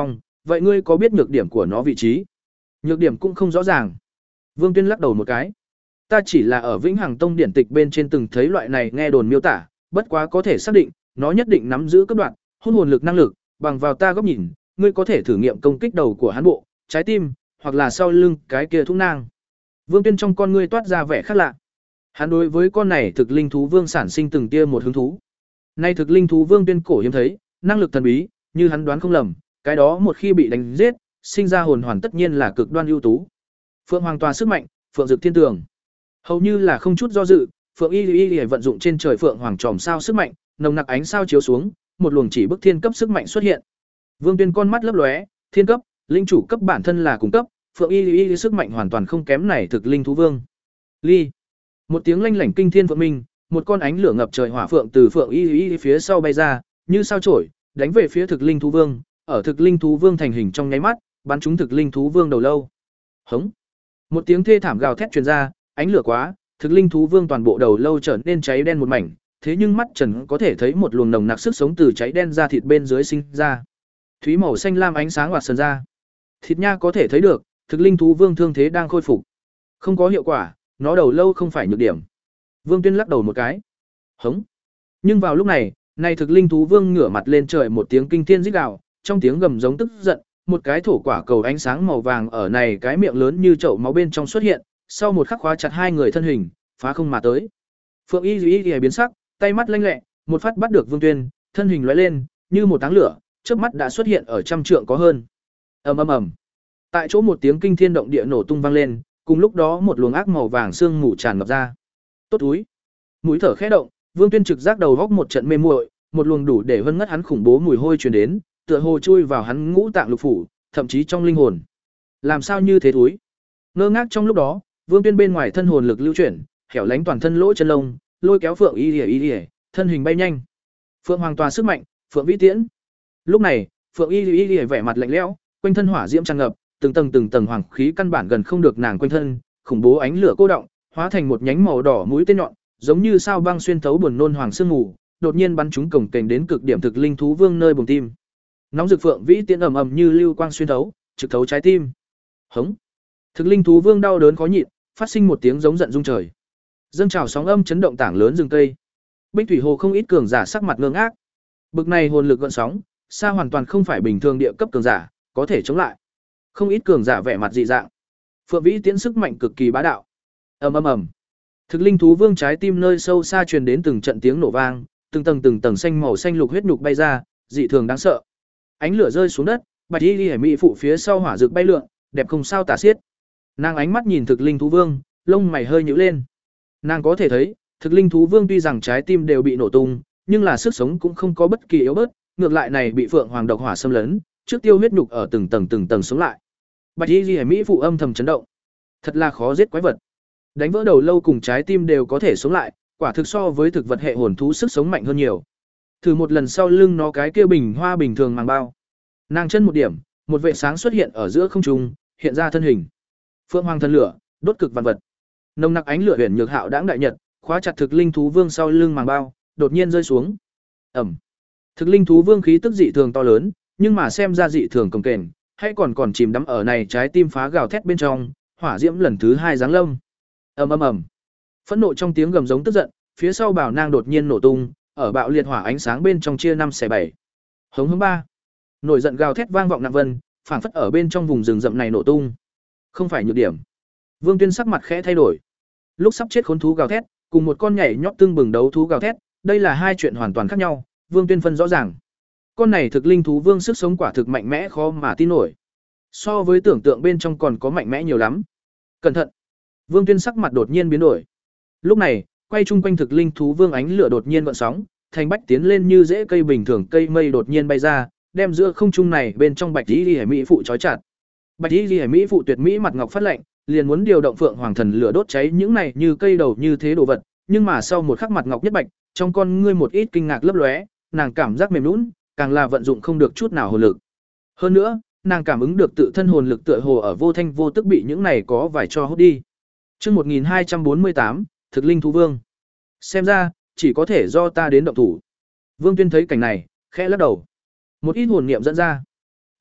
vậy ngươi có biết nhược điểm của nó vị trí? Nhược điểm cũng không rõ ràng. Vương Tuyên lắc đầu một cái. Ta chỉ là ở Vĩnh Hằng Tông điển tịch bên trên từng thấy loại này nghe đồn miêu tả, bất quá có thể xác định, nó nhất định nắm giữ cấp đoạn, hút hồn lực năng lực, bằng vào ta góc nhìn, ngươi có thể thử nghiệm công kích đầu của hắn bộ, trái tim, hoặc là sau lưng cái kia thúc nang. Vương Tuyên trong con ngươi toát ra vẻ khác lạ. Hắn đối với con này thực linh thú vương sản sinh từng tia một hứng thú. Nay thực linh thú vương Tuyên cổ hiếm thấy, năng lực thần bí, như hắn đoán không lầm, cái đó một khi bị đánh giết, sinh ra hồn hoàn tất nhiên là cực đoan ưu tú. Phượng Hoàng tòa sức mạnh, Phượng Dực Thiên Tường. Hầu như là không chút do dự, Phượng Y Y Y vận dụng trên trời Phượng Hoàng tròm sao sức mạnh, nồng nặc ánh sao chiếu xuống, một luồng chỉ bức thiên cấp sức mạnh xuất hiện. Vương Tuyên con mắt lấp lóe, thiên cấp, linh chủ cấp bản thân là cùng cấp, Phượng Y Y Y sức mạnh hoàn toàn không kém này thực linh thú vương. Ly. Một tiếng lanh lảnh kinh thiên phượng minh, một con ánh lửa ngập trời hỏa phượng từ Phượng Y Y Y phía sau bay ra, như sao chổi, đánh về phía thực linh thú vương, ở thực linh thú vương thành hình trong nháy mắt, bắn trúng thực linh thú vương đầu lâu. Hống. Một tiếng thê thảm gào thét truyền ra, ánh lửa quá, thực linh thú vương toàn bộ đầu lâu trở nên cháy đen một mảnh, thế nhưng mắt Trần có thể thấy một luồng nồng nặc sức sống từ cháy đen ra thịt bên dưới sinh ra. Thúy màu xanh lam ánh sáng hoạt sần ra. Thịt nha có thể thấy được, thực linh thú vương thương thế đang khôi phục. Không có hiệu quả, nó đầu lâu không phải nhược điểm. Vương Tuyên lắc đầu một cái. Hống. Nhưng vào lúc này, này thực linh thú vương ngửa mặt lên trời một tiếng kinh thiên rít gào, trong tiếng gầm giống tức giận, một cái thổ quả cầu ánh sáng màu vàng ở này cái miệng lớn như chậu máu bên trong xuất hiện, sau một khắc khóa chặt hai người thân hình, phá không mà tới. Phượng Y Y Y biến sắc, tay mắt lanh lẹ, một phát bắt được Vương Tuyên, thân hình lóe lên, như một áng lửa, chớp mắt đã xuất hiện ở trăm trượng có hơn. Ầm ầm ầm. Tại chỗ một tiếng kinh thiên động địa nổ tung vang lên, cùng lúc đó một luồng ác màu vàng sương mù tràn ngập ra. Tốt túi. Mũi thở khẽ động, Vương Tuyên trực giác đầu góc một trận mê muội, một luồng đủ để vân ngất hắn khủng bố mùi hôi truyền đến, tựa hồ chui vào hắn ngũ tạng lục phủ, thậm chí trong linh hồn. Làm sao như thế túi? Ngơ ngác trong lúc đó, Vương Tuyên bên ngoài thân hồn lực lưu chuyển, hẻo lánh toàn thân lỗ chân lông, lôi kéo Phượng Y Y Y, thân hình bay nhanh. Phượng Hoàng tòa sức mạnh, Phượng Vĩ Tiễn. Lúc này, Phượng Y Y Y vẻ mặt lạnh lẽo, quanh thân hỏa diễm tràn ngập, từng tầng từng tầng hoàng khí căn bản gần không được nàng quanh thân, khủng bố ánh lửa cô động, hóa thành một nhánh màu đỏ mũi tên nhọn, giống như sao băng xuyên thấu buồn nôn hoàng sương mù, đột nhiên bắn trúng cổng kềnh đến cực điểm thực linh thú vương nơi bùng tim. Nóng rực Phượng Vĩ Tiễn ầm ầm như lưu quang xuyên thấu, trực thấu trái tim. Hống. Thực linh thú vương đau đớn khó nhịn, phát sinh một tiếng giống giận rung trời. Dâng trào sóng âm chấn động tảng lớn rừng cây. Bích thủy hồ không ít cường giả sắc mặt ngơ ngác. Bực này hồn lực gợn sóng, xa hoàn toàn không phải bình thường địa cấp cường giả có thể chống lại. Không ít cường giả vẻ mặt dị dạng. Phượng Vĩ Tiễn sức mạnh cực kỳ bá đạo. Ầm ầm ầm. Thực linh thú vương trái tim nơi sâu xa truyền đến từng trận tiếng nổ vang, từng tầng từng tầng xanh màu xanh lục huyết nhục bay ra, dị thường đáng sợ. Ánh lửa rơi xuống đất, Bạch Y Liễu mỹ phụ phía sau hỏa rực bay lượn, đẹp không sao tả xiết. Nàng ánh mắt nhìn thực linh thú vương, lông mày hơi nhíu lên. Nàng có thể thấy, thực linh thú vương tuy rằng trái tim đều bị nổ tung, nhưng là sức sống cũng không có bất kỳ yếu bớt, ngược lại này bị Phượng Hoàng độc hỏa xâm lấn, trước tiêu huyết nhục ở từng tầng từng tầng sống lại. Bạch Y Liễu mỹ phụ âm thầm chấn động. Thật là khó giết quái vật. Đánh vỡ đầu lâu cùng trái tim đều có thể sống lại, quả thực so với thực vật hệ hồn thú sức sống mạnh hơn nhiều. Thử một lần sau lưng nó cái kia bình hoa bình thường màng bao. Nàng chân một điểm, một vệ sáng xuất hiện ở giữa không trung, hiện ra thân hình. Phượng Hoàng thần lửa, đốt cực vạn vật. Nồng nặc ánh lửa huyền nhược hạo đãng đại nhật, khóa chặt thực linh thú vương sau lưng màng bao, đột nhiên rơi xuống. Ầm. Thực linh thú vương khí tức dị thường to lớn, nhưng mà xem ra dị thường cồng kềnh, hay còn còn chìm đắm ở này trái tim phá gào thét bên trong, hỏa diễm lần thứ hai giáng lâm. Ầm ầm ầm. Phẫn nộ trong tiếng gầm giống tức giận, phía sau bảo nang đột nhiên nổ tung, ở bạo liệt hỏa ánh sáng bên trong chia năm xẻ bảy. Hống hống ba. Nổi giận gào thét vang vọng nặng vân, phảng phất ở bên trong vùng rừng rậm này nổ tung. Không phải nhược điểm. Vương Tuyên sắc mặt khẽ thay đổi. Lúc sắp chết khốn thú gào thét, cùng một con nhảy nhót tương bừng đấu thú gào thét, đây là hai chuyện hoàn toàn khác nhau, Vương Tuyên phân rõ ràng. Con này thực linh thú vương sức sống quả thực mạnh mẽ khó mà tin nổi. So với tưởng tượng bên trong còn có mạnh mẽ nhiều lắm. Cẩn thận. Vương Tuyên sắc mặt đột nhiên biến đổi. Lúc này, quay chung quanh thực linh thú vương ánh lửa đột nhiên gợn sóng, thành bách tiến lên như rễ cây bình thường, cây mây đột nhiên bay ra, đem giữa không trung này bên trong Bạch Y Liễu mỹ phụ trói chặt. Bạch Y Liễu mỹ phụ tuyệt mỹ mặt ngọc phát lạnh, liền muốn điều động Phượng Hoàng thần lửa đốt cháy những này như cây đầu như thế đồ vật, nhưng mà sau một khắc mặt ngọc nhất bạch, trong con ngươi một ít kinh ngạc lấp lóe, nàng cảm giác mềm nhũn, càng là vận dụng không được chút nào hồn lực. Hơn nữa, nàng cảm ứng được tự thân hồn lực tựa hồ ở vô thanh vô tức bị những này có vài cho hút đi. Chương một nghìn hai trăm bốn mươi tám, thực linh thú vương. Xem ra, chỉ có thể do ta đến động thủ. Vương Tuyên thấy cảnh này, khẽ lắc đầu. Một ít hồn niệm dẫn ra.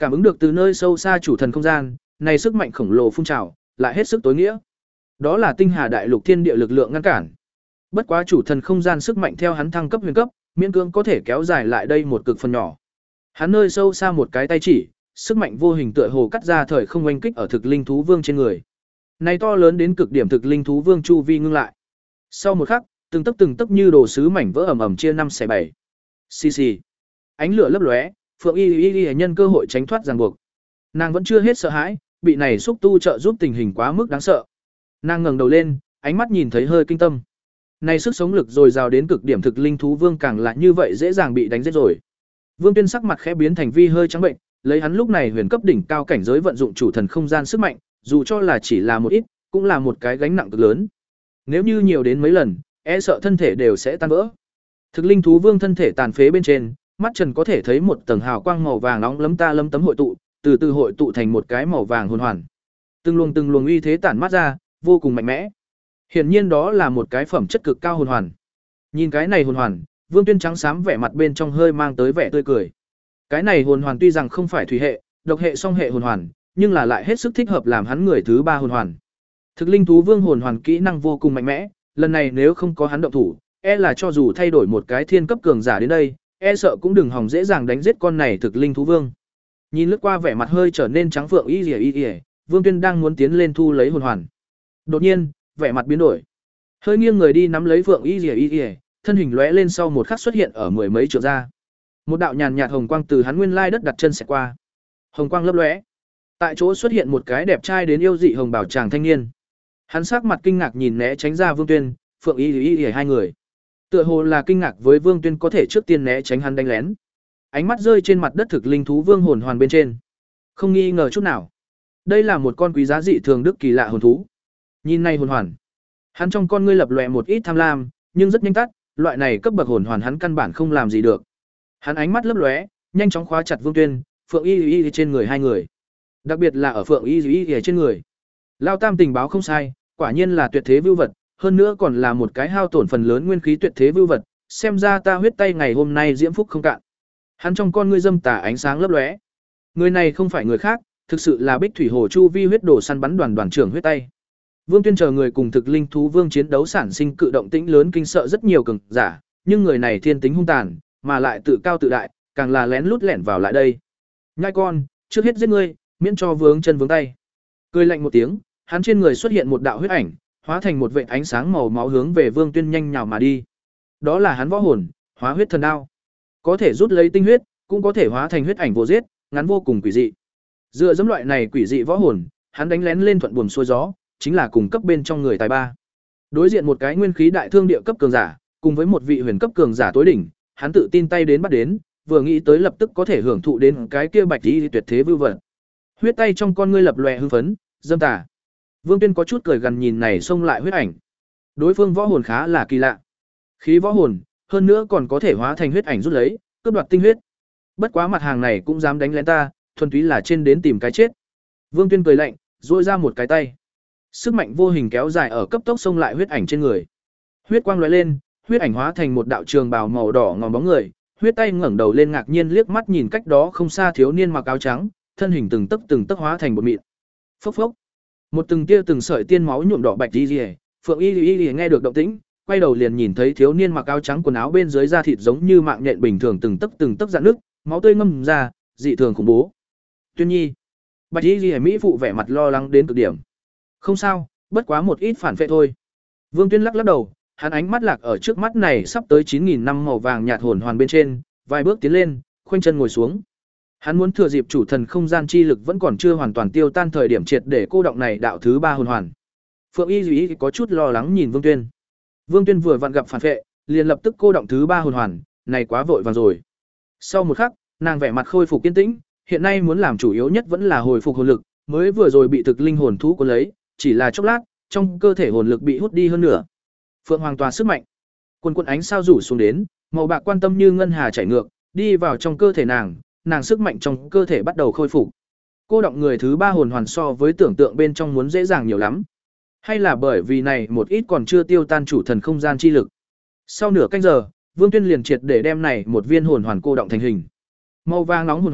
Cảm ứng được từ nơi sâu xa chủ thần không gian, này sức mạnh khổng lồ phun trào, lại hết sức tối nghĩa. Đó là tinh hà đại lục thiên địa lực lượng ngăn cản. Bất quá chủ thần không gian sức mạnh theo hắn thăng cấp huyền cấp, miễn cưỡng có thể kéo dài lại đây một cực phần nhỏ. Hắn nơi sâu xa một cái tay chỉ, sức mạnh vô hình tựa hồ cắt ra thời không oanh kích ở thực linh thú vương trên người. Này to lớn đến cực điểm thực linh thú vương chu vi ngưng lại. Sau một khắc, từng tấc từng tấc như đồ sứ mảnh vỡ ầm ầm chia năm xẻ bảy. Xì xì. Ánh lửa lấp lóe, Phượng Y Y Y nhân cơ hội tránh thoát ràng buộc. Nàng vẫn chưa hết sợ hãi, bị này xúc tu trợ giúp tình hình quá mức đáng sợ. Nàng ngẩng đầu lên, ánh mắt nhìn thấy hơi kinh tâm. Này sức sống lực dồi dào đến cực điểm thực linh thú vương càng là như vậy dễ dàng bị đánh giết rồi. Vương Tuyên sắc mặt khẽ biến thành vi hơi trắng bệnh, lấy hắn lúc này huyền cấp đỉnh cao cảnh giới vận dụng chủ thần không gian sức mạnh, dù cho là chỉ là một ít, cũng là một cái gánh nặng cực lớn. Nếu như nhiều đến mấy lần, e sợ thân thể đều sẽ tan vỡ. Thực linh thú vương thân thể tàn phế bên trên, mắt Trần có thể thấy một tầng hào quang màu vàng nóng lấm ta lấm tấm hội tụ, từ từ hội tụ thành một cái màu vàng hồn hoàn. Từng luồng từng luồng uy thế tản mát ra, vô cùng mạnh mẽ. Hiển nhiên đó là một cái phẩm chất cực cao hồn hoàn. Nhìn cái này hồn hoàn, Vương Tuyên trắng xám vẻ mặt bên trong hơi mang tới vẻ tươi cười. Cái này hồn hoàn tuy rằng không phải thủy hệ, độc hệ song hệ hồn hoàn, nhưng là lại hết sức thích hợp làm hắn người thứ ba hồn hoàn. Thực linh thú vương hồn hoàn kỹ năng vô cùng mạnh mẽ, lần này nếu không có hắn động thủ, e là cho dù thay đổi một cái thiên cấp cường giả đến đây, e sợ cũng đừng hòng dễ dàng đánh giết con này thực linh thú vương. Nhìn lướt qua vẻ mặt hơi trở nên trắng phượng y y y, Vương Tuyên đang muốn tiến lên thu lấy hồn hoàn. Đột nhiên, vẻ mặt biến đổi. Hơi nghiêng người đi nắm lấy Phượng Y Liễu Y, thân hình lóe lên sau một khắc xuất hiện ở mười mấy trượng ra. Một đạo nhàn nhạt hồng quang từ hắn nguyên lai đất đặt chân sẽ qua. Hồng quang lấp lóe. Tại chỗ xuất hiện một cái đẹp trai đến yêu dị hồng bảo chàng thanh niên. Hắn sắc mặt kinh ngạc nhìn né tránh ra Vương Tuyên, Phượng Y Liễu Y hai người. Tựa hồ là kinh ngạc với Vương Tuyên có thể trước tiên né tránh hắn đánh lén. Ánh mắt rơi trên mặt đất thực linh thú vương hồn hoàn bên trên. Không nghi ngờ chút nào. Đây là một con quý giá dị thường đức kỳ lạ hồn thú. Nhìn này hồn hoàn, hắn trong con ngươi lập lòe một ít tham lam, nhưng rất nhanh tắt, loại này cấp bậc hồn hoàn hắn căn bản không làm gì được. Hắn ánh mắt lấp lóe, nhanh chóng khóa chặt Vương Tuyên, Phượng Y Y trên người hai người. Đặc biệt là ở Phượng Y Y trên người. Lao Tam tình báo không sai, quả nhiên là tuyệt thế vưu vật, hơn nữa còn là một cái hao tổn phần lớn nguyên khí tuyệt thế vưu vật, xem ra ta huyết tay ngày hôm nay diễm phúc không cạn. Hắn trong con ngươi dâm tà ánh sáng lấp lóe. Người này không phải người khác, thực sự là Bích Thủy Hồ Chu Vi huyết đồ săn bắn đoàn đoàn trưởng huyết tay. Vương Tuyên chờ người cùng thực linh thú vương chiến đấu sản sinh cự động tĩnh lớn kinh sợ rất nhiều cường giả, nhưng người này thiên tính hung tàn, mà lại tự cao tự đại, càng là lén lút lẻn vào lại đây. Nhai con, trước hết giết ngươi, miễn cho vướng chân vướng tay. Cười lạnh một tiếng, hắn trên người xuất hiện một đạo huyết ảnh, hóa thành một vệt ánh sáng màu máu hướng về Vương Tuyên nhanh nhào mà đi. Đó là hắn võ hồn, Hóa huyết thần đao. Có thể rút lấy tinh huyết, cũng có thể hóa thành huyết ảnh vô giết, ngắn vô cùng quỷ dị. Dựa dẫm loại này quỷ dị võ hồn, hắn đánh lén lên thuận buồm xuôi gió, chính là cùng cấp bên trong người tài ba. Đối diện một cái nguyên khí đại thương địa cấp cường giả, cùng với một vị huyền cấp cường giả tối đỉnh, hắn tự tin tay đến bắt đến, vừa nghĩ tới lập tức có thể hưởng thụ đến cái kia bạch y tuyệt thế vưu vật. Huyết tay trong con ngươi lập lòe hưng phấn, dâm tà. Vương Tuyên có chút cười gần nhìn này xông lại huyết ảnh. Đối phương võ hồn khá là kỳ lạ. Khí võ hồn, hơn nữa còn có thể hóa thành huyết ảnh rút lấy, cướp đoạt tinh huyết. Bất quá mặt hàng này cũng dám đánh lén ta, thuần túy là trên đến tìm cái chết. Vương Tuyên cười lạnh, duỗi ra một cái tay. Sức mạnh vô hình kéo dài ở cấp tốc xông lại huyết ảnh trên người. Huyết quang lóe lên, huyết ảnh hóa thành một đạo trường bào màu đỏ ngòm bóng người, huyết tay ngẩng đầu lên ngạc nhiên liếc mắt nhìn cách đó không xa thiếu niên mặc áo trắng, thân hình từng tấc từng tấc hóa thành một mịn. Phốc phốc. Một từng tia từng sợi tiên máu nhuộm đỏ bạch y liễu, Phượng Y Y Y nghe được động tĩnh, quay đầu liền nhìn thấy thiếu niên mặc áo trắng quần áo bên dưới da thịt giống như mạng nhện bình thường từng tấc từng tấc rạn nước, máu tươi ngâm ra, dị thường khủng bố. Tuyên Nhi. Bạch Y Liễu mỹ phụ vẻ mặt lo lắng đến cực điểm. Không sao, bất quá một ít phản phệ thôi. Vương Tuyên lắc lắc đầu, hắn ánh mắt lạc ở trước mắt này sắp tới chín nghìn năm màu vàng nhạt hồn hoàn bên trên, vài bước tiến lên, khoanh chân ngồi xuống. Hắn muốn thừa dịp chủ thần không gian chi lực vẫn còn chưa hoàn toàn tiêu tan thời điểm triệt để cô động này đạo thứ ba hồn hoàn. Phượng Y Duy có chút lo lắng nhìn Vương Tuyên. Vương Tuyên vừa vặn gặp phản phệ, liền lập tức cô động thứ ba hồn hoàn, này quá vội vàng rồi. Sau một khắc, nàng vẻ mặt khôi phục kiên tĩnh, hiện nay muốn làm chủ yếu nhất vẫn là hồi phục hồn lực, mới vừa rồi bị thực linh hồn thú cuốn lấy, chỉ là chốc lát, trong cơ thể hồn lực bị hút đi hơn nữa. Phượng Hoàng tòa sức mạnh, quần quần ánh sao rủ xuống đến, màu bạc quan tâm như ngân hà chảy ngược, đi vào trong cơ thể nàng, nàng sức mạnh trong cơ thể bắt đầu khôi phục. Cô động người thứ ba hồn hoàn so với tưởng tượng bên trong muốn dễ dàng nhiều lắm. Hay là bởi vì này một ít còn chưa tiêu tan chủ thần không gian chi lực. Sau nửa canh giờ, Vương Tuyên liền triệt để đem này một viên hồn hoàn cô động thành hình. Màu vàng nóng hồn hoàn,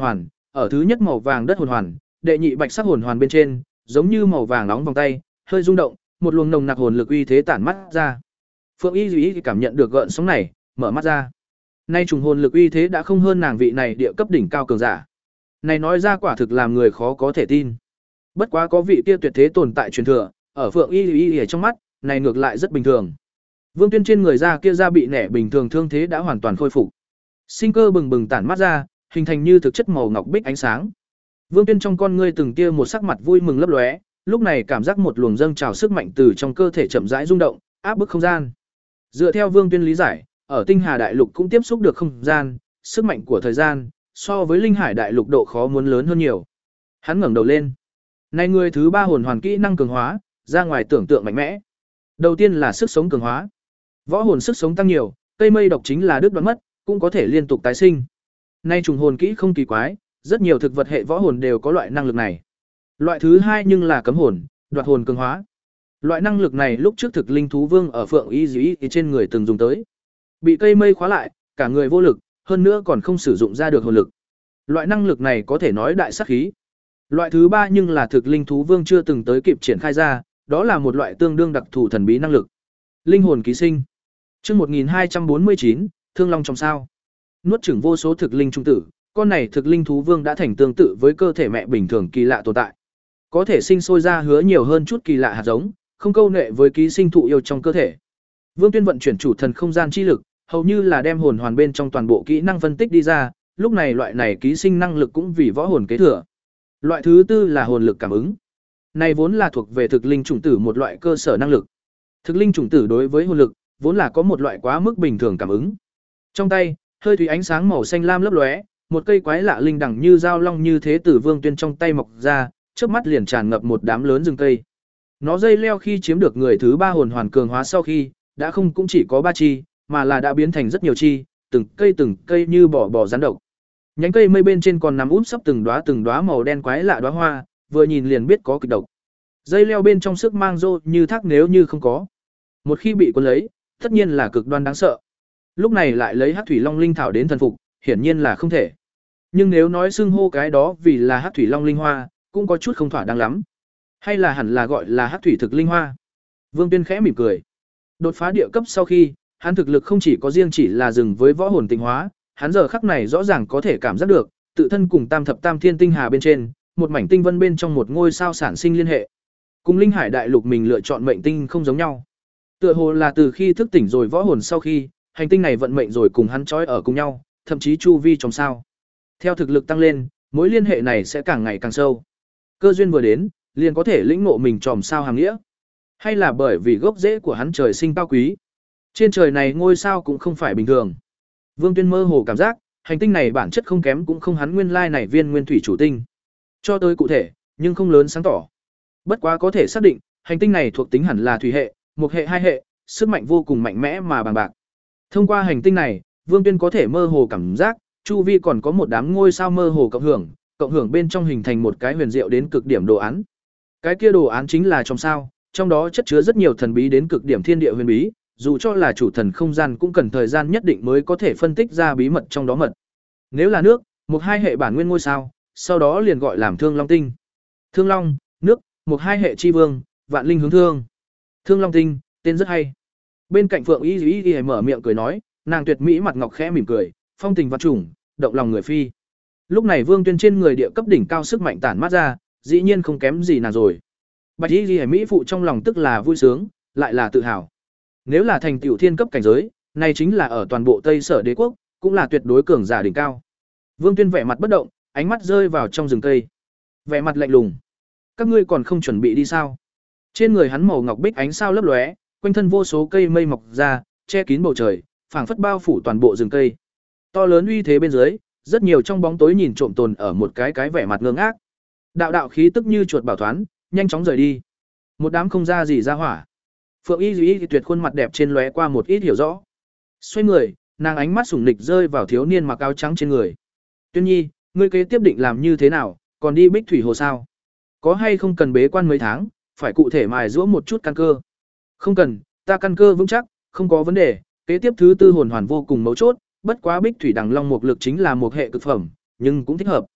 ở thứ nhất màu vàng đất hồn hoàn, đệ nhị bạch sắc hồn hoàn bên trên, giống như màu vàng nóng vòng tay, hơi rung động, một luồng nồng nặc hồn lực uy thế tản mắt ra. Phượng Y Dĩ cảm nhận được gợn sóng này, mở mắt ra. Nay trùng hồn lực uy thế đã không hơn nàng vị này địa cấp đỉnh cao cường giả. Này nói ra quả thực làm người khó có thể tin. Bất quá có vị kia tuyệt thế tồn tại truyền thừa, ở Phượng Y Y ở trong mắt, này ngược lại rất bình thường. Vương Tuyên trên người da kia da bị nẻ bình thường thương thế đã hoàn toàn khôi phục. Sinh cơ bừng bừng tản mát ra, hình thành như thực chất màu ngọc bích ánh sáng. Vương Tuyên trong con ngươi từng tia một sắc mặt vui mừng lấp lóe, lúc này cảm giác một luồng dâng trào sức mạnh từ trong cơ thể chậm rãi rung động, áp bức không gian. Dựa theo Vương Tuyên lý giải, ở Tinh Hà đại lục cũng tiếp xúc được không gian, sức mạnh của thời gian, so với Linh Hải đại lục độ khó muốn lớn hơn nhiều. Hắn ngẩng đầu lên. Này người thứ ba hồn hoàn kỹ năng cường hóa, ra ngoài tưởng tượng mạnh mẽ. Đầu tiên là sức sống cường hóa. Võ hồn sức sống tăng nhiều, cây mây độc chính là đứt đoạn mất, cũng có thể liên tục tái sinh. Nay trùng hồn kỹ không kỳ quái, rất nhiều thực vật hệ võ hồn đều có loại năng lực này. Loại thứ hai nhưng là cấm hồn, đoạt hồn cường hóa. Loại năng lực này lúc trước thực linh thú vương ở Phượng Y Dĩ trên người từng dùng tới. Bị cây mây khóa lại, cả người vô lực, hơn nữa còn không sử dụng ra được hồn lực. Loại năng lực này có thể nói đại sát khí. Loại thứ ba nhưng là thực linh thú vương chưa từng tới kịp triển khai ra, đó là một loại tương đương đặc thù thần bí năng lực. Linh hồn ký sinh. Chương một nghìn hai trăm bốn mươi chín, Thương Long trong sao. Nuốt chửng vô số thực linh trung tử, con này thực linh thú vương đã thành tương tự với cơ thể mẹ bình thường kỳ lạ tồn tại. Có thể sinh sôi ra hứa nhiều hơn chút kỳ lạ hạt giống, không câu nệ với ký sinh thụ yêu trong cơ thể. Vương Tuyên vận chuyển chủ thần không gian chi lực, hầu như là đem hồn hoàn bên trong toàn bộ kỹ năng phân tích đi ra, lúc này loại này ký sinh năng lực cũng vì võ hồn kế thừa. Loại thứ tư là hồn lực cảm ứng. Này vốn là thuộc về thực linh chủng tử một loại cơ sở năng lực. Thực linh chủng tử đối với hồn lực vốn là có một loại quá mức bình thường cảm ứng. Trong tay, hơi thủy ánh sáng màu xanh lam lấp lóe, một cây quái lạ linh đẳng như dao long như thế từ Vương Tuyên trong tay mọc ra, trước mắt liền tràn ngập một đám lớn rừng cây. Nó dây leo khi chiếm được người thứ ba hồn hoàn cường hóa sau khi, đã không cũng chỉ có ba chi, mà là đã biến thành rất nhiều chi, từng cây từng cây như bỏ bỏ rắn độc. Nhánh cây mây bên trên còn nằm úp sấp từng đóa từng đóa màu đen quái lạ đóa hoa, vừa nhìn liền biết có kịch độc. Dây leo bên trong sức mang rô như thác nếu như không có. Một khi bị cuốn lấy, tất nhiên là cực đoan đáng sợ. Lúc này lại lấy Hắc thủy long linh thảo đến thần phục, hiển nhiên là không thể. Nhưng nếu nói xưng hô cái đó vì là Hắc thủy long linh hoa, cũng có chút không thỏa đáng lắm. Hay là hẳn là gọi là Hắc thủy thực linh hoa. Vương Tuyên khẽ mỉm cười. Đột phá địa cấp sau khi, hắn thực lực không chỉ có riêng chỉ là dừng với võ hồn tinh hóa, hắn giờ khắc này rõ ràng có thể cảm giác được, tự thân cùng Tam thập Tam thiên tinh hà bên trên, một mảnh tinh vân bên trong một ngôi sao sản sinh liên hệ. Cùng Linh Hải đại lục mình lựa chọn mệnh tinh không giống nhau. Tựa hồ là từ khi thức tỉnh rồi võ hồn sau khi, hành tinh này vận mệnh rồi cùng hắn trói ở cùng nhau, thậm chí chu vi trong sao. Theo thực lực tăng lên, mối liên hệ này sẽ càng ngày càng sâu. Cơ duyên vừa đến, liền có thể lĩnh ngộ mình tròm sao hàng nghĩa. Hay là bởi vì gốc rễ của hắn trời sinh cao quý. Trên trời này ngôi sao cũng không phải bình thường. Vương Tuyên mơ hồ cảm giác, hành tinh này bản chất không kém cũng không hắn nguyên lai này viên nguyên thủy chủ tinh. Cho tới cụ thể, nhưng không lớn sáng tỏ. Bất quá có thể xác định, hành tinh này thuộc tính hẳn là thủy hệ, một hệ hai hệ, sức mạnh vô cùng mạnh mẽ mà bằng bạc. Thông qua hành tinh này, Vương Tuyên có thể mơ hồ cảm giác, chu vi còn có một đám ngôi sao mơ hồ cộng hưởng, cộng hưởng bên trong hình thành một cái huyền diệu đến cực điểm đồ án. Cái kia đồ án chính là trong sao, trong đó chất chứa rất nhiều thần bí đến cực điểm thiên địa huyền bí, dù cho là chủ thần không gian cũng cần thời gian nhất định mới có thể phân tích ra bí mật trong đó mật. Nếu là nước, một hai hệ bản nguyên ngôi sao, sau đó liền gọi làm Thương Long tinh. Thương Long, nước, một hai hệ chi vương, vạn linh hướng thương. Thương Long tinh, tên rất hay. Bên cạnh Phượng Y Y Y mở miệng cười nói, nàng tuyệt mỹ mặt ngọc khẽ mỉm cười, phong tình vạn trùng, động lòng người phi. Lúc này Vương Tuyên trên người địa cấp đỉnh cao sức mạnh tản mát ra, dĩ nhiên không kém gì nàng rồi. Bạch Y Y mỹ phụ trong lòng tức là vui sướng, lại là tự hào. Nếu là thành tiểu thiên cấp cảnh giới, này chính là ở toàn bộ Tây Sở Đế quốc, cũng là tuyệt đối cường giả đỉnh cao. Vương Tuyên vẻ mặt bất động, ánh mắt rơi vào trong rừng cây. Vẻ mặt lạnh lùng. Các ngươi còn không chuẩn bị đi sao? Trên người hắn màu ngọc bích ánh sao lấp lóe, quanh thân vô số cây mây mọc ra, che kín bầu trời, phảng phất bao phủ toàn bộ rừng cây. To lớn uy thế bên dưới, rất nhiều trong bóng tối nhìn trộm tồn ở một cái cái vẻ mặt ngơ ngác. Đạo đạo khí tức như chuột bảo thoán, nhanh chóng rời đi. Một đám không ra gì ra hỏa. Phượng Y Y tuyệt khuôn mặt đẹp trên lóe qua một ít hiểu rõ. Xoay người, nàng ánh mắt sủng nịch rơi vào thiếu niên mặc áo trắng trên người. Tuyên Nhi, ngươi kế tiếp định làm như thế nào, còn đi Bích Thủy Hồ sao? Có hay không cần bế quan mấy tháng, phải cụ thể mài giũa một chút căn cơ. Không cần, ta căn cơ vững chắc, không có vấn đề, kế tiếp thứ tư hồn hoàn vô cùng mấu chốt, bất quá Bích Thủy Đằng Long mục lực chính là một hệ cực phẩm, nhưng cũng thích hợp.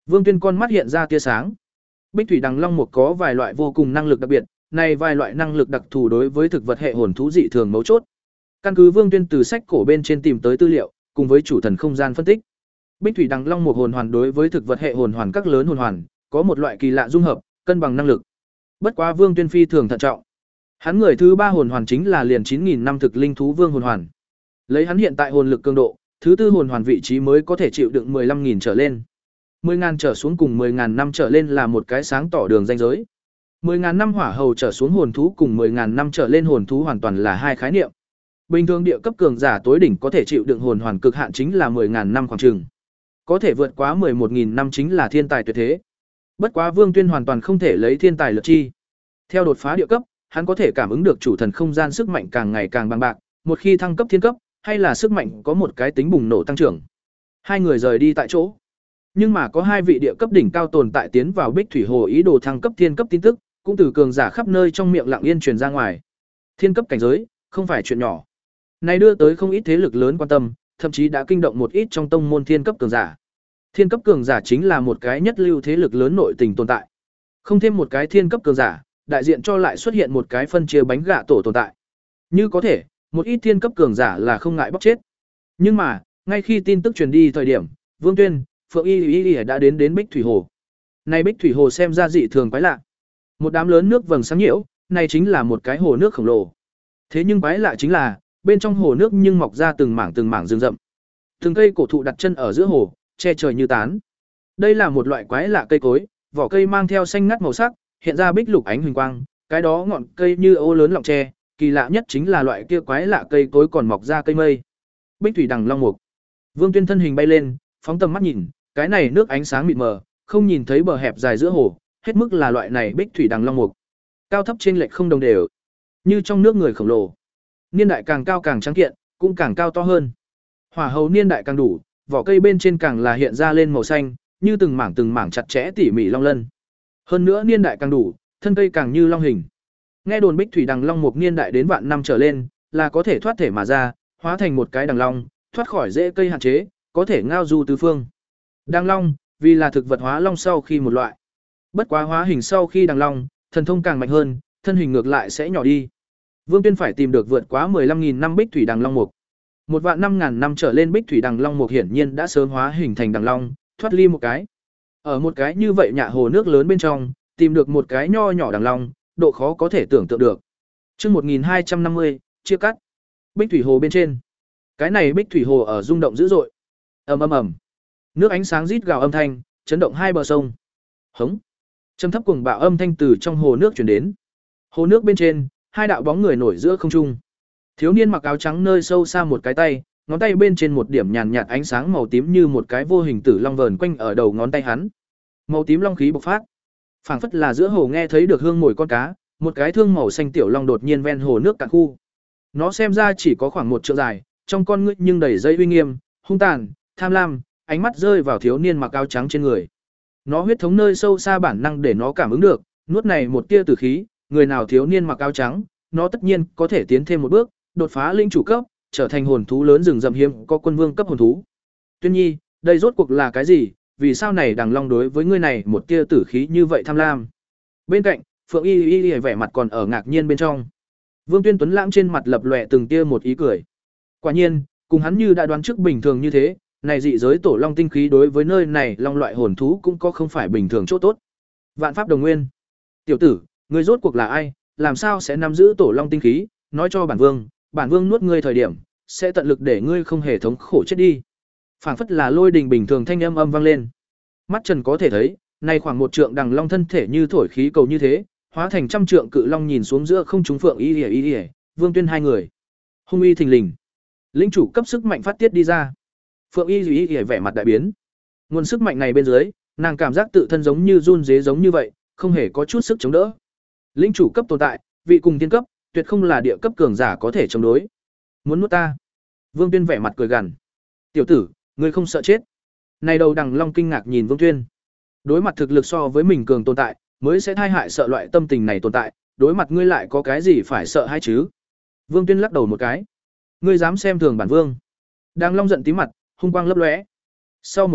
Vương Tuyên con mắt hiện ra tia sáng. Bích thủy đằng long mục có vài loại vô cùng năng lực đặc biệt, này vài loại năng lực đặc thù đối với thực vật hệ hồn thú dị thường mấu chốt. Căn cứ Vương Tuyên từ sách cổ bên trên tìm tới tư liệu, cùng với chủ thần không gian phân tích, Bích thủy đằng long mục hồn hoàn đối với thực vật hệ hồn hoàn các lớn hồn hoàn có một loại kỳ lạ dung hợp, cân bằng năng lực. Bất quá Vương Tuyên phi thường thận trọng. Hắn người thứ ba hồn hoàn chính là liền chín nghìn năm thực linh thú vương hồn hoàn. Lấy hắn hiện tại hồn lực cường độ, thứ tư hồn hoàn vị trí mới có thể chịu đựng mười lăm nghìn trở lên. mười nghìn trở xuống cùng mười nghìn năm trở lên là một cái sáng tỏ đường ranh giới. mười nghìn năm hỏa hầu trở xuống hồn thú cùng mười nghìn năm trở lên hồn thú hoàn toàn là hai khái niệm. Bình thường địa cấp cường giả tối đỉnh có thể chịu đựng hồn hoàn cực hạn chính là mười nghìn năm khoảng chừng. Có thể vượt quá mười một nghìn năm chính là thiên tài tuyệt thế. Bất quá Vương Tuyên hoàn toàn không thể lấy thiên tài lượt chi. Theo đột phá địa cấp, hắn có thể cảm ứng được chủ thần không gian sức mạnh càng ngày càng bằng bạc, một khi thăng cấp thiên cấp, hay là sức mạnh có một cái tính bùng nổ tăng trưởng. Hai người rời đi tại chỗ. Nhưng mà có hai vị địa cấp đỉnh cao tồn tại tiến vào Bích Thủy Hồ ý đồ thăng cấp thiên cấp tin tức, cũng từ cường giả khắp nơi trong miệng lặng yên truyền ra ngoài. Thiên cấp cảnh giới, không phải chuyện nhỏ. Này đưa tới không ít thế lực lớn quan tâm, thậm chí đã kinh động một ít trong tông môn thiên cấp cường giả. Thiên cấp cường giả chính là một cái nhất lưu thế lực lớn nội tình tồn tại. Không thêm một cái thiên cấp cường giả, đại diện cho lại xuất hiện một cái phân chia bánh gạ tổ tồn tại. Như có thể, một ít thiên cấp cường giả là không ngại bóc chết. Nhưng mà, ngay khi tin tức truyền đi thời điểm, Vương Tuyên, Phượng Y Y Y đã đến đến Bích Thủy Hồ. Này Bích Thủy Hồ xem ra dị thường quái lạ. Một đám lớn nước vầng sáng nhiễu, này chính là một cái hồ nước khổng lồ. Thế nhưng quái lạ chính là, bên trong hồ nước nhưng mọc ra từng mảng từng mảng rừng rậm. Từng cây cổ thụ đặt chân ở giữa hồ, che trời như tán. Đây là một loại quái lạ cây cối, vỏ cây mang theo xanh ngắt màu sắc, hiện ra bích lục ánh huỳnh quang, cái đó ngọn cây như ô lớn lọng tre, kỳ lạ nhất chính là loại kia quái lạ cây cối còn mọc ra cây mây. Bích thủy đằng long mục. Vương Tuyên thân hình bay lên, phóng tầm mắt nhìn, cái này nước ánh sáng mịt mờ, không nhìn thấy bờ hẹp dài giữa hồ, hết mức là loại này bích thủy đằng long mục. Cao thấp chênh lệch không đồng đều, như trong nước người khổng lồ. Niên đại càng cao càng trắng kiện, cũng càng cao to hơn. Hỏa hầu niên đại càng đủ, vỏ cây bên trên càng là hiện ra lên màu xanh, như từng mảng từng mảng chặt chẽ tỉ mỉ long lân. Hơn nữa niên đại càng đủ, thân cây càng như long hình. Nghe đồn bích thủy đằng long mục niên đại đến vạn năm trở lên, là có thể thoát thể mà ra, hóa thành một cái đằng long, thoát khỏi rễ cây hạn chế, có thể ngao du tứ phương. Đằng long, vì là thực vật hóa long sau khi một loại. Bất quá hóa hình sau khi đằng long, thần thông càng mạnh hơn, thân hình ngược lại sẽ nhỏ đi. Vương Tuyên phải tìm được vượt quá mười lăm nghìn năm bích thủy đằng long mục. Một vạn năm ngàn năm trở lên bích thủy đằng long mục hiển nhiên đã sớm hóa hình thành đằng long, thoát ly một cái. Ở một cái như vậy nhạ hồ nước lớn bên trong, tìm được một cái nho nhỏ đằng long, độ khó có thể tưởng tượng được. Chương một nghìn hai trăm năm mươi, chia cắt. Bích thủy hồ bên trên. Cái này bích thủy hồ ở rung động dữ dội. Ầm ầm ầm. Nước ánh sáng rít gào âm thanh, chấn động hai bờ sông. Hống. Trầm thấp cuồng bạo âm thanh từ trong hồ nước truyền đến. Hồ nước bên trên, hai đạo bóng người nổi giữa không trung. Thiếu niên mặc áo trắng nơi sâu xa một cái tay, ngón tay bên trên một điểm nhàn nhạt ánh sáng màu tím như một cái vô hình tử long vờn quanh ở đầu ngón tay hắn. Màu tím long khí bộc phát. Phảng phất là giữa hồ nghe thấy được hương mùi con cá, một cái thương màu xanh tiểu long đột nhiên ven hồ nước cạn khu. Nó xem ra chỉ có khoảng một trượng dài, trong con ngươi nhưng đầy dây uy nghiêm, hung tàn, tham lam, ánh mắt rơi vào thiếu niên mặc áo trắng trên người. Nó huyết thống nơi sâu xa bản năng để nó cảm ứng được, nuốt này một tia tử khí, người nào thiếu niên mặc áo trắng, nó tất nhiên có thể tiến thêm một bước, đột phá lĩnh chủ cấp, trở thành hồn thú lớn rừng rậm hiếm có quân vương cấp hồn thú. Tuyên Nhi, đây rốt cuộc là cái gì? Vì sao này đằng long đối với ngươi này một tia tử khí như vậy tham lam? Bên cạnh, Phượng Y Y Y vẻ mặt còn ở ngạc nhiên bên trong. Vương Tuyên Tuấn lãng trên mặt lập lòe từng tia một ý cười. Quả nhiên, cùng hắn như đã đoán trước bình thường như thế, này dị giới tổ long tinh khí đối với nơi này long loại hồn thú cũng có không phải bình thường chỗ tốt. Vạn pháp đồng nguyên. Tiểu tử, ngươi rốt cuộc là ai, làm sao sẽ nắm giữ tổ long tinh khí, nói cho bản vương, bản vương nuốt ngươi thời điểm, sẽ tận lực để ngươi không hề thống khổ chết đi. Phảng phất là lôi đình bình thường thanh âm âm vang lên. Mắt Trần có thể thấy, này khoảng một trượng đằng long thân thể như thổi khí cầu như thế, hóa thành trăm trượng cự long nhìn xuống giữa không trung Phượng Y Y Y, Vương Tuyên hai người. Hung uy thình lình. Lĩnh chủ cấp sức mạnh phát tiết đi ra. Phượng Y Y Y vẻ mặt đại biến. Nguồn sức mạnh này bên dưới, nàng cảm giác tự thân giống như run rế giống như vậy, không hề có chút sức chống đỡ. Lĩnh chủ cấp tồn tại, vị cùng tiên cấp, tuyệt không là địa cấp cường giả có thể chống đối. Muốn nuốt ta? Vương Tuyên vẻ mặt cười gằn. Tiểu tử, ngươi không sợ chết? Này đầu đằng long kinh ngạc nhìn Vương Tuyên. Đối mặt thực lực so với mình cường tồn tại, mới sẽ thai hại sợ loại tâm tình này tồn tại, đối mặt ngươi lại có cái gì phải sợ hay chứ? Vương Tuyên lắc đầu một cái. Ngươi dám xem thường bản vương? Đằng long giận tím mặt, hung quang lấp lóe. Sau một khắc,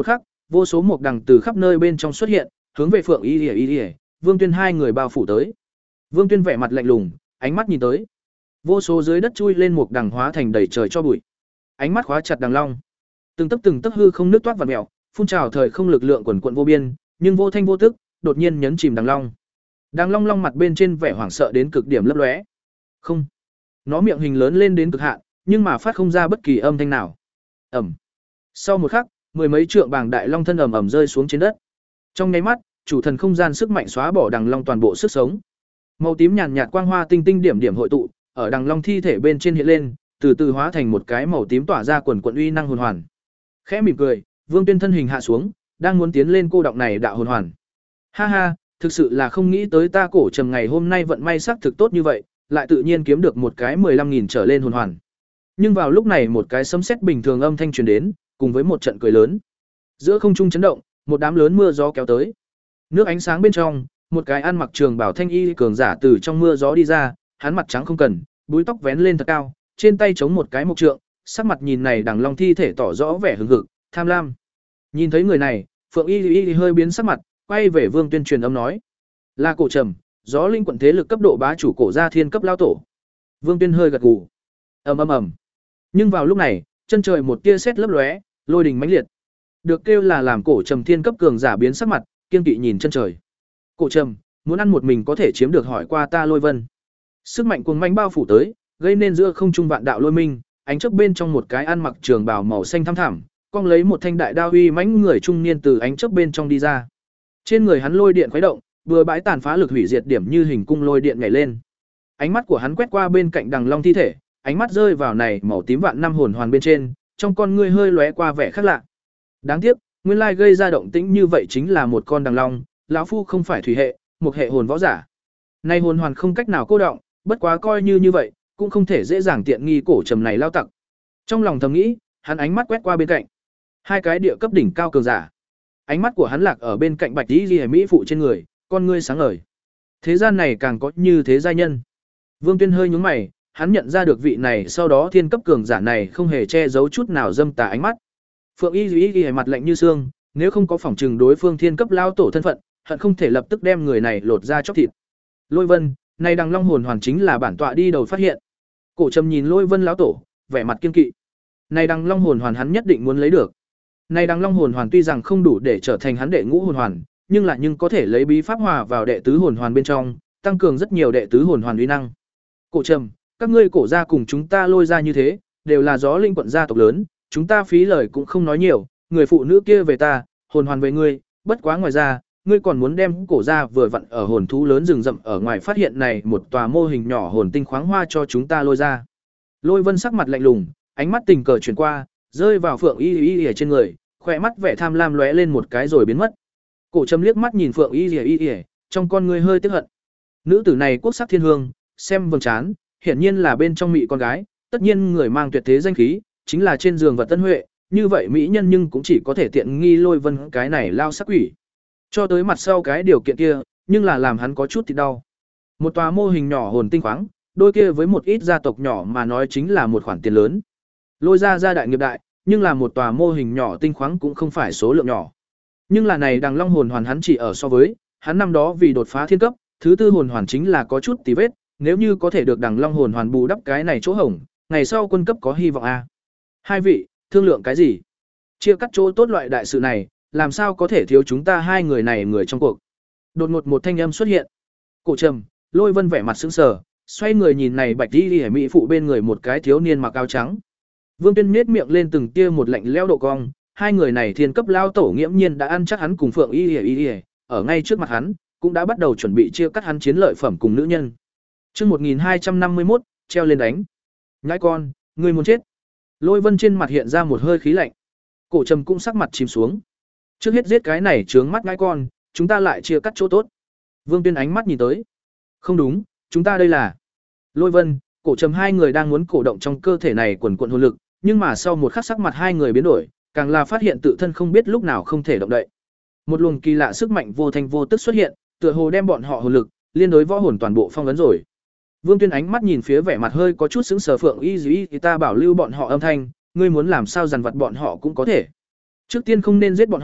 vô số mộc đằng từ khắp nơi bên trong xuất hiện, hướng về Phượng Y Y Y, Vương Tuyên hai người bao phủ tới. Vương Tuyên vẻ mặt lạnh lùng, ánh mắt nhìn tới. Vô số dưới đất chui lên mộc đằng hóa thành đầy trời cho bụi. Ánh mắt khóa chặt đằng long. Từng tấc từng tấc hư không nước toát vặn mèo, phun trào thời không lực lượng quần quần vô biên, nhưng vô thanh vô tức, đột nhiên nhấn chìm đằng long. Đằng long long mặt bên trên vẻ hoảng sợ đến cực điểm lấp lóe. Không, nó miệng hình lớn lên đến cực hạn, nhưng mà phát không ra bất kỳ âm thanh nào. Ầm. Sau một khắc, mười mấy trượng bảng đại long thân ầm ầm rơi xuống trên đất. Trong nháy mắt, chủ thần không gian sức mạnh xóa bỏ đằng long toàn bộ sức sống. Màu tím nhàn nhạt quang hoa tinh tinh điểm điểm hội tụ, ở đằng long thi thể bên trên hiện lên, từ từ hóa thành một cái màu tím tỏa ra quần quần uy năng hồn hoàn. Khẽ mỉm cười, Vương Tuyên thân hình hạ xuống, đang muốn tiến lên cô động này đạo hồn hoàn. Ha ha, thực sự là không nghĩ tới ta Cổ Trầm ngày hôm nay vận may sắc thực tốt như vậy, lại tự nhiên kiếm được một cái mười lăm nghìn trở lên hồn hoàn. Nhưng vào lúc này một cái sấm sét bình thường âm thanh truyền đến, cùng với một trận cười lớn. Giữa không trung chấn động, một đám lớn mưa gió kéo tới. Nước ánh sáng bên trong, một cái ăn mặc trường bảo thanh y cường giả từ trong mưa gió đi ra, hắn mặt trắng không cần, búi tóc vén lên thật cao, trên tay chống một cái mộc trượng, sắc mặt nhìn này đằng long thi thể tỏ rõ vẻ hừng hực, tham lam. Nhìn thấy người này, Phượng Y Y hơi biến sắc mặt, quay về Vương Tuyên truyền âm nói: "Là Cổ Trầm, Gió Linh quận thế lực cấp độ bá chủ cổ gia thiên cấp lao tổ." Vương Tuyên hơi gật gù. Ầm ầm ầm. Nhưng vào lúc này, chân trời một tia sét lấp lóe, lôi đình mãnh liệt. Được kêu là làm Cổ Trầm thiên cấp cường giả biến sắc mặt, kiên kỵ nhìn chân trời. "Cổ Trầm, muốn ăn một mình có thể chiếm được hỏi qua ta Lôi Vân." Sức mạnh cuồng mãnh bao phủ tới, gây nên giữa không trung vạn đạo lôi minh, ánh chớp bên trong một cái ăn mặc trường bào màu xanh thắm thẳm, cong lấy một thanh đại đao uy mãnh người trung niên từ ánh chớp bên trong đi ra. Trên người hắn lôi điện khuấy động, vừa bãi tàn phá lực hủy diệt điểm như hình cung lôi điện nhảy lên. Ánh mắt của hắn quét qua bên cạnh đằng long thi thể, ánh mắt rơi vào này màu tím vạn năm hồn hoàn bên trên, trong con ngươi hơi lóe qua vẻ khác lạ. Đáng tiếc, nguyên lai gây ra động tĩnh như vậy chính là một con đằng long, lão phu không phải thủy hệ, một hệ hồn võ giả. Nay hồn hoàn không cách nào cô động, bất quá coi như như vậy, cũng không thể dễ dàng tiện nghi Cổ Trầm này lao tặc. Trong lòng thầm nghĩ, hắn ánh mắt quét qua bên cạnh. Hai cái địa cấp đỉnh cao cường giả. Ánh mắt của hắn lạc ở bên cạnh Bạch Y Liễu mỹ phụ trên người, con ngươi sáng ngời. Thế gian này càng có như thế giai nhân. Vương Tuyên hơi nhướng mày, hắn nhận ra được vị này sau đó thiên cấp cường giả này không hề che giấu chút nào dâm tà ánh mắt. Phượng Y Liễu mặt lạnh như xương, nếu không có phỏng trừng đối phương thiên cấp lao tổ thân phận, hận không thể lập tức đem người này lột ra chóc thịt. Lôi Vân, này đằng long hồn hoàn chính là bản tọa đi đầu phát hiện. Cổ Trầm nhìn Lôi Vân lão tổ, vẻ mặt kiên kỵ. Này đằng long hồn hoàn hắn nhất định muốn lấy được. Này đằng long hồn hoàn tuy rằng không đủ để trở thành hắn đệ ngũ hồn hoàn, nhưng là nhưng có thể lấy bí pháp hòa vào đệ tứ hồn hoàn bên trong, tăng cường rất nhiều đệ tứ hồn hoàn uy năng. Cổ Trầm, các ngươi Cổ gia cùng chúng ta Lôi gia như thế, đều là Gió Linh quận gia tộc lớn, chúng ta phí lời cũng không nói nhiều, người phụ nữ kia về ta, hồn hoàn về ngươi, bất quá ngoài ra, ngươi còn muốn đem Cổ gia vừa vặn ở hồn thú lớn rừng rậm ở ngoài phát hiện này một tòa mô hình nhỏ hồn tinh khoáng hoa cho chúng ta Lôi gia. Lôi Vân sắc mặt lạnh lùng, ánh mắt tình cờ chuyển qua, rơi vào Phượng Y Y Y trên người, khỏe mắt vẻ tham lam lóe lên một cái rồi biến mất. Cổ Trầm liếc mắt nhìn Phượng Y Y Y, trong con người hơi tức hận. Nữ tử này quốc sắc thiên hương, xem vầng trán, hiển nhiên là bên trong mị con gái, tất nhiên người mang tuyệt thế danh khí, chính là trên giường vật tân huệ, như vậy mỹ nhân nhưng cũng chỉ có thể tiện nghi Lôi Vân cái này lao sắc quỷ. Cho tới mặt sau cái điều kiện kia, nhưng là làm hắn có chút thì đau. Một tòa mô hình nhỏ hồn tinh khoáng, đôi kia với một ít gia tộc nhỏ mà nói chính là một khoản tiền lớn. Lôi ra gia đại nghiệp đại, nhưng là một tòa mô hình nhỏ tinh khoáng cũng không phải số lượng nhỏ. Nhưng là này đằng long hồn hoàn hắn chỉ ở so với, hắn năm đó vì đột phá thiên cấp, thứ tư hồn hoàn chính là có chút tí vết, nếu như có thể được đằng long hồn hoàn bù đắp cái này chỗ hổng, ngày sau quân cấp có hy vọng a. Hai vị, thương lượng cái gì? Chia cắt chỗ tốt loại đại sự này, làm sao có thể thiếu chúng ta hai người này người trong cuộc. Đột ngột một thanh âm xuất hiện. Cổ Trầm, Lôi Vân vẻ mặt sững sờ, xoay người nhìn này Bạch Y Liễu mỹ phụ bên người một cái thiếu niên mặc áo trắng. Vương Tuyên nhếch miệng lên từng tia một lạnh lẽo độ cong, hai người này thiên cấp lao tổ nghiễm nhiên đã ăn chắc hắn cùng Phượng Y Y Y, ở ngay trước mặt hắn, cũng đã bắt đầu chuẩn bị chia cắt hắn chiến lợi phẩm cùng nữ nhân. Chương một nghìn hai trăm năm mươi mốt, treo lên đánh. Nhãi con, ngươi muốn chết. Lôi Vân trên mặt hiện ra một hơi khí lạnh. Cổ Trầm cũng sắc mặt chìm xuống. Trước hết giết cái này trướng mắt nhãi con, chúng ta lại chia cắt chỗ tốt. Vương Tuyên ánh mắt nhìn tới. Không đúng, chúng ta đây là. Lôi Vân, Cổ Trầm hai người đang muốn cổ động trong cơ thể này quần quần hồn lực, nhưng mà sau một khắc sắc mặt hai người biến đổi, càng là phát hiện tự thân không biết lúc nào không thể động đậy. Một luồng kỳ lạ sức mạnh vô thanh vô tức xuất hiện, tựa hồ đem bọn họ hồn lực liên đối võ hồn toàn bộ phong ấn rồi. Vương Tuyên ánh mắt nhìn phía vẻ mặt hơi có chút sững sờ Phượng Y Y thì ta bảo lưu bọn họ âm thanh, ngươi muốn làm sao dằn vặt bọn họ cũng có thể. Trước tiên không nên giết bọn họ,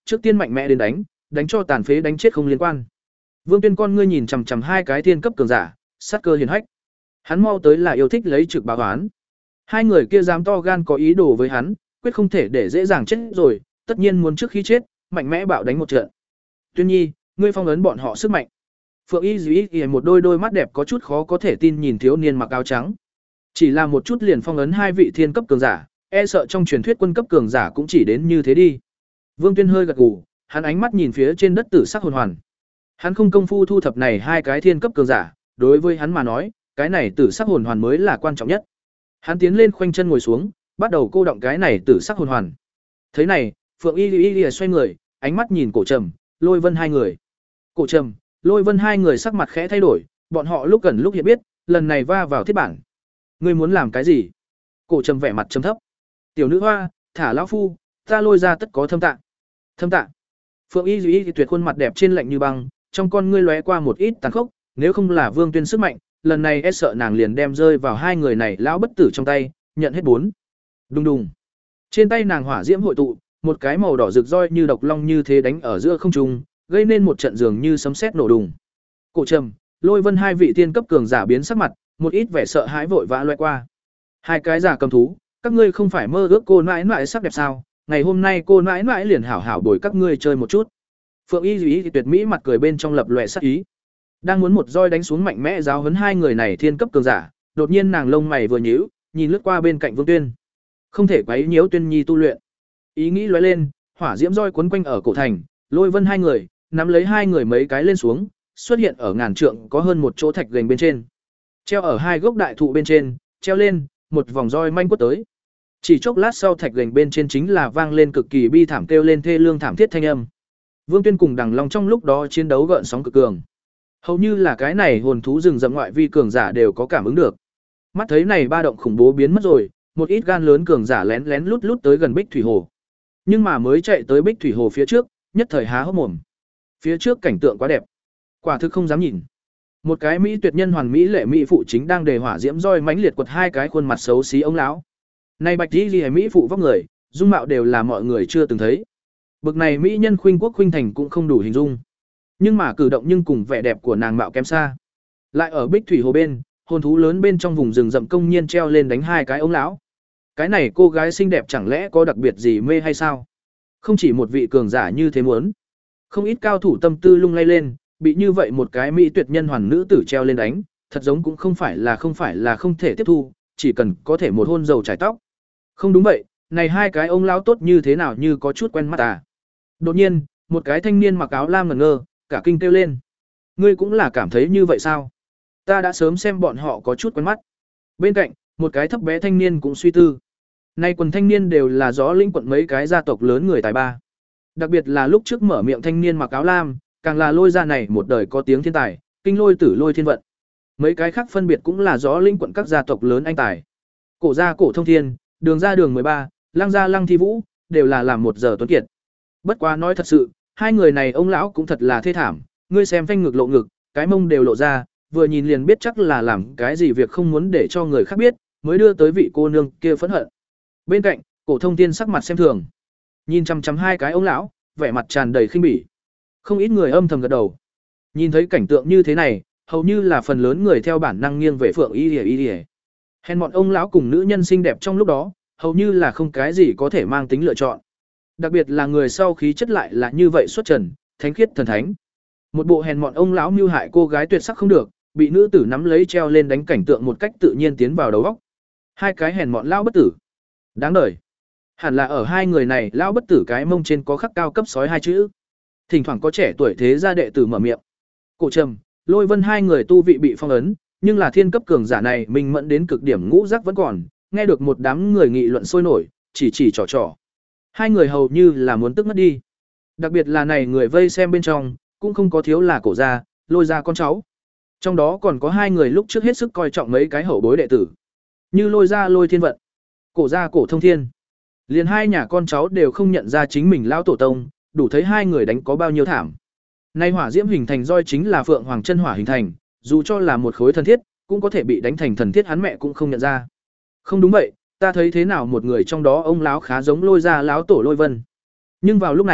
trước tiên mạnh mẽ đến đánh, đánh cho tàn phế đánh chết không liên quan. Vương Tuyên con ngươi nhìn chằm chằm hai cái thiên cấp cường giả, sát cơ hiển hách. Hắn mau tới là yêu thích lấy trực báo oán. Hai người kia dám to gan có ý đồ với hắn, quyết không thể để dễ dàng chết rồi, tất nhiên muốn trước khi chết, mạnh mẽ bạo đánh một trận. Tuyên Nhi, ngươi phong ấn bọn họ sức mạnh. Phượng Y Dĩ Y một đôi đôi mắt đẹp có chút khó có thể tin nhìn thiếu niên mặc áo trắng. Chỉ là một chút liền phong ấn hai vị thiên cấp cường giả, e sợ trong truyền thuyết quân cấp cường giả cũng chỉ đến như thế đi. Vương Tuyên hơi gật gù, hắn ánh mắt nhìn phía trên đất tử sắc hồn hoàn. Hắn không công phu thu thập này hai cái thiên cấp cường giả, đối với hắn mà nói, cái này tử sắc hồn hoàn mới là quan trọng nhất. Hắn tiến lên khoanh chân ngồi xuống, bắt đầu cô động cái này tử sắc hồn hoàn. Thế này, Phượng Y Y Y xoay người, ánh mắt nhìn Cổ Trầm, Lôi Vân hai người. Cổ Trầm, Lôi Vân hai người sắc mặt khẽ thay đổi, bọn họ lúc gần lúc hiện biết, lần này va vào thiết bản. Ngươi muốn làm cái gì? Cổ Trầm vẻ mặt trầm thấp. Tiểu nữ hoa, thả lão phu, ta lôi ra tất có thâm tạ. Thâm tạ. Phượng Y Y Y tuyệt khuôn mặt đẹp trên lạnh như băng, trong con ngươi lóe qua một ít tàn khốc, nếu không là Vương Tuyên sức mạnh, lần này e sợ nàng liền đem rơi vào hai người này lão bất tử trong tay, nhận hết bốn. Đùng đùng. Trên tay nàng hỏa diễm hội tụ, một cái màu đỏ rực roi như độc long như thế đánh ở giữa không trung, gây nên một trận dường như sấm sét nổ đùng. Cổ Trầm, Lôi Vân hai vị tiên cấp cường giả biến sắc mặt, một ít vẻ sợ hãi vội vã lướt qua. Hai cái giả cầm thú, các ngươi không phải mơ ước cô nãi nãi sắc đẹp sao? Ngày hôm nay cô nãi nãi liền hảo hảo bồi các ngươi chơi một chút. Phượng Y Dĩ Y tuyệt mỹ mặt cười bên trong lập lòe sắc ý. Đang muốn một roi đánh xuống mạnh mẽ giáo huấn hai người này thiên cấp cường giả, đột nhiên nàng lông mày vừa nhíu, nhìn lướt qua bên cạnh Vương Tuyên. Không thể quấy nhiễu Tuyên Nhi tu luyện. Ý nghĩ lóe lên, hỏa diễm roi quấn quanh ở cổ thành, Lôi Vân hai người, nắm lấy hai người mấy cái lên xuống, xuất hiện ở ngàn trượng có hơn một chỗ thạch gành bên trên. Treo ở hai gốc đại thụ bên trên, treo lên, một vòng roi manh quất tới. Chỉ chốc lát sau thạch gành bên trên chính là vang lên cực kỳ bi thảm kêu lên thê lương thảm thiết thanh âm. Vương Tuyên cùng Đằng Long trong lúc đó chiến đấu gợn sóng cực cường. Hầu như là cái này hồn thú rừng rậm ngoại vi cường giả đều có cảm ứng được. Mắt thấy này ba động khủng bố biến mất rồi, một ít gan lớn cường giả lén lén lút lút tới gần Bích Thủy Hồ. Nhưng mà mới chạy tới Bích Thủy Hồ phía trước, nhất thời há hốc mồm. Phía trước cảnh tượng quá đẹp, quả thực không dám nhìn. Một cái mỹ tuyệt nhân hoàn mỹ lệ mỹ phụ chính đang đề hỏa diễm roi mãnh liệt quật hai cái khuôn mặt xấu xí ông lão. Này bạch y liễu mỹ phụ vóc người, dung mạo đều là mọi người chưa từng thấy. Bực này mỹ nhân khuynh quốc khuynh thành cũng không đủ hình dung. Nhưng mà cử động nhưng cùng vẻ đẹp của nàng mạo kém xa. Lại ở Bích Thủy Hồ bên, hồn thú lớn bên trong vùng rừng rậm công nhiên treo lên đánh hai cái ông lão. Cái này cô gái xinh đẹp chẳng lẽ có đặc biệt gì mê hay sao? Không chỉ một vị cường giả như thế muốn. Không ít cao thủ tâm tư lung lay lên, bị như vậy một cái mỹ tuyệt nhân hoàn nữ tử treo lên đánh, thật giống cũng không phải là không phải là không thể tiếp thu, chỉ cần có thể một hôn dầu trải tóc. Không đúng vậy, này hai cái ông lão tốt như thế nào như có chút quen mắt à. Đột nhiên, một cái thanh niên mặc áo lam ngẩn ngơ, cả kinh kêu lên. Ngươi cũng là cảm thấy như vậy sao? Ta đã sớm xem bọn họ có chút quen mắt. Bên cạnh, một cái thấp bé thanh niên cũng suy tư. Nay quần thanh niên đều là gió linh quận mấy cái gia tộc lớn người tài ba. Đặc biệt là lúc trước mở miệng thanh niên mặc áo lam, càng là lôi ra này một đời có tiếng thiên tài, kinh lôi tử lôi thiên vận. Mấy cái khác phân biệt cũng là gió linh quận các gia tộc lớn anh tài. Cổ gia cổ thông thiên, đường ra đường mười ba, lăng gia lăng thi vũ, đều là làm một giờ tuấn kiệt. Bất quá nói thật sự, hai người này ông lão cũng thật là thê thảm, ngươi xem phanh ngực lộ ngực, cái mông đều lộ ra, vừa nhìn liền biết chắc là làm cái gì việc không muốn để cho người khác biết, mới đưa tới vị cô nương kia phẫn hận. Bên cạnh, cổ thông thiên sắc mặt xem thường, nhìn chằm chằm hai cái ông lão, vẻ mặt tràn đầy khinh bỉ. Không ít người âm thầm gật đầu. Nhìn thấy cảnh tượng như thế này, hầu như là phần lớn người theo bản năng nghiêng về Phượng Y Lìa Y Lìa. Hèn bọn ông lão cùng nữ nhân xinh đẹp trong lúc đó, hầu như là không cái gì có thể mang tính lựa chọn. Đặc biệt là người sau khí chất lại là như vậy xuất trần, thánh khiết thần thánh. Một bộ hèn mọn ông lão mưu hại cô gái tuyệt sắc không được, bị nữ tử nắm lấy treo lên đánh cảnh tượng một cách tự nhiên tiến vào đầu óc. Hai cái hèn mọn lão bất tử. Đáng đời. Hẳn là ở hai người này lão bất tử cái mông trên có khắc cao cấp sói hai chữ. Thỉnh thoảng có trẻ tuổi thế gia đệ tử mở miệng. Cổ Trầm, Lôi Vân hai người tu vị bị phong ấn, nhưng là thiên cấp cường giả này mình mẫn đến cực điểm ngũ giác vẫn còn, nghe được một đám người nghị luận sôi nổi, chỉ chỉ trò trò. Hai người hầu như là muốn tức ngất đi. Đặc biệt là này người vây xem bên trong, cũng không có thiếu là cổ gia, Lôi gia con cháu. Trong đó còn có hai người lúc trước hết sức coi trọng mấy cái hậu bối đệ tử, như Lôi gia Lôi Thiên Vận, cổ gia cổ Thông Thiên. Liền hai nhà con cháu đều không nhận ra chính mình lão tổ tông, đủ thấy hai người đánh có bao nhiêu thảm. Nay hỏa diễm hình thành roi chính là Phượng Hoàng chân hỏa hình thành, dù cho là một khối thần thiết, cũng có thể bị đánh thành thần thiết hắn mẹ cũng không nhận ra. Không đúng vậy, ta thấy thế nào một người trong đó ông lão khá giống Lôi gia lão tổ Lôi Vân. Nhưng vào lúc này,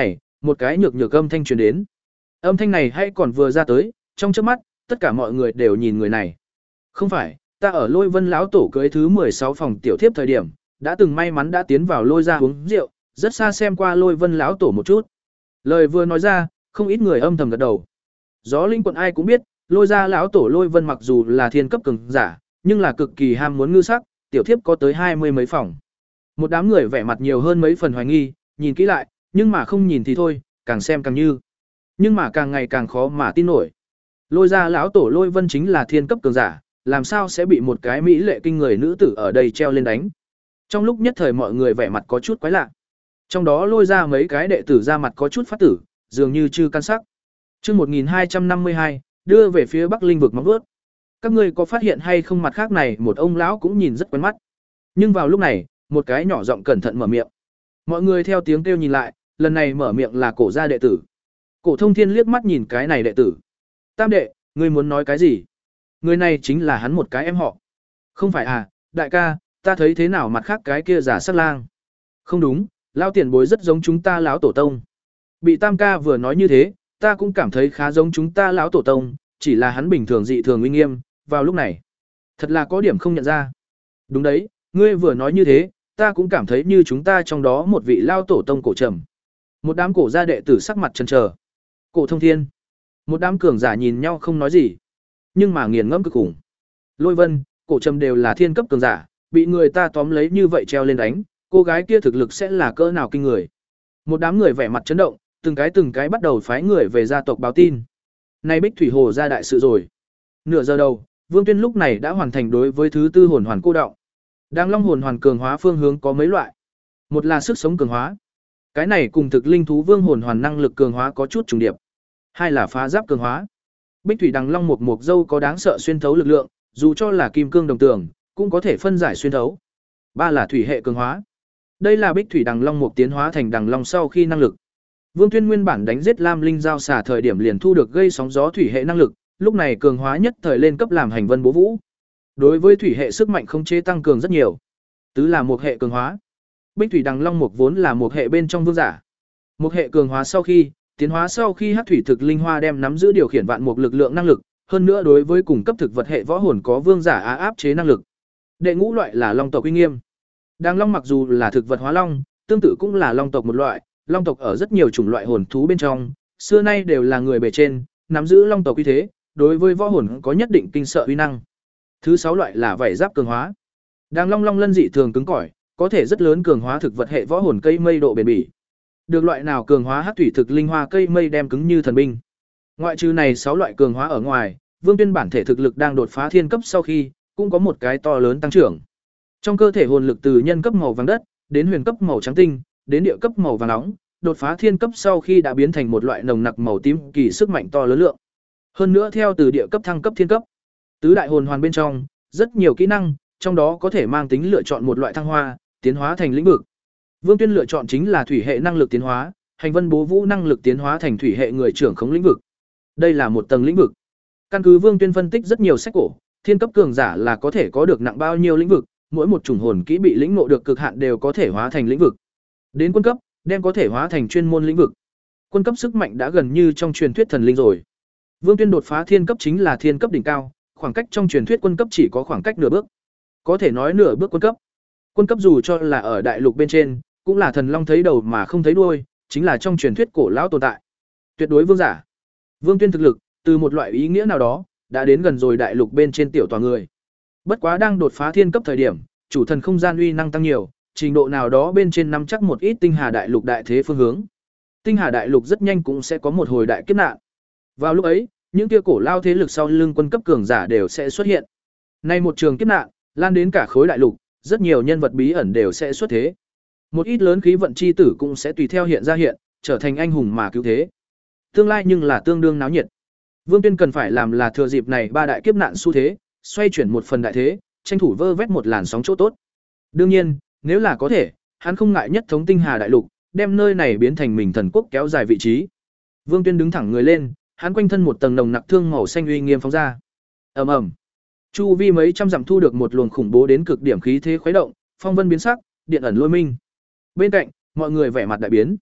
một cái nhược nhược âm thanh truyền đến. Âm thanh này hay còn vừa ra tới, trong chớp mắt, tất cả mọi người đều nhìn người này. Không phải, ta ở Lôi Vân lão tổ cưới thứ mười sáu phòng tiểu thiếp thời điểm, đã từng may mắn đã tiến vào Lôi gia uống rượu, rất xa xem qua Lôi Vân lão tổ một chút. Lời vừa nói ra, không ít người âm thầm gật đầu. Gió Linh quận ai cũng biết, Lôi gia lão tổ Lôi Vân mặc dù là thiên cấp cường giả, nhưng là cực kỳ ham muốn ngư sắc, tiểu thiếp có tới hai mươi mấy phòng. Một đám người vẻ mặt nhiều hơn mấy phần hoài nghi, nhìn kỹ lại, nhưng mà không nhìn thì thôi, càng xem càng như. Nhưng mà càng ngày càng khó mà tin nổi. Lôi gia lão tổ Lôi Vân chính là thiên cấp cường giả, làm sao sẽ bị một cái mỹ lệ kinh người nữ tử ở đây treo lên đánh. Trong lúc nhất thời mọi người vẻ mặt có chút quái lạ. Trong đó Lôi ra mấy cái đệ tử ra mặt có chút phát tử, dường như chưa căn sắc. Chương một nghìn hai trăm năm mươi hai, đưa về phía Bắc Linh vực móng vuốt. Các ngươi có phát hiện hay không mặt khác này, một ông lão cũng nhìn rất quen mắt. Nhưng vào lúc này, một cái nhỏ giọng cẩn thận mở miệng. Mọi người theo tiếng kêu nhìn lại, lần này mở miệng là Cổ gia đệ tử. Cổ Thông Thiên liếc mắt nhìn cái này đệ tử. Tam đệ, ngươi muốn nói cái gì? Người này chính là hắn một cái em họ. Không phải à, đại ca, ta thấy thế nào mặt khác cái kia giả sắc lang. Không đúng, lão tiền bối rất giống chúng ta lão tổ tông. Bị Tam ca vừa nói như thế, ta cũng cảm thấy khá giống chúng ta lão tổ tông, chỉ là hắn bình thường dị thường uy nghiêm, vào lúc này. Thật là có điểm không nhận ra. Đúng đấy, ngươi vừa nói như thế, ta cũng cảm thấy như chúng ta trong đó một vị lao tổ tông cổ trầm. Một đám cổ gia đệ tử sắc mặt chần chờ. Cổ Thông Thiên. Một đám cường giả nhìn nhau không nói gì, nhưng mà nghiền ngẫm cực khủng. Lôi Vân, Cổ Trầm đều là thiên cấp cường giả, bị người ta tóm lấy như vậy treo lên đánh, cô gái kia thực lực sẽ là cỡ nào kinh người. Một đám người vẻ mặt chấn động, từng cái từng cái bắt đầu phái người về gia tộc báo tin. Nay Bích Thủy Hồ ra đại sự rồi. Nửa giờ đầu, Vương Tuyên lúc này đã hoàn thành đối với thứ tư hồn hoàn cô động. Đang Long hồn hoàn cường hóa phương hướng có mấy loại. Một là sức sống cường hóa. Cái này cùng thực linh thú vương hồn hoàn năng lực cường hóa có chút trùng điệp. Hai là phá giáp cường hóa. Bích thủy đằng long một mục dâu có đáng sợ xuyên thấu lực lượng, dù cho là kim cương đồng tường, cũng có thể phân giải xuyên thấu. Ba là thủy hệ cường hóa. Đây là Bích thủy đằng long một tiến hóa thành đằng long sau khi năng lực. Vương Tuyên nguyên bản đánh giết Lam Linh giao xả thời điểm liền thu được gây sóng gió thủy hệ năng lực, lúc này cường hóa nhất thời lên cấp làm hành vân bố vũ. Đối với thủy hệ sức mạnh không chế tăng cường rất nhiều. Tứ là một hệ cường hóa. Bích thủy đằng long một vốn là một hệ bên trong vương giả. Một hệ cường hóa sau khi tiến hóa sau khi hắc thủy thực linh hoa đem nắm giữ điều khiển vạn mục lực lượng năng lực, hơn nữa đối với cùng cấp thực vật hệ võ hồn có vương giả á áp chế năng lực. Đệ ngũ loại là long tộc uy nghiêm. Đàng long mặc dù là thực vật hóa long, tương tự cũng là long tộc một loại, long tộc ở rất nhiều chủng loại hồn thú bên trong, xưa nay đều là người bề trên, nắm giữ long tộc uy thế, đối với võ hồn có nhất định kinh sợ uy năng. Thứ sáu loại là vảy giáp cường hóa. Đàng long long lân dị thường cứng cỏi, có thể rất lớn cường hóa thực vật hệ võ hồn cây mây độ bền bỉ. Được loại nào cường hóa hắc thủy thực linh hoa cây mây đem cứng như thần binh. Ngoại trừ này sáu loại cường hóa ở ngoài, Vương Tuyên bản thể thực lực đang đột phá thiên cấp sau khi, cũng có một cái to lớn tăng trưởng. Trong cơ thể hồn lực từ nhân cấp màu vàng đất, đến huyền cấp màu trắng tinh, đến địa cấp màu vàng nóng, đột phá thiên cấp sau khi đã biến thành một loại nồng nặc màu tím kỳ sức mạnh to lớn lượng. Hơn nữa theo từ địa cấp thăng cấp thiên cấp. Tứ đại hồn hoàn bên trong, rất nhiều kỹ năng, trong đó có thể mang tính lựa chọn một loại thăng hoa, tiến hóa thành lĩnh vực. Vương Tuyên lựa chọn chính là thủy hệ năng lực tiến hóa, hành vân bố vũ năng lực tiến hóa thành thủy hệ người trưởng khống lĩnh vực. Đây là một tầng lĩnh vực. Căn cứ Vương Tuyên phân tích rất nhiều sách cổ, thiên cấp cường giả là có thể có được nặng bao nhiêu lĩnh vực, mỗi một chủng hồn kỹ bị lĩnh ngộ được cực hạn đều có thể hóa thành lĩnh vực. Đến quân cấp, đem có thể hóa thành chuyên môn lĩnh vực. Quân cấp sức mạnh đã gần như trong truyền thuyết thần linh rồi. Vương Tuyên đột phá thiên cấp chính là thiên cấp đỉnh cao, khoảng cách trong truyền thuyết quân cấp chỉ có khoảng cách nửa bước. Có thể nói nửa bước quân cấp. Quân cấp dù cho là ở đại lục bên trên, cũng là thần long thấy đầu mà không thấy đuôi, chính là trong truyền thuyết cổ lão tồn tại. Tuyệt đối vương giả. Vương Tuyên thực lực, từ một loại ý nghĩa nào đó, đã đến gần rồi đại lục bên trên tiểu tòa người. Bất quá đang đột phá thiên cấp thời điểm, chủ thần không gian uy năng tăng nhiều, trình độ nào đó bên trên nắm chắc một ít tinh hà đại lục đại thế phương hướng. Tinh hà đại lục rất nhanh cũng sẽ có một hồi đại kiếp nạn. Vào lúc ấy, những kia cổ lao thế lực sau lưng quân cấp cường giả đều sẽ xuất hiện. Nay một trường kiếp nạn, lan đến cả khối đại lục, rất nhiều nhân vật bí ẩn đều sẽ xuất thế. Một ít lớn khí vận chi tử cũng sẽ tùy theo hiện ra hiện, trở thành anh hùng mà cứu thế. Tương lai nhưng là tương đương náo nhiệt. Vương Tuyên cần phải làm là thừa dịp này ba đại kiếp nạn xu thế, xoay chuyển một phần đại thế, tranh thủ vơ vét một làn sóng chỗ tốt. Đương nhiên, nếu là có thể, hắn không ngại nhất thống tinh hà đại lục, đem nơi này biến thành mình thần quốc kéo dài vị trí. Vương Tuyên đứng thẳng người lên, hắn quanh thân một tầng nồng nặc thương màu xanh uy nghiêm phóng ra. Ầm ầm. Chu vi mấy trăm dặm thu được một luồng khủng bố đến cực điểm khí thế khuấy động, phong vân biến sắc, điện ẩn lôi minh. Bên cạnh, mọi người vẻ mặt đại biến.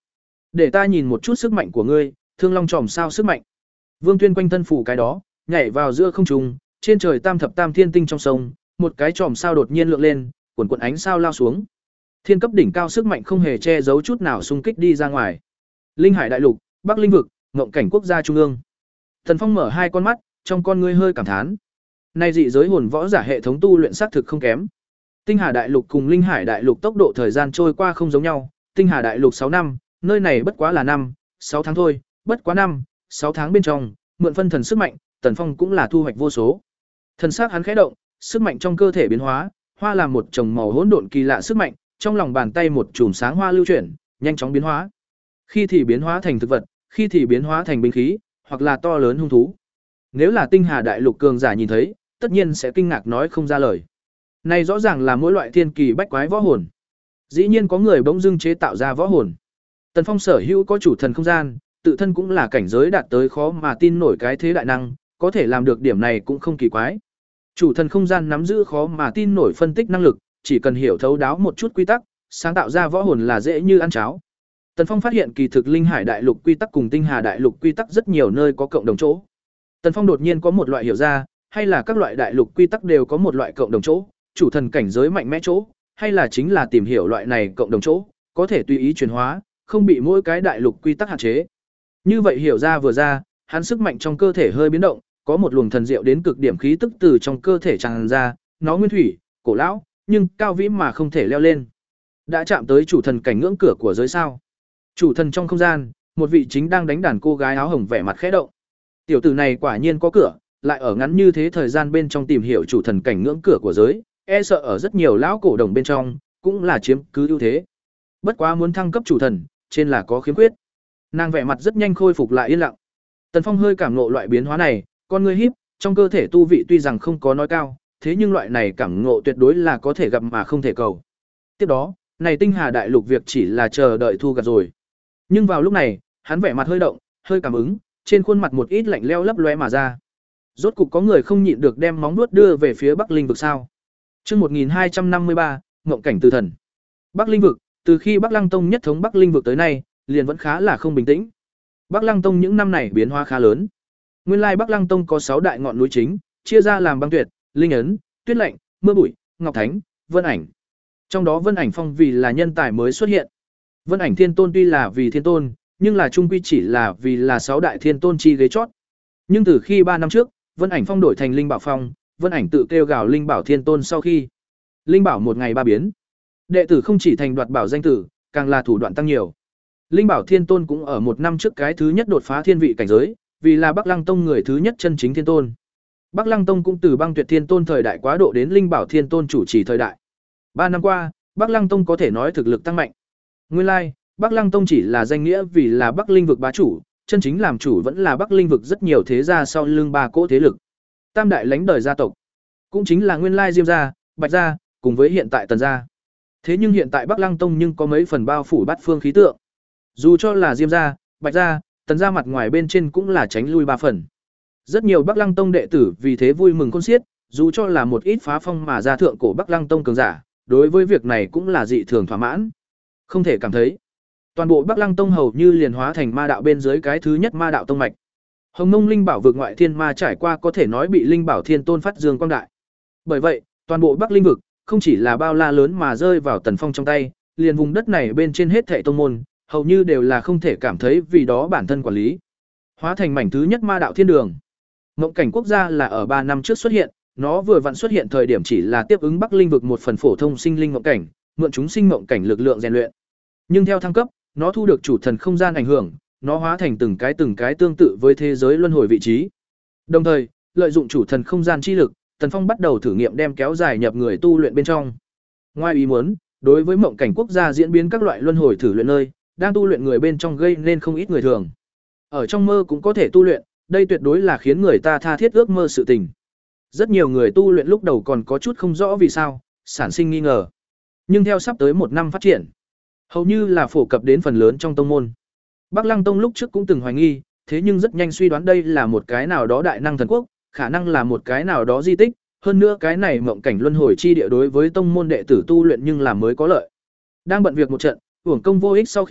Để ta nhìn một chút sức mạnh của ngươi, Thương Long Chòm sao sức mạnh. Vương Tuyên quanh thân phủ cái đó, nhảy vào giữa không trung, trên trời tam thập tam thiên tinh trong sông, một cái chòm sao đột nhiên lượng lên, cuồn cuộn ánh sao lao xuống. Thiên cấp đỉnh cao sức mạnh không hề che giấu chút nào xung kích đi ra ngoài. Linh Hải đại lục, Bắc Linh vực, ngộng cảnh quốc gia trung ương. Thần Phong mở hai con mắt, trong con ngươi hơi cảm thán. Nay dị giới hồn võ giả hệ thống tu luyện xác thực không kém. Tinh Hà đại lục cùng Linh Hải đại lục tốc độ thời gian trôi qua không giống nhau, Tinh Hà đại lục sáu năm, nơi này bất quá là năm, sáu tháng thôi, bất quá năm, sáu tháng bên trong, mượn phân thần sức mạnh, Tần Phong cũng là thu hoạch vô số. Thần sắc hắn khẽ động, sức mạnh trong cơ thể biến hóa, hoa làm một chồng màu hỗn độn kỳ lạ sức mạnh, trong lòng bàn tay một chùm sáng hoa lưu chuyển, nhanh chóng biến hóa. Khi thì biến hóa thành thực vật, khi thì biến hóa thành binh khí, hoặc là to lớn hung thú. Nếu là Tinh Hà đại lục cường giả nhìn thấy, tất nhiên sẽ kinh ngạc nói không ra lời. Này rõ ràng là mỗi loại thiên kỳ bách quái võ hồn. Dĩ nhiên có người bỗng dưng chế tạo ra võ hồn. Tần Phong sở hữu có chủ thần không gian, tự thân cũng là cảnh giới đạt tới khó mà tin nổi cái thế đại năng, có thể làm được điểm này cũng không kỳ quái. Chủ thần không gian nắm giữ khó mà tin nổi phân tích năng lực, chỉ cần hiểu thấu đáo một chút quy tắc, sáng tạo ra võ hồn là dễ như ăn cháo. Tần Phong phát hiện kỳ thực Linh Hải đại lục quy tắc cùng Tinh Hà đại lục quy tắc rất nhiều nơi có cộng đồng chỗ. Tần Phong đột nhiên có một loại hiểu ra, hay là các loại đại lục quy tắc đều có một loại cộng đồng chỗ, chủ thần cảnh giới mạnh mẽ chỗ, hay là chính là tìm hiểu loại này cộng đồng chỗ, có thể tùy ý chuyển hóa, không bị mỗi cái đại lục quy tắc hạn chế. Như vậy hiểu ra vừa ra, hắn sức mạnh trong cơ thể hơi biến động, có một luồng thần diệu đến cực điểm khí tức từ trong cơ thể tràn ra, nó nguyên thủy, cổ lão, nhưng cao vĩ mà không thể leo lên. Đã chạm tới chủ thần cảnh ngưỡng cửa của giới sao? Chủ thần trong không gian, một vị chính đang đánh đàn cô gái áo hồng vẻ mặt khẽ động. Tiểu tử này quả nhiên có cửa, lại ở ngắn như thế thời gian bên trong tìm hiểu chủ thần cảnh ngưỡng cửa của giới, e sợ ở rất nhiều lão cổ đồng bên trong, cũng là chiếm cứ ưu thế. Bất quá muốn thăng cấp chủ thần, trên là có khiếm khuyết. Nàng vẻ mặt rất nhanh khôi phục lại yên lặng. Tần Phong hơi cảm ngộ loại biến hóa này, con ngươi híp, trong cơ thể tu vị tuy rằng không có nói cao, thế nhưng loại này cảm ngộ tuyệt đối là có thể gặp mà không thể cầu. Tiếp đó, này Tinh Hà đại lục việc chỉ là chờ đợi thu gặt rồi. Nhưng vào lúc này, hắn vẻ mặt hơi động, hơi cảm ứng, trên khuôn mặt một ít lạnh lẽo lấp lóe mà ra. Rốt cục có người không nhịn được đem móng vuốt đưa về phía Bắc Linh vực sao? Chương một nghìn hai trăm năm mươi ba, ngộng cảnh từ thần. Bắc Linh vực, từ khi Bắc Lăng Tông nhất thống Bắc Linh vực tới nay, liền vẫn khá là không bình tĩnh. Bắc Lăng Tông những năm này biến hóa khá lớn. Nguyên lai Bắc Lăng Tông có sáu đại ngọn núi chính, chia ra làm Băng Tuyệt, Linh Ấn, Tuyết Lệnh, Mưa Bụi, Ngọc Thánh, Vân Ảnh. Trong đó Vân Ảnh Phong vì là nhân tài mới xuất hiện. Vân Ảnh Thiên Tôn tuy là vì thiên tôn, nhưng là trung quy chỉ là vì là sáu đại thiên tôn chi ghế chót. Nhưng từ khi ba năm trước, Vân Ảnh Phong đổi thành Linh Bảo Phong, Vân Ảnh tự kêu gào Linh Bảo Thiên Tôn sau khi Linh Bảo một ngày ba biến. Đệ tử không chỉ thành đoạt bảo danh tử, càng là thủ đoạn tăng nhiều. Linh Bảo Thiên Tôn cũng ở một năm trước cái thứ nhất đột phá thiên vị cảnh giới, vì là Bắc Lăng Tông người thứ nhất chân chính thiên tôn. Bắc Lăng Tông cũng từ Băng Tuyệt Thiên Tôn thời đại quá độ đến Linh Bảo Thiên Tôn chủ trì thời đại. Ba năm qua, Bắc Lăng Tông có thể nói thực lực tăng mạnh. Nguyên lai, Bắc Lăng Tông chỉ là danh nghĩa vì là Bắc Linh vực bá chủ, chân chính làm chủ vẫn là Bắc Linh vực rất nhiều thế gia sau lưng ba cỗ thế lực. Tam đại lãnh đời gia tộc, cũng chính là nguyên lai Diêm gia, Bạch gia, cùng với hiện tại Tần gia. Thế nhưng hiện tại Bắc Lăng Tông nhưng có mấy phần bao phủ bát phương khí tượng. Dù cho là Diêm gia, Bạch gia, Tần gia mặt ngoài bên trên cũng là tránh lui ba phần. Rất nhiều Bắc Lăng Tông đệ tử vì thế vui mừng khôn xiết, dù cho là một ít phá phong mà ra thượng cổ Bắc Lăng Tông cường giả, đối với việc này cũng là dị thường thỏa mãn. Không thể cảm thấy, toàn bộ Bắc Lăng Tông hầu như liền hóa thành ma đạo bên dưới cái thứ nhất ma đạo tông mạch. Hồng Mông Linh Bảo vực ngoại thiên ma trải qua có thể nói bị Linh Bảo Thiên Tôn phát dương quang đại. Bởi vậy, toàn bộ Bắc Linh vực không chỉ là bao la lớn mà rơi vào Tần Phong trong tay, liền vùng đất này bên trên hết thảy tông môn, hầu như đều là không thể cảm thấy vì đó bản thân quản lý. Hóa thành mảnh thứ nhất ma đạo thiên đường. Ngộng cảnh quốc gia là ở ba năm trước xuất hiện, nó vừa vặn xuất hiện thời điểm chỉ là tiếp ứng Bắc Linh vực một phần phổ thông sinh linh ngộng cảnh, mượn chúng sinh ngộng cảnh lực lượng rèn luyện. Nhưng theo thăng cấp, nó thu được chủ thần không gian ảnh hưởng, nó hóa thành từng cái từng cái tương tự với thế giới luân hồi vị trí. Đồng thời, lợi dụng chủ thần không gian chi lực, Tần Phong bắt đầu thử nghiệm đem kéo dài nhập người tu luyện bên trong. Ngoài ý muốn, đối với mộng cảnh quốc gia diễn biến các loại luân hồi thử luyện nơi, đang tu luyện người bên trong gây nên không ít người thường. Ở trong mơ cũng có thể tu luyện, đây tuyệt đối là khiến người ta tha thiết ước mơ sự tình. Rất nhiều người tu luyện lúc đầu còn có chút không rõ vì sao, sản sinh nghi ngờ. Nhưng theo sắp tới một năm phát triển, hầu như là phổ cập đến phần lớn trong tông môn. Bắc Lăng Tông lúc trước cũng từng hoài nghi, thế nhưng rất nhanh suy đoán đây là một cái nào đó đại năng thần quốc, khả năng là một cái nào đó di tích, hơn nữa cái này mộng cảnh luân hồi chi địa đối với tông môn đệ tử tu luyện nhưng là mới có lợi. Đang bận việc một trận, uổng công vô ích sau khi,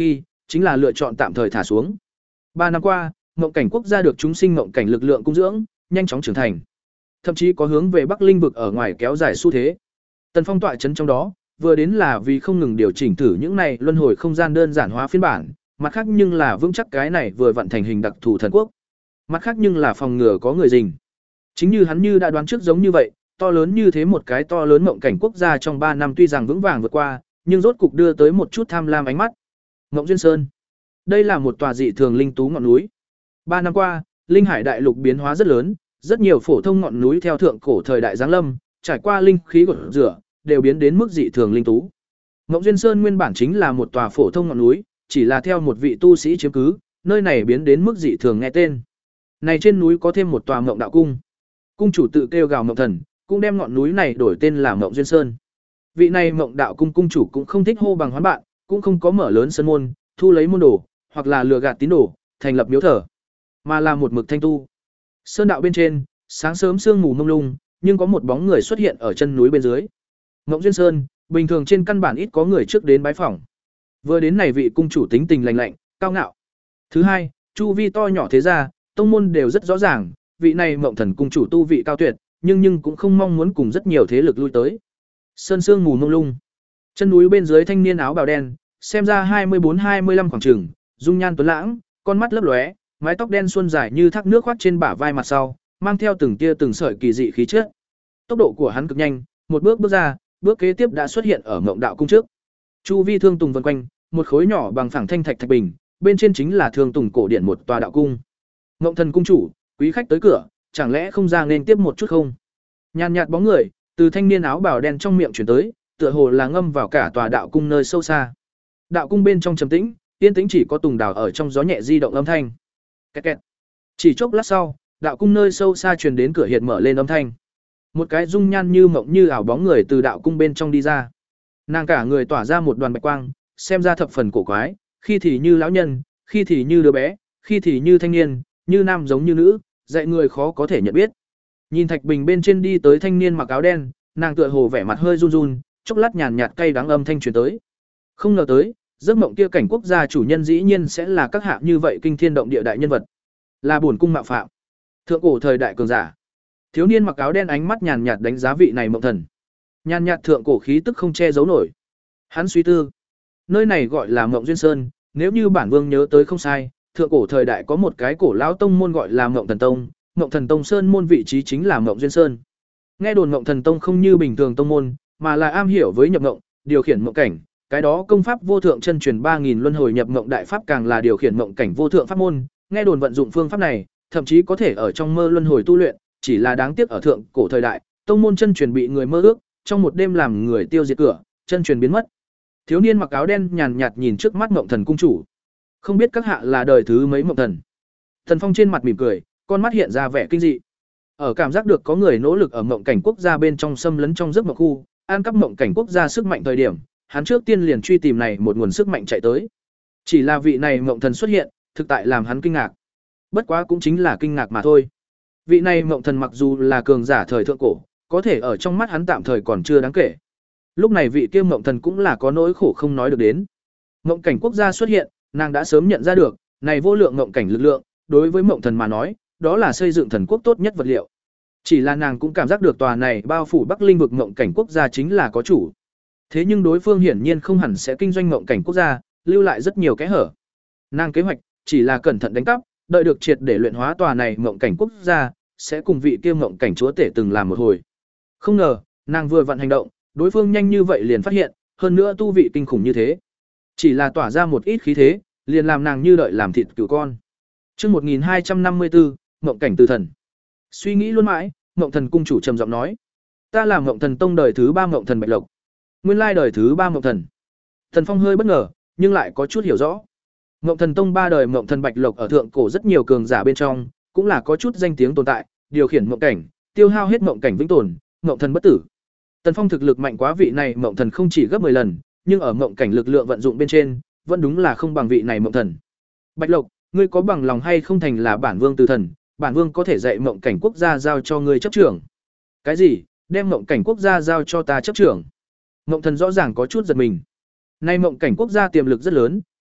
chính là lựa chọn tạm thời thả xuống. Ba năm qua, mộng cảnh quốc gia được chúng sinh mộng cảnh lực lượng cung dưỡng, nhanh chóng trưởng thành. Thậm chí có hướng về Bắc Linh vực ở ngoài kéo dài xu thế. Tần Phong tọa chấn trong đó, vừa đến là vì không ngừng điều chỉnh thử những này luân hồi không gian đơn giản hóa phiên bản, mặt khác nhưng là vững chắc cái này vừa vận thành hình đặc thù thần quốc. Mặt khác nhưng là phòng ngừa có người rình. Chính như hắn như đã đoán trước giống như vậy, to lớn như thế một cái to lớn mộng cảnh quốc gia trong ba năm tuy rằng vững vàng vượt qua, nhưng rốt cục đưa tới một chút tham lam ánh mắt. Ngộng Duyên Sơn. Đây là một tòa dị thường linh tú ngọn núi. Ba năm qua, linh hải đại lục biến hóa rất lớn, rất nhiều phổ thông ngọn núi theo thượng cổ thời đại giáng lâm, trải qua linh khí gột rửa, đều biến đến mức dị thường linh tú. Ngộng Duyên Sơn nguyên bản chính là một tòa phổ thông ngọn núi, chỉ là theo một vị tu sĩ chiếm cứ, nơi này biến đến mức dị thường nghe tên. Này trên núi có thêm một tòa Ngộng Đạo cung. Cung chủ tự kêu gào Ngộng Thần, cũng đem ngọn núi này đổi tên là Ngộng Duyên Sơn. Vị này Ngộng Đạo cung cung chủ cũng không thích hô bằng hoán bạn, cũng không có mở lớn sân môn, thu lấy môn đồ, hoặc là lừa gạt tín đồ, thành lập miếu thờ, mà là một mực thanh tu. Sơn đạo bên trên, sáng sớm sương mù mông lung, nhưng có một bóng người xuất hiện ở chân núi bên dưới. Ngộng Duyên Sơn, bình thường trên căn bản ít có người trước đến bái phỏng. Vừa đến này vị cung chủ tính tình lành lạnh, cao ngạo. Thứ hai, chu vi to nhỏ thế gia, tông môn đều rất rõ ràng, vị này Mộng Thần cung chủ tu vị cao tuyệt, nhưng nhưng cũng không mong muốn cùng rất nhiều thế lực lui tới. Sơn sương mù mông lung. Chân núi bên dưới thanh niên áo bào đen, xem ra hai mươi bốn hai mươi lăm khoảng chừng, dung nhan tuấn lãng, con mắt lấp lóe, mái tóc đen suôn dài như thác nước khoác trên bả vai mặt sau, mang theo từng tia từng sợi kỳ dị khí chất. Tốc độ của hắn cực nhanh, một bước bước ra, bước kế tiếp đã xuất hiện ở Mộng Đạo cung trước. Chu vi thương tùng vần quanh, một khối nhỏ bằng phẳng thanh thạch thạch bình, bên trên chính là thương tùng cổ điển một tòa đạo cung. Ngộng Thần cung chủ, quý khách tới cửa, chẳng lẽ không ra nên tiếp một chút không? Nhàn nhạt bóng người từ thanh niên áo bào đen trong miệng truyền tới, tựa hồ là ngâm vào cả tòa đạo cung nơi sâu xa. Đạo cung bên trong trầm tĩnh, yên tĩnh chỉ có tùng đào ở trong gió nhẹ di động âm thanh. Kẹt kẹt. Chỉ chốc lát sau, đạo cung nơi sâu xa truyền đến cửa hiện mở lên âm thanh. Một cái dung nhan như mộng như ảo bóng người từ đạo cung bên trong đi ra. Nàng cả người tỏa ra một đoàn bạch quang, xem ra thập phần cổ quái, khi thì như lão nhân, khi thì như đứa bé, khi thì như thanh niên, như nam giống như nữ, dạy người khó có thể nhận biết. Nhìn thạch bình bên trên đi tới thanh niên mặc áo đen, nàng tựa hồ vẻ mặt hơi run run, chốc lát nhàn nhạt cay đắng âm thanh truyền tới. Không ngờ tới, giấc mộng kia cảnh quốc gia chủ nhân dĩ nhiên sẽ là các hạ như vậy kinh thiên động địa đại nhân vật, là bổn cung mạo phạm. Thượng cổ thời đại cường giả. Thiếu niên mặc áo đen ánh mắt nhàn nhạt đánh giá vị này Mộng Thần. Nhàn nhạt thượng cổ khí tức không che giấu nổi. Hắn suy tư, nơi này gọi là Mộng Duyên Sơn, nếu như bản vương nhớ tới không sai, thượng cổ thời đại có một cái cổ lão tông môn gọi là Mộng Thần Tông, Mộng Thần Tông Sơn môn vị trí chính là Mộng Duyên Sơn. Nghe đồn Mộng Thần Tông không như bình thường tông môn, mà là am hiểu với nhập mộng, điều khiển mộng cảnh, cái đó công pháp vô thượng chân truyền ba nghìn luân hồi nhập mộng đại pháp càng là điều khiển mộng cảnh vô thượng pháp môn, nghe đồn vận dụng phương pháp này, thậm chí có thể ở trong mơ luân hồi tu luyện, chỉ là đáng tiếc ở thượng cổ thời đại, tông môn chân truyền bị người mơ ước, trong một đêm làm người tiêu diệt cửa, chân truyền biến mất. Thiếu niên mặc áo đen nhàn nhạt nhìn trước mắt Mộng Thần cung chủ. Không biết các hạ là đời thứ mấy Mộng Thần? Thần Phong trên mặt mỉm cười, con mắt hiện ra vẻ kinh dị. Ở cảm giác được có người nỗ lực ở mộng cảnh quốc gia bên trong xâm lấn trong giấc mộng khu, an cắp mộng cảnh quốc gia sức mạnh thời điểm, hắn trước tiên liền truy tìm này một nguồn sức mạnh chạy tới. Chỉ là vị này Mộng Thần xuất hiện, thực tại làm hắn kinh ngạc. Bất quá cũng chính là kinh ngạc mà thôi. Vị này Mộng Thần mặc dù là cường giả thời thượng cổ, có thể ở trong mắt hắn tạm thời còn chưa đáng kể. Lúc này vị kia Mộng Thần cũng là có nỗi khổ không nói được đến. Mộng cảnh quốc gia xuất hiện, nàng đã sớm nhận ra được, này vô lượng mộng cảnh lực lượng, đối với Mộng Thần mà nói, đó là xây dựng thần quốc tốt nhất vật liệu. Chỉ là nàng cũng cảm giác được tòa này bao phủ Bắc Linh vực mộng cảnh quốc gia chính là có chủ. Thế nhưng đối phương hiển nhiên không hẳn sẽ kinh doanh mộng cảnh quốc gia, lưu lại rất nhiều kẽ hở. Nàng kế hoạch chỉ là cẩn thận đánh cắp, đợi được triệt để luyện hóa tòa này mộng cảnh quốc gia, sẽ cùng vị kia mộng cảnh chúa tể từng làm một hồi. Không ngờ, nàng vừa vặn hành động, đối phương nhanh như vậy liền phát hiện, hơn nữa tu vị kinh khủng như thế. Chỉ là tỏa ra một ít khí thế, liền làm nàng như đợi làm thịt cừu con. Chương một nghìn hai trăm năm mươi tư, Mộng cảnh từ thần. Suy nghĩ luôn mãi, Mộng Thần cung chủ trầm giọng nói: "Ta là Mộng Thần Tông đời thứ ba Mộng Thần Bạch Lộc." Nguyên lai đời thứ ba Mộng Thần. Thần Phong hơi bất ngờ, nhưng lại có chút hiểu rõ. Mộng Thần Tông ba đời Mộng Thần Bạch Lộc ở thượng cổ rất nhiều cường giả bên trong, cũng là có chút danh tiếng tồn tại, điều khiển mộng cảnh, tiêu hao hết mộng cảnh vĩnh tồn, Mộng Thần bất tử. Tần Phong thực lực mạnh quá vị này Mộng Thần không chỉ gấp mười lần, nhưng ở mộng cảnh lực lượng vận dụng bên trên, vẫn đúng là không bằng vị này Mộng Thần. Bạch Lộc, ngươi có bằng lòng hay không thành là bản vương từ thần, bản vương có thể dạy mộng cảnh quốc gia giao cho ngươi chấp trưởng. Cái gì? Đem mộng cảnh quốc gia giao cho ta chấp trưởng? Mộng Thần rõ ràng có chút giật mình. Nay mộng cảnh quốc gia tiềm lực rất lớn,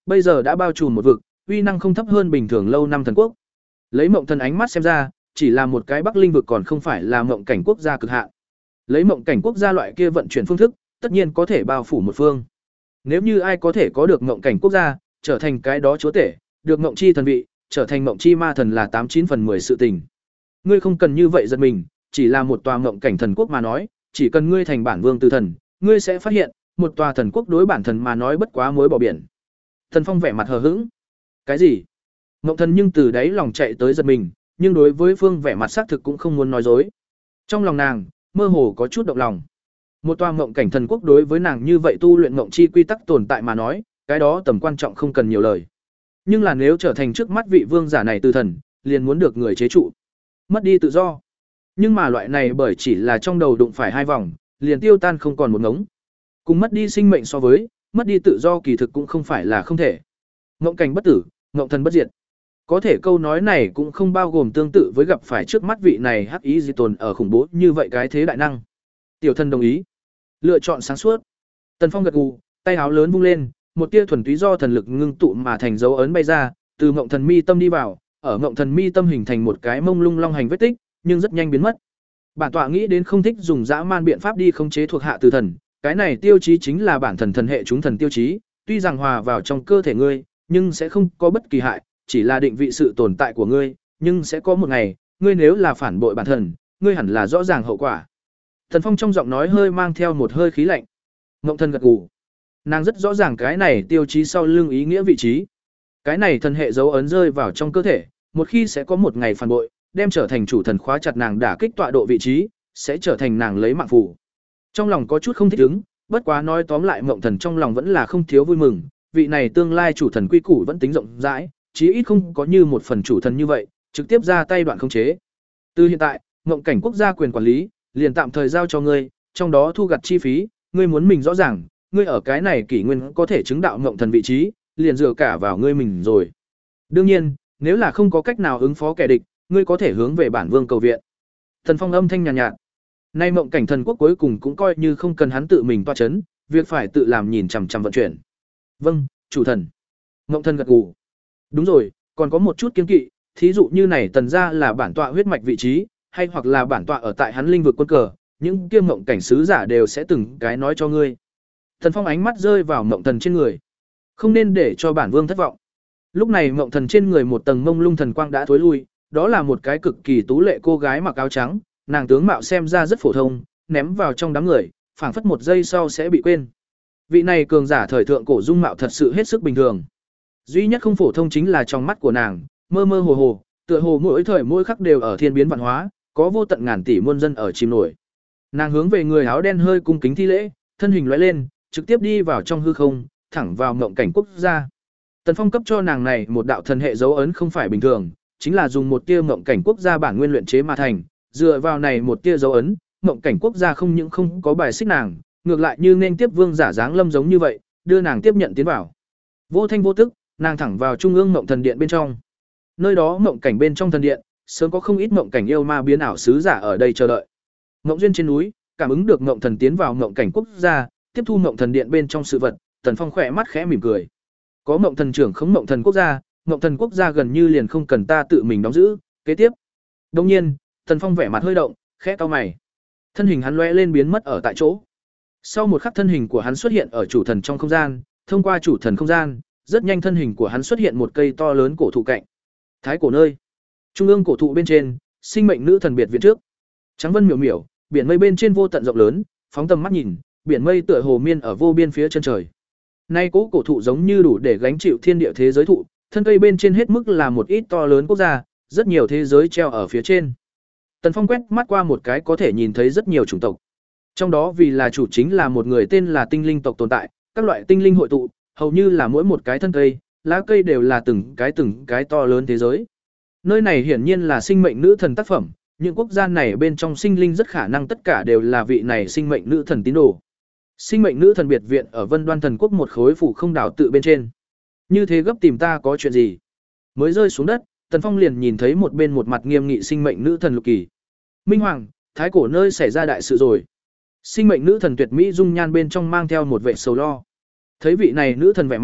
bây giờ đã bao trùm một vực, uy năng không thấp hơn bình thường lâu năm thần quốc. Lấy Mộng Thần ánh mắt xem ra, chỉ là một cái Bắc Linh vực còn không phải là mộng cảnh quốc gia cực hạn. Lấy mộng cảnh quốc gia loại kia vận chuyển phương thức, tất nhiên có thể bao phủ một phương. Nếu như ai có thể có được mộng cảnh quốc gia, trở thành cái đó chúa tể, được mộng chi thần vị, trở thành mộng chi ma thần là tám chín phần mười sự tình. Ngươi không cần như vậy giật mình, chỉ là một tòa mộng cảnh thần quốc mà nói, chỉ cần ngươi thành bản vương từ thần, ngươi sẽ phát hiện, một tòa thần quốc đối bản thần mà nói bất quá muối bỏ biển. Thần Phong vẻ mặt hờ hững. Cái gì? Mộng Thần nhưng từ đáy lòng chạy tới giật mình, nhưng đối với Phương vẻ mặt xác thực cũng không muốn nói dối. Trong lòng nàng, mơ hồ có chút động lòng. Một tòa mộng cảnh thần quốc đối với nàng như vậy tu luyện mộng chi quy tắc tồn tại mà nói, cái đó tầm quan trọng không cần nhiều lời. Nhưng là nếu trở thành trước mắt vị vương giả này từ thần, liền muốn được người chế trụ, mất đi tự do. Nhưng mà loại này bởi chỉ là trong đầu đụng phải hai vòng, liền tiêu tan không còn một ngống. Cùng mất đi sinh mệnh so với, mất đi tự do kỳ thực cũng không phải là không thể. Mộng cảnh bất tử, mộng thần bất diệt. Có thể câu nói này cũng không bao gồm tương tự với gặp phải trước mắt vị này hắc ý di tồn ở khủng bố như vậy cái thế đại năng. Tiểu thần đồng ý. Lựa chọn sáng suốt. Tần Phong gật gù, tay áo lớn vung lên, một tia thuần túy do thần lực ngưng tụ mà thành dấu ấn bay ra, từ mộng thần mi tâm đi vào, ở mộng thần mi tâm hình thành một cái mông lung long hành vết tích, nhưng rất nhanh biến mất. Bản tọa nghĩ đến không thích dùng dã man biện pháp đi khống chế thuộc hạ từ thần, cái này tiêu chí chính là bản thần thần hệ chúng thần tiêu chí, tuy rằng hòa vào trong cơ thể ngươi, nhưng sẽ không có bất kỳ hại, chỉ là định vị sự tồn tại của ngươi, nhưng sẽ có một ngày, ngươi nếu là phản bội bản thần, ngươi hẳn là rõ ràng hậu quả. Thần Phong trong giọng nói hơi mang theo một hơi khí lạnh. Ngộng Thần gật gù. Nàng rất rõ ràng cái này tiêu chí sau lưng ý nghĩa vị trí. Cái này thần hệ dấu ấn rơi vào trong cơ thể, một khi sẽ có một ngày phản bội, đem trở thành chủ thần khóa chặt nàng đả kích tọa độ vị trí, sẽ trở thành nàng lấy mạng phù. Trong lòng có chút không thích ứng, bất quá nói tóm lại Ngộng Thần trong lòng vẫn là không thiếu vui mừng, vị này tương lai chủ thần quy củ vẫn tính rộng rãi, chí ít không có như một phần chủ thần như vậy, trực tiếp ra tay đoạn khống chế. Từ hiện tại, Ngộng cảnh quốc gia quyền quản lý, liền tạm thời giao cho ngươi, trong đó thu gặt chi phí, ngươi muốn mình rõ ràng, ngươi ở cái này kỷ nguyên có thể chứng đạo Ngộng thần vị trí, liền dựa cả vào ngươi mình rồi. Đương nhiên, nếu là không có cách nào ứng phó kẻ địch, ngươi có thể hướng về bản vương cầu viện. Thần Phong âm thanh nhàn nhạt, nhạt. Nay Ngộng cảnh thần quốc cuối cùng cũng coi như không cần hắn tự mình toa chấn, việc phải tự làm nhìn chằm chằm vận chuyển. Vâng, chủ thần. Ngộng thần gật gù. Đúng rồi, còn có một chút kiêng kỵ, thí dụ như này tần gia là bản tọa huyết mạch vị trí, hay hoặc là bản tọa ở tại hắn linh vực quân cờ, những kia mộng cảnh sứ giả đều sẽ từng cái nói cho ngươi. Thần Phong ánh mắt rơi vào mộng thần trên người. Không nên để cho bản vương thất vọng. Lúc này mộng thần trên người một tầng mông lung thần quang đã thối lui, đó là một cái cực kỳ tú lệ cô gái mặc áo trắng, nàng tướng mạo xem ra rất phổ thông, ném vào trong đám người, phảng phất một giây sau sẽ bị quên. Vị này cường giả thời thượng cổ dung mạo thật sự hết sức bình thường. Duy nhất không phổ thông chính là trong mắt của nàng, mơ mơ hồ hồ, tựa hồ mỗi thời mỗi khắc đều ở thiên biến văn hóa, có vô tận ngàn tỷ muôn dân ở chìm nổi. Nàng hướng về người áo đen hơi cung kính thi lễ, thân hình lóe lên, trực tiếp đi vào trong hư không, thẳng vào mộng cảnh quốc gia. Tần Phong cấp cho nàng này một đạo thần hệ dấu ấn không phải bình thường, chính là dùng một tia mộng cảnh quốc gia bản nguyên luyện chế mà thành, dựa vào này một tia dấu ấn, mộng cảnh quốc gia không những không có bài xích nàng, ngược lại như nên tiếp vương giả dáng lâm giống như vậy, đưa nàng tiếp nhận tiến vào. Vô thanh vô tức, nàng thẳng vào trung ương mộng thần điện bên trong. Nơi đó mộng cảnh bên trong thần điện, sớm có không ít mộng cảnh yêu ma biến ảo sứ giả ở đây chờ đợi. Mộng duyên trên núi, cảm ứng được mộng thần tiến vào mộng cảnh quốc gia, tiếp thu mộng thần điện bên trong sự vật, Tần Phong khỏe mắt khẽ mỉm cười. Có mộng thần trưởng khống mộng thần quốc gia, mộng thần quốc gia gần như liền không cần ta tự mình đóng giữ. Kế tiếp, đương nhiên, Tần Phong vẻ mặt hơi động, khẽ cau mày. Thân hình hắn lóe lên biến mất ở tại chỗ. Sau một khắc thân hình của hắn xuất hiện ở chủ thần trong không gian, thông qua chủ thần không gian, rất nhanh thân hình của hắn xuất hiện một cây to lớn cổ thụ cạnh. Thái cổ nơi, trung ương cổ thụ bên trên, sinh mệnh nữ thần biệt viện trước. Trắng vân miểu miểu, biển mây bên trên vô tận rộng lớn, phóng tầm mắt nhìn, biển mây tựa hồ miên ở vô biên phía chân trời. Nay cố cổ thụ giống như đủ để gánh chịu thiên địa thế giới thụ, thân cây bên trên hết mức là một ít to lớn quốc gia, rất nhiều thế giới treo ở phía trên. Tần Phong quét mắt qua một cái có thể nhìn thấy rất nhiều chủng tộc. Trong đó vì là chủ chính là một người tên là tinh linh tộc tồn tại, các loại tinh linh hội tụ, hầu như là mỗi một cái thân cây, lá cây đều là từng cái từng cái to lớn thế giới. Nơi này hiển nhiên là sinh mệnh nữ thần tác phẩm, những quốc gia này bên trong sinh linh rất khả năng tất cả đều là vị này sinh mệnh nữ thần tín đồ. Sinh mệnh nữ thần biệt viện ở Vân Đoan thần quốc một khối phủ không đảo tự bên trên. Như thế gấp tìm ta có chuyện gì? Mới rơi xuống đất, Tần Phong liền nhìn thấy một bên một mặt nghiêm nghị sinh mệnh nữ thần Lục Kỳ. Minh Hoàng, thái cổ nơi xảy ra đại sự rồi. Sinh mệnh nữ thần tuyệt mỹ dung nhan bên trong mang theo một vẻ sầu lo. Thấy vị này nữ thần vẻ mặt,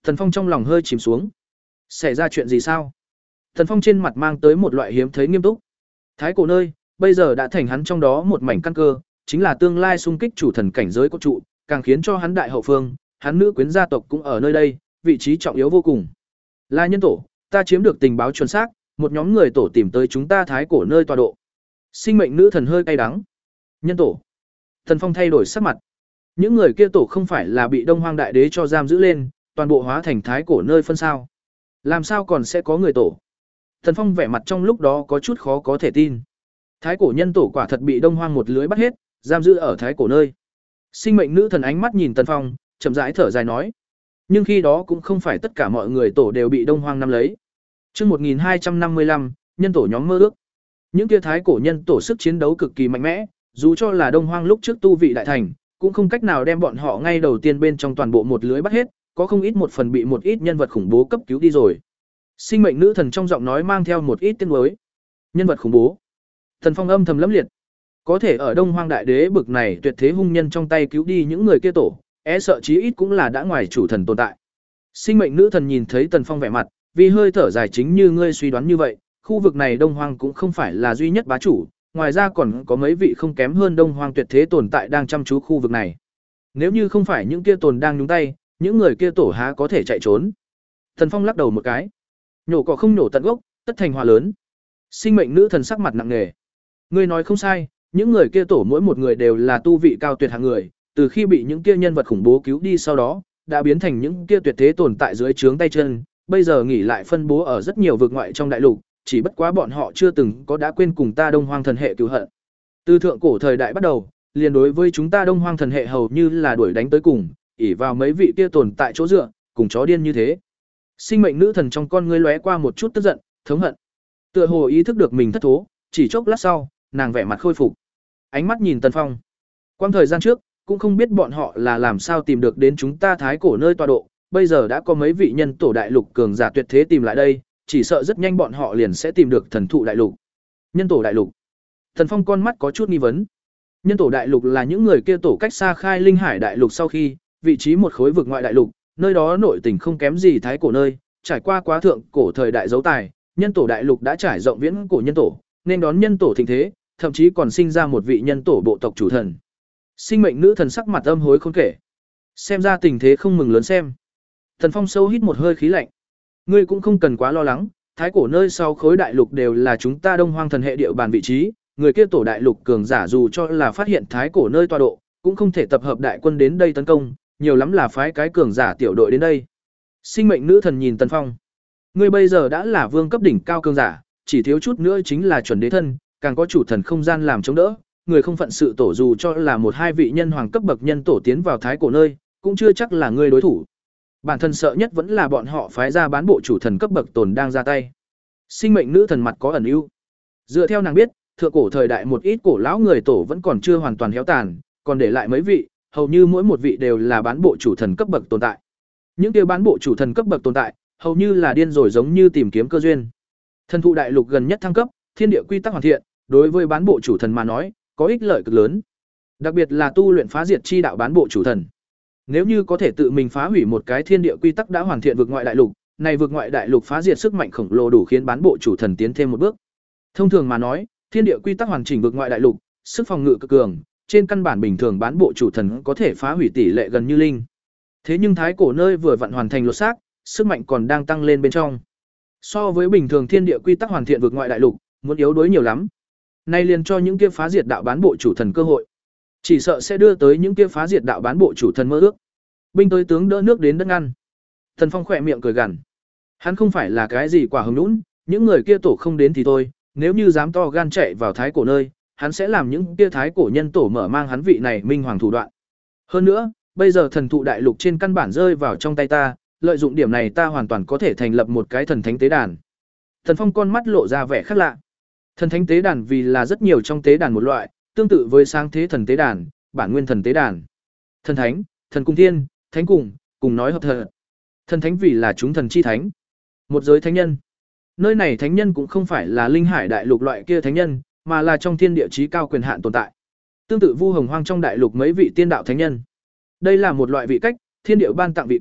Thần Phong trong lòng hơi chìm xuống. Xảy ra chuyện gì sao? Thần Phong trên mặt mang tới một loại hiếm thấy nghiêm túc. Thái cổ nơi, bây giờ đã thành hắn trong đó một mảnh căn cơ, chính là tương lai xung kích chủ thần cảnh giới cốt trụ, càng khiến cho hắn đại hậu phương, hắn nữ quyến gia tộc cũng ở nơi đây, vị trí trọng yếu vô cùng. Là nhân tổ, ta chiếm được tình báo chuẩn xác, một nhóm người tổ tìm tới chúng ta thái cổ nơi tọa độ. Sinh mệnh nữ thần hơi cay đắng. Nhân tổ. Thần Phong thay đổi sắc mặt. Những người kia tổ không phải là bị Đông Hoang Đại Đế cho giam giữ lên, toàn bộ hóa thành thái cổ nơi phân sao? Làm sao còn sẽ có người tổ? Thần Phong vẻ mặt trong lúc đó có chút khó có thể tin. Thái cổ nhân tổ quả thật bị Đông Hoang một lưới bắt hết, giam giữ ở thái cổ nơi. Sinh mệnh nữ thần ánh mắt nhìn Tần Phong, chậm rãi thở dài nói: nhưng khi đó cũng không phải tất cả mọi người tổ đều bị Đông Hoang nắm lấy. Chương một nghìn hai trăm năm mươi lăm, nhân tổ nhóm mơ ước. Những kia thái cổ nhân tổ sức chiến đấu cực kỳ mạnh mẽ, dù cho là Đông Hoang lúc trước tu vị đại thành, cũng không cách nào đem bọn họ ngay đầu tiên bên trong toàn bộ một lưới bắt hết, có không ít một phần bị một ít nhân vật khủng bố cấp cứu đi rồi. Sinh mệnh nữ thần trong giọng nói mang theo một ít tiếng nuối. Nhân vật khủng bố. Thần Phong âm thầm lẫm liệt. Có thể ở Đông Hoang Đại Đế bực này tuyệt thế hung nhân trong tay cứu đi những người kia tổ, e sợ chí ít cũng là đã ngoài chủ thần tồn tại. Sinh mệnh nữ thần nhìn thấy Tần Phong vẻ mặt, vì hơi thở dài chính như ngươi suy đoán như vậy, khu vực này Đông Hoang cũng không phải là duy nhất bá chủ, ngoài ra còn có mấy vị không kém hơn Đông Hoang tuyệt thế tồn tại đang chăm chú khu vực này. Nếu như không phải những kia tồn đang nhúng tay, những người kia tổ há có thể chạy trốn. Tần Phong lắc đầu một cái. Nhổ cỏ không nhổ tận gốc, tất thành hòa lớn. Sinh mệnh nữ thần sắc mặt nặng nề. Ngươi nói không sai, những người kia tổ mỗi một người đều là tu vị cao tuyệt hạng người, từ khi bị những kia nhân vật khủng bố cứu đi sau đó, đã biến thành những kia tuyệt thế tồn tại dưới trướng tay chân, bây giờ nghỉ lại phân bố ở rất nhiều vực ngoại trong đại lục, chỉ bất quá bọn họ chưa từng có đã quên cùng ta Đông Hoang thần hệ cứu hận. Từ thượng cổ thời đại bắt đầu, liền đối với chúng ta Đông Hoang thần hệ hầu như là đuổi đánh tới cùng, ỷ vào mấy vị kia tồn tại chỗ dựa, cùng chó điên như thế. Sinh mệnh nữ thần trong con ngươi lóe qua một chút tức giận, thống hận. Tựa hồ ý thức được mình thất thố, chỉ chốc lát sau, nàng vẻ mặt khôi phục. Ánh mắt nhìn Tần Phong. Quang thời gian trước, cũng không biết bọn họ là làm sao tìm được đến chúng ta thái cổ nơi tọa độ, bây giờ đã có mấy vị nhân tổ đại lục cường giả tuyệt thế tìm lại đây, chỉ sợ rất nhanh bọn họ liền sẽ tìm được thần thụ đại lục. Nhân tổ đại lục. Tần Phong con mắt có chút nghi vấn. Nhân tổ đại lục là những người kia tổ cách xa khai linh hải đại lục sau khi, vị trí một khối vực ngoại đại lục, nơi đó nội tình không kém gì thái cổ nơi, trải qua quá thượng cổ thời đại dấu tài, nhân tổ đại lục đã trải rộng viễn cổ nhân tổ, nên đón nhân tổ thịnh thế, thậm chí còn sinh ra một vị nhân tổ bộ tộc chủ thần. Sinh mệnh nữ thần sắc mặt âm hối khôn kể. Xem ra tình thế không mừng lớn xem. Thần Phong sâu hít một hơi khí lạnh. Ngươi cũng không cần quá lo lắng, thái cổ nơi sau khối đại lục đều là chúng ta Đông Hoang thần hệ địa bàn vị trí, người kia tổ đại lục cường giả dù cho là phát hiện thái cổ nơi tọa độ, cũng không thể tập hợp đại quân đến đây tấn công, nhiều lắm là phái cái cường giả tiểu đội đến đây. Sinh mệnh nữ thần nhìn Tần Phong. Ngươi bây giờ đã là vương cấp đỉnh cao cường giả, chỉ thiếu chút nữa chính là chuẩn đế thân, càng có chủ thần không gian làm chống đỡ, người không phận sự tổ dù cho là một hai vị nhân hoàng cấp bậc nhân tổ tiến vào thái cổ nơi, cũng chưa chắc là ngươi đối thủ. Bản thân sợ nhất vẫn là bọn họ phái ra bán bộ chủ thần cấp bậc tồn đang ra tay. Sinh mệnh nữ thần mặt có ẩn ưu. Dựa theo nàng biết, thượng cổ thời đại một ít cổ lão người tổ vẫn còn chưa hoàn toàn héo tàn, còn để lại mấy vị, hầu như mỗi một vị đều là bán bộ chủ thần cấp bậc tồn tại. Những kia bán bộ chủ thần cấp bậc tồn tại, hầu như là điên rồi giống như tìm kiếm cơ duyên. Thần thụ đại lục gần nhất thăng cấp, thiên địa quy tắc hoàn thiện, đối với bán bộ chủ thần mà nói, có ích lợi cực lớn. Đặc biệt là tu luyện phá diệt chi đạo bán bộ chủ thần. Nếu như có thể tự mình phá hủy một cái thiên địa quy tắc đã hoàn thiện vực ngoại đại lục, này vực ngoại đại lục phá diệt sức mạnh khổng lồ đủ khiến bán bộ chủ thần tiến thêm một bước. Thông thường mà nói, thiên địa quy tắc hoàn chỉnh vực ngoại đại lục, sức phòng ngự cực cường, trên căn bản bình thường bán bộ chủ thần có thể phá hủy tỷ lệ gần như linh. Thế nhưng thái cổ nơi vừa vặn hoàn thành lột xác, sức mạnh còn đang tăng lên bên trong. So với bình thường thiên địa quy tắc hoàn thiện vực ngoại đại lục, muốn yếu đuối nhiều lắm. Nay liền cho những kia phá diệt đạo bán bộ chủ thần cơ hội. Chỉ sợ sẽ đưa tới những kia phá diệt đạo bán bộ chủ thần mơ ước. Binh tới tướng đỡ nước đến đất ngăn. Thần Phong khỏe miệng cười gằn. Hắn không phải là cái gì quả hứng nũng, những người kia tổ không đến thì thôi, nếu như dám to gan chạy vào thái cổ nơi, hắn sẽ làm những kia thái cổ nhân tổ mở mang hắn vị này minh hoàng thủ đoạn. Hơn nữa, bây giờ thần thụ đại lục trên căn bản rơi vào trong tay ta, lợi dụng điểm này ta hoàn toàn có thể thành lập một cái thần thánh tế đàn. Thần Phong con mắt lộ ra vẻ khác lạ. Thần thánh tế đàn vì là rất nhiều trong tế đàn một loại, tương tự với sáng thế thần tế đàn, bản nguyên thần tế đàn. Thần thánh, thần cung thiên, thánh cùng, cùng nói hợp thật. Thần thánh vì là chúng thần chi thánh. Một giới thánh nhân. Nơi này thánh nhân cũng không phải là linh hải đại lục loại kia thánh nhân, mà là trong thiên địa chí cao quyền hạn tồn tại. Tương tự Vu Hồng Hoang trong đại lục mấy vị tiên đạo thánh nhân. Đây là một loại vị cách, thiên địa ban tặng vị cách,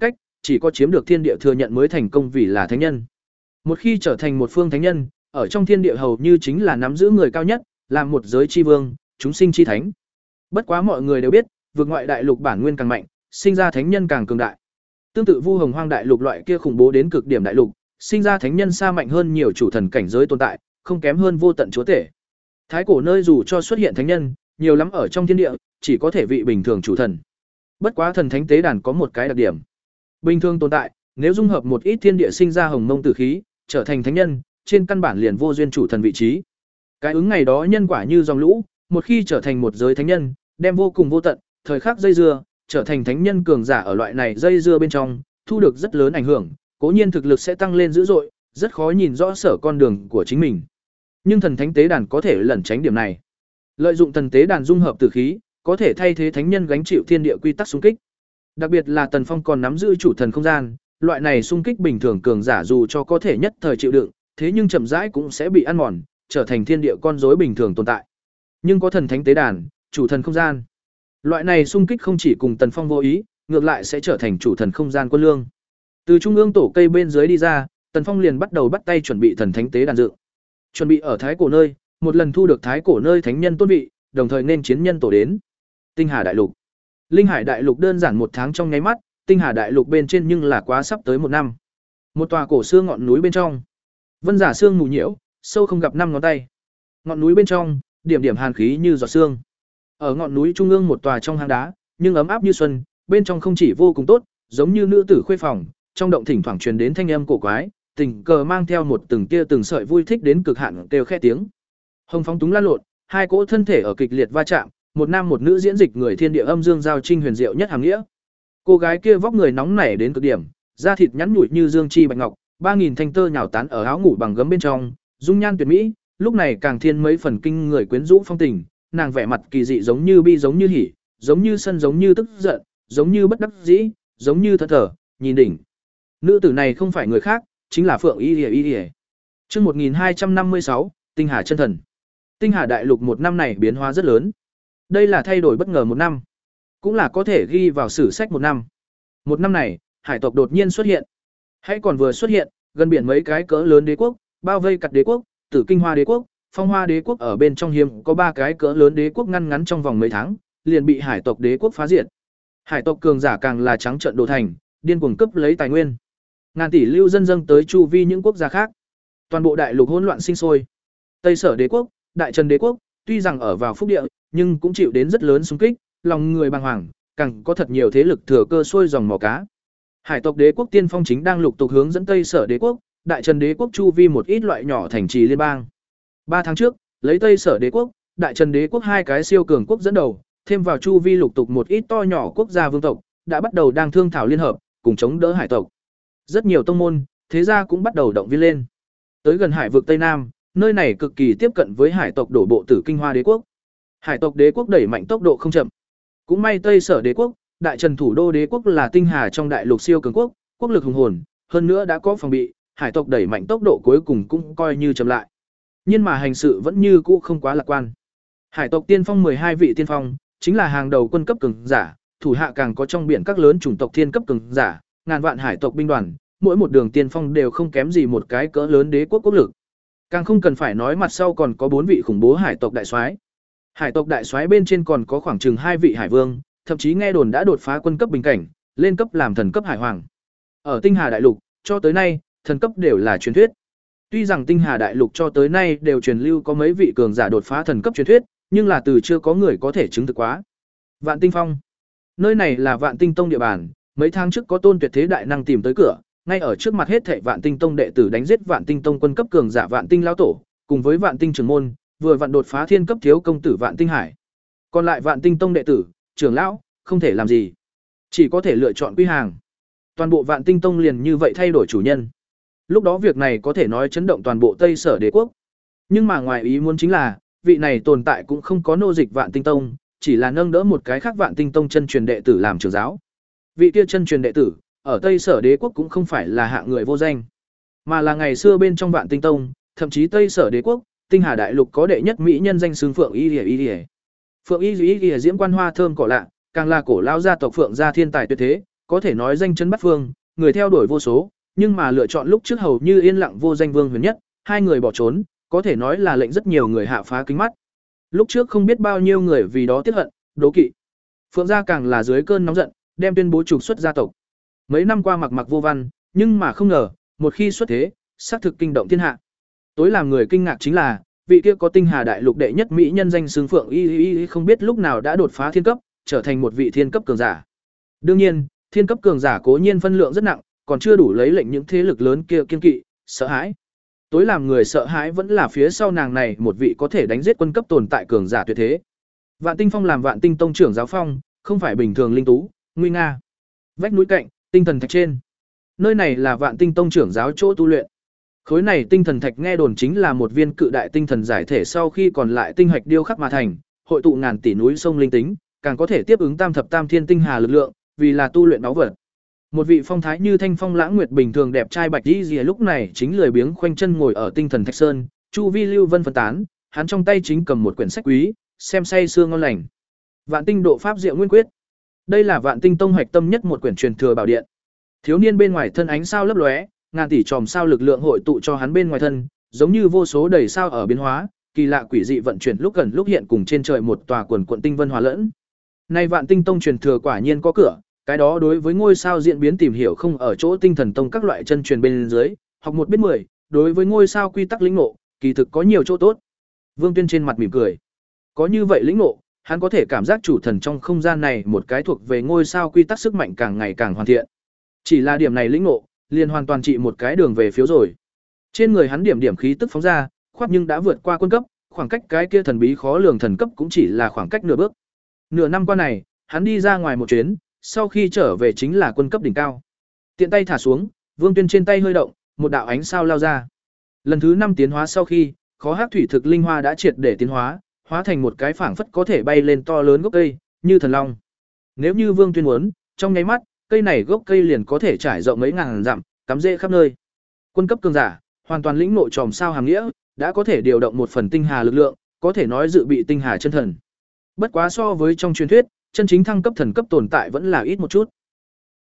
chỉ có chiếm được thiên địa thừa nhận mới thành công vì là thánh nhân. Một khi trở thành một phương thánh nhân, ở trong thiên địa hầu như chính là nắm giữ người cao nhất, làm một giới chi vương, chúng sinh chi thánh. Bất quá mọi người đều biết, vực ngoại đại lục bản nguyên càng mạnh, sinh ra thánh nhân càng cường đại. Tương tự Vu Hồng Hoang đại lục loại kia khủng bố đến cực điểm đại lục, sinh ra thánh nhân xa mạnh hơn nhiều chủ thần cảnh giới tồn tại, không kém hơn vô tận chúa tể. Thái cổ nơi dù cho xuất hiện thánh nhân, nhiều lắm ở trong thiên địa, chỉ có thể vị bình thường chủ thần. Bất quá thần thánh tế đàn có một cái đặc điểm. Bình thường tồn tại, nếu dung hợp một ít thiên địa sinh ra hồng mông tử khí, trở thành thánh nhân, trên căn bản liền vô duyên chủ thần vị trí. Cái ứng ngày đó nhân quả như dòng lũ, một khi trở thành một giới thánh nhân, đem vô cùng vô tận, thời khắc dây dưa, trở thành thánh nhân cường giả ở loại này dây dưa bên trong, thu được rất lớn ảnh hưởng, cố nhiên thực lực sẽ tăng lên dữ dội, rất khó nhìn rõ sở con đường của chính mình. Nhưng thần thánh tế đàn có thể lẩn tránh điểm này. Lợi dụng thần tế đàn dung hợp tử khí, có thể thay thế thánh nhân gánh chịu thiên địa quy tắc xung kích. Đặc biệt là Tần Phong còn nắm giữ chủ thần không gian, loại này xung kích bình thường cường giả dù cho có thể nhất thời chịu đựng, thế nhưng chậm rãi cũng sẽ bị ăn mòn, trở thành thiên địa con rối bình thường tồn tại. Nhưng có thần thánh tế đàn, chủ thần không gian, loại này xung kích không chỉ cùng Tần Phong vô ý, ngược lại sẽ trở thành chủ thần không gian quân lương. Từ trung ương tổ cây bên dưới đi ra, Tần Phong liền bắt đầu bắt tay chuẩn bị thần thánh tế đàn dựng. Chuẩn bị ở thái cổ nơi, một lần thu được thái cổ nơi thánh nhân tôn vị, đồng thời nên chiến nhân tổ đến. Tinh Hà đại lục. Linh Hải đại lục đơn giản một tháng trong nháy mắt, Tinh Hà đại lục bên trên nhưng là quá sắp tới một năm. Một tòa cổ xưa ngọn núi bên trong, vân giả sương mù nhiễu, sâu không gặp năm ngón tay. Ngọn núi bên trong, điểm điểm hàn khí như giọt sương. Ở ngọn núi trung ương một tòa trong hang đá, nhưng ấm áp như xuân, bên trong không chỉ vô cùng tốt, giống như nữ tử khuê phòng, trong động thỉnh thoảng truyền đến thanh âm cổ quái, tình cờ mang theo một từng tia từng sợi vui thích đến cực hạn kêu khẽ tiếng. Hồng phóng túng lan lộn, hai cỗ thân thể ở kịch liệt va chạm, một nam một nữ diễn dịch người thiên địa âm dương giao trinh huyền diệu nhất hàm nghĩa. Cô gái kia vóc người nóng nảy đến cực điểm, da thịt nhắn nhủi như dương chi bạch ngọc, ba nghìn thanh tơ nhào tán ở áo ngủ bằng gấm bên trong, dung nhan tuyệt mỹ, lúc này càng thiên mấy phần kinh người quyến rũ phong tình, nàng vẻ mặt kỳ dị giống như bi giống như hỉ, giống như sân giống như tức giận, giống như bất đắc dĩ, giống như thẫn thờ, nhìn đỉnh. Nữ tử này không phải người khác, chính là Phượng Y Lìa Y Lìa. Chương một nghìn hai trăm năm mươi sáu, Tinh Hà chân thần. Tinh Hà đại lục một năm này biến hóa rất lớn. Đây là thay đổi bất ngờ một năm, cũng là có thể ghi vào sử sách một năm. Một năm này, hải tộc đột nhiên xuất hiện. Hãy còn vừa xuất hiện, gần biển mấy cái cỡ lớn đế quốc, bao vây Cặt đế quốc, Tử Kinh Hoa đế quốc, Phong Hoa đế quốc ở bên trong hiếm có ba cái cỡ lớn đế quốc ngăn ngắn trong vòng mấy tháng, liền bị hải tộc đế quốc phá diệt. Hải tộc cường giả càng là trắng trợn đồ thành, điên cuồng cướp lấy tài nguyên. Ngàn tỷ lưu dân dâng tới chu vi những quốc gia khác. Toàn bộ đại lục hỗn loạn sinh sôi. Tây Sở đế quốc, Đại Trần đế quốc, tuy rằng ở vào phúc địa, nhưng cũng chịu đến rất lớn xung kích, lòng người bàng hoàng, càng có thật nhiều thế lực thừa cơ xuôi dòng mò cá. Hải tộc đế quốc tiên phong chính đang lục tục hướng dẫn Tây Sở đế quốc, Đại Trần đế quốc chu vi một ít loại nhỏ thành trì liên bang. Ba tháng trước, lấy Tây Sở đế quốc, Đại Trần đế quốc hai cái siêu cường quốc dẫn đầu, thêm vào chu vi lục tục một ít to nhỏ quốc gia vương tộc, đã bắt đầu đang thương thảo liên hợp, cùng chống đỡ hải tộc. Rất nhiều tông môn, thế gia cũng bắt đầu động viên lên. Tới gần hải vực Tây Nam, nơi này cực kỳ tiếp cận với hải tộc đổ bộ Tử Kinh Hoa đế quốc. Hải tộc đế quốc đẩy mạnh tốc độ không chậm. Cũng may Tây Sở đế quốc, Đại Trần thủ đô đế quốc là tinh hà trong đại lục siêu cường quốc, quốc lực hùng hồn, hơn nữa đã có phòng bị, hải tộc đẩy mạnh tốc độ cuối cùng cũng coi như chậm lại. Nhưng mà hành sự vẫn như cũ không quá lạc quan. Hải tộc tiên phong mười hai vị tiên phong, chính là hàng đầu quân cấp cường giả, thủ hạ càng có trong biển các lớn chủng tộc thiên cấp cường giả, ngàn vạn hải tộc binh đoàn, mỗi một đường tiên phong đều không kém gì một cái cỡ lớn đế quốc quốc lực. Càng không cần phải nói mặt sau còn có bốn vị khủng bố hải tộc đại soái. Hải tộc đại soái bên trên còn có khoảng chừng hai vị hải vương, thậm chí nghe đồn đã đột phá quân cấp bình cảnh, lên cấp làm thần cấp hải hoàng. Ở Tinh Hà đại lục, cho tới nay, thần cấp đều là truyền thuyết. Tuy rằng Tinh Hà đại lục cho tới nay đều truyền lưu có mấy vị cường giả đột phá thần cấp truyền thuyết, nhưng là từ chưa có người có thể chứng thực quá. Vạn Tinh Phong, nơi này là Vạn Tinh Tông địa bàn, mấy tháng trước có tôn tuyệt thế đại năng tìm tới cửa, ngay ở trước mặt hết thảy Vạn Tinh Tông đệ tử đánh giết Vạn Tinh Tông quân cấp cường giả Vạn Tinh lão tổ, cùng với Vạn Tinh trưởng môn, vừa vặn đột phá thiên cấp thiếu công tử Vạn Tinh Hải. Còn lại Vạn Tinh Tông đệ tử, trưởng lão, không thể làm gì, chỉ có thể lựa chọn quy hàng. Toàn bộ Vạn Tinh Tông liền như vậy thay đổi chủ nhân. Lúc đó việc này có thể nói chấn động toàn bộ Tây Sở đế quốc. Nhưng mà ngoài ý muốn chính là, vị này tồn tại cũng không có nô dịch Vạn Tinh Tông, chỉ là nâng đỡ một cái khác Vạn Tinh Tông chân truyền đệ tử làm trưởng giáo. Vị kia chân truyền đệ tử, ở Tây Sở đế quốc cũng không phải là hạng người vô danh, mà là ngày xưa bên trong Vạn Tinh Tông, thậm chí Tây Sở đế quốc, Tinh Hà đại lục có đệ nhất mỹ nhân danh xưng Phượng Y Lìa Y Lìa. Phượng Y Lìa Y Lìa diễm quan hoa thơm cỏ lạ, càng là cổ lão gia tộc Phượng gia thiên tài tuyệt thế, có thể nói danh chấn bát phương, người theo đuổi vô số, nhưng mà lựa chọn lúc trước hầu như yên lặng vô danh Vương Huyền Nhất, hai người bỏ trốn, có thể nói là lệnh rất nhiều người hạ phá kính mắt. Lúc trước không biết bao nhiêu người vì đó tiếc hận, đố kỵ. Phượng gia càng là dưới cơn nóng giận, đem tuyên bố trục xuất gia tộc. Mấy năm qua mặc mặc vô văn, nhưng mà không ngờ, một khi xuất thế, xác thực kinh động thiên hạ. Tối làm người kinh ngạc chính là, vị kia có Tinh Hà đại lục đệ nhất mỹ nhân danh xưng Phượng Y Y Y không biết lúc nào đã đột phá thiên cấp, trở thành một vị thiên cấp cường giả. Đương nhiên, thiên cấp cường giả cố nhiên phân lượng rất nặng, còn chưa đủ lấy lệnh những thế lực lớn kia kiên kỵ, sợ hãi. Tối làm người sợ hãi vẫn là phía sau nàng này một vị có thể đánh giết quân cấp tồn tại cường giả tuyệt thế. Vạn Tinh Phong làm Vạn Tinh Tông trưởng giáo phong, không phải bình thường linh tú, nguy nga. Vách núi cạnh, tinh thần thạch trên. Nơi này là Vạn Tinh Tông trưởng giáo chỗ tu luyện. Khối này tinh thần thạch nghe đồn chính là một viên cự đại tinh thần giải thể sau khi còn lại tinh hạch điêu khắc mà thành, hội tụ ngàn tỷ núi sông linh tính, càng có thể tiếp ứng tam thập tam thiên tinh hà lực lượng, vì là tu luyện báu vật. Một vị phong thái như thanh phong lãng nguyệt bình thường đẹp trai bạch y lúc này chính lười biếng khoanh chân ngồi ở tinh thần thạch sơn, chu vi lưu vân phân tán, hắn trong tay chính cầm một quyển sách quý, xem say sưa ngon lành. Vạn Tinh độ pháp diệu nguyên quyết. Đây là Vạn Tinh Tông hoạch tâm nhất một quyển truyền thừa bảo điện. Thiếu niên bên ngoài thân ánh sao lấp lóe, ngàn tỷ chòm sao lực lượng hội tụ cho hắn bên ngoài thân, giống như vô số đầy sao ở biến hóa, kỳ lạ quỷ dị vận chuyển lúc gần lúc hiện cùng trên trời một tòa quần quần tinh vân hòa lẫn. Nay Vạn Tinh Tông truyền thừa quả nhiên có cửa, cái đó đối với ngôi sao diễn biến tìm hiểu không ở chỗ Tinh Thần Tông các loại chân truyền bên dưới, học một biết mười, đối với ngôi sao quy tắc lĩnh ngộ, kỳ thực có nhiều chỗ tốt. Vương Tuyên trên mặt mỉm cười. Có như vậy lĩnh ngộ, hắn có thể cảm giác chủ thần trong không gian này một cái thuộc về ngôi sao quy tắc sức mạnh càng ngày càng hoàn thiện. Chỉ là điểm này lĩnh ngộ, liền hoàn toàn trị một cái đường về phiếu rồi. Trên người hắn điểm điểm khí tức phóng ra, khoát nhưng đã vượt qua quân cấp, khoảng cách cái kia thần bí khó lường thần cấp cũng chỉ là khoảng cách nửa bước. Nửa năm qua này, hắn đi ra ngoài một chuyến, sau khi trở về chính là quân cấp đỉnh cao. Tiện tay thả xuống, Vương Tuyên trên tay hơi động, một đạo ánh sao lao ra. Lần thứ năm tiến hóa sau khi, khó hắc thủy thực linh hoa đã triệt để tiến hóa, hóa thành một cái phảng phất có thể bay lên to lớn gốc cây, như thần long. Nếu như Vương Tuyên muốn, trong nháy mắt, cây này gốc cây liền có thể trải rộng mấy ngàn dặm, cắm rễ khắp nơi. Quân cấp cường giả, hoàn toàn lĩnh nội tròm sao hàm nghĩa, đã có thể điều động một phần tinh hà lực lượng, có thể nói dự bị tinh hà chân thần. Bất quá so với trong truyền thuyết, chân chính thăng cấp thần cấp tồn tại vẫn là ít một chút.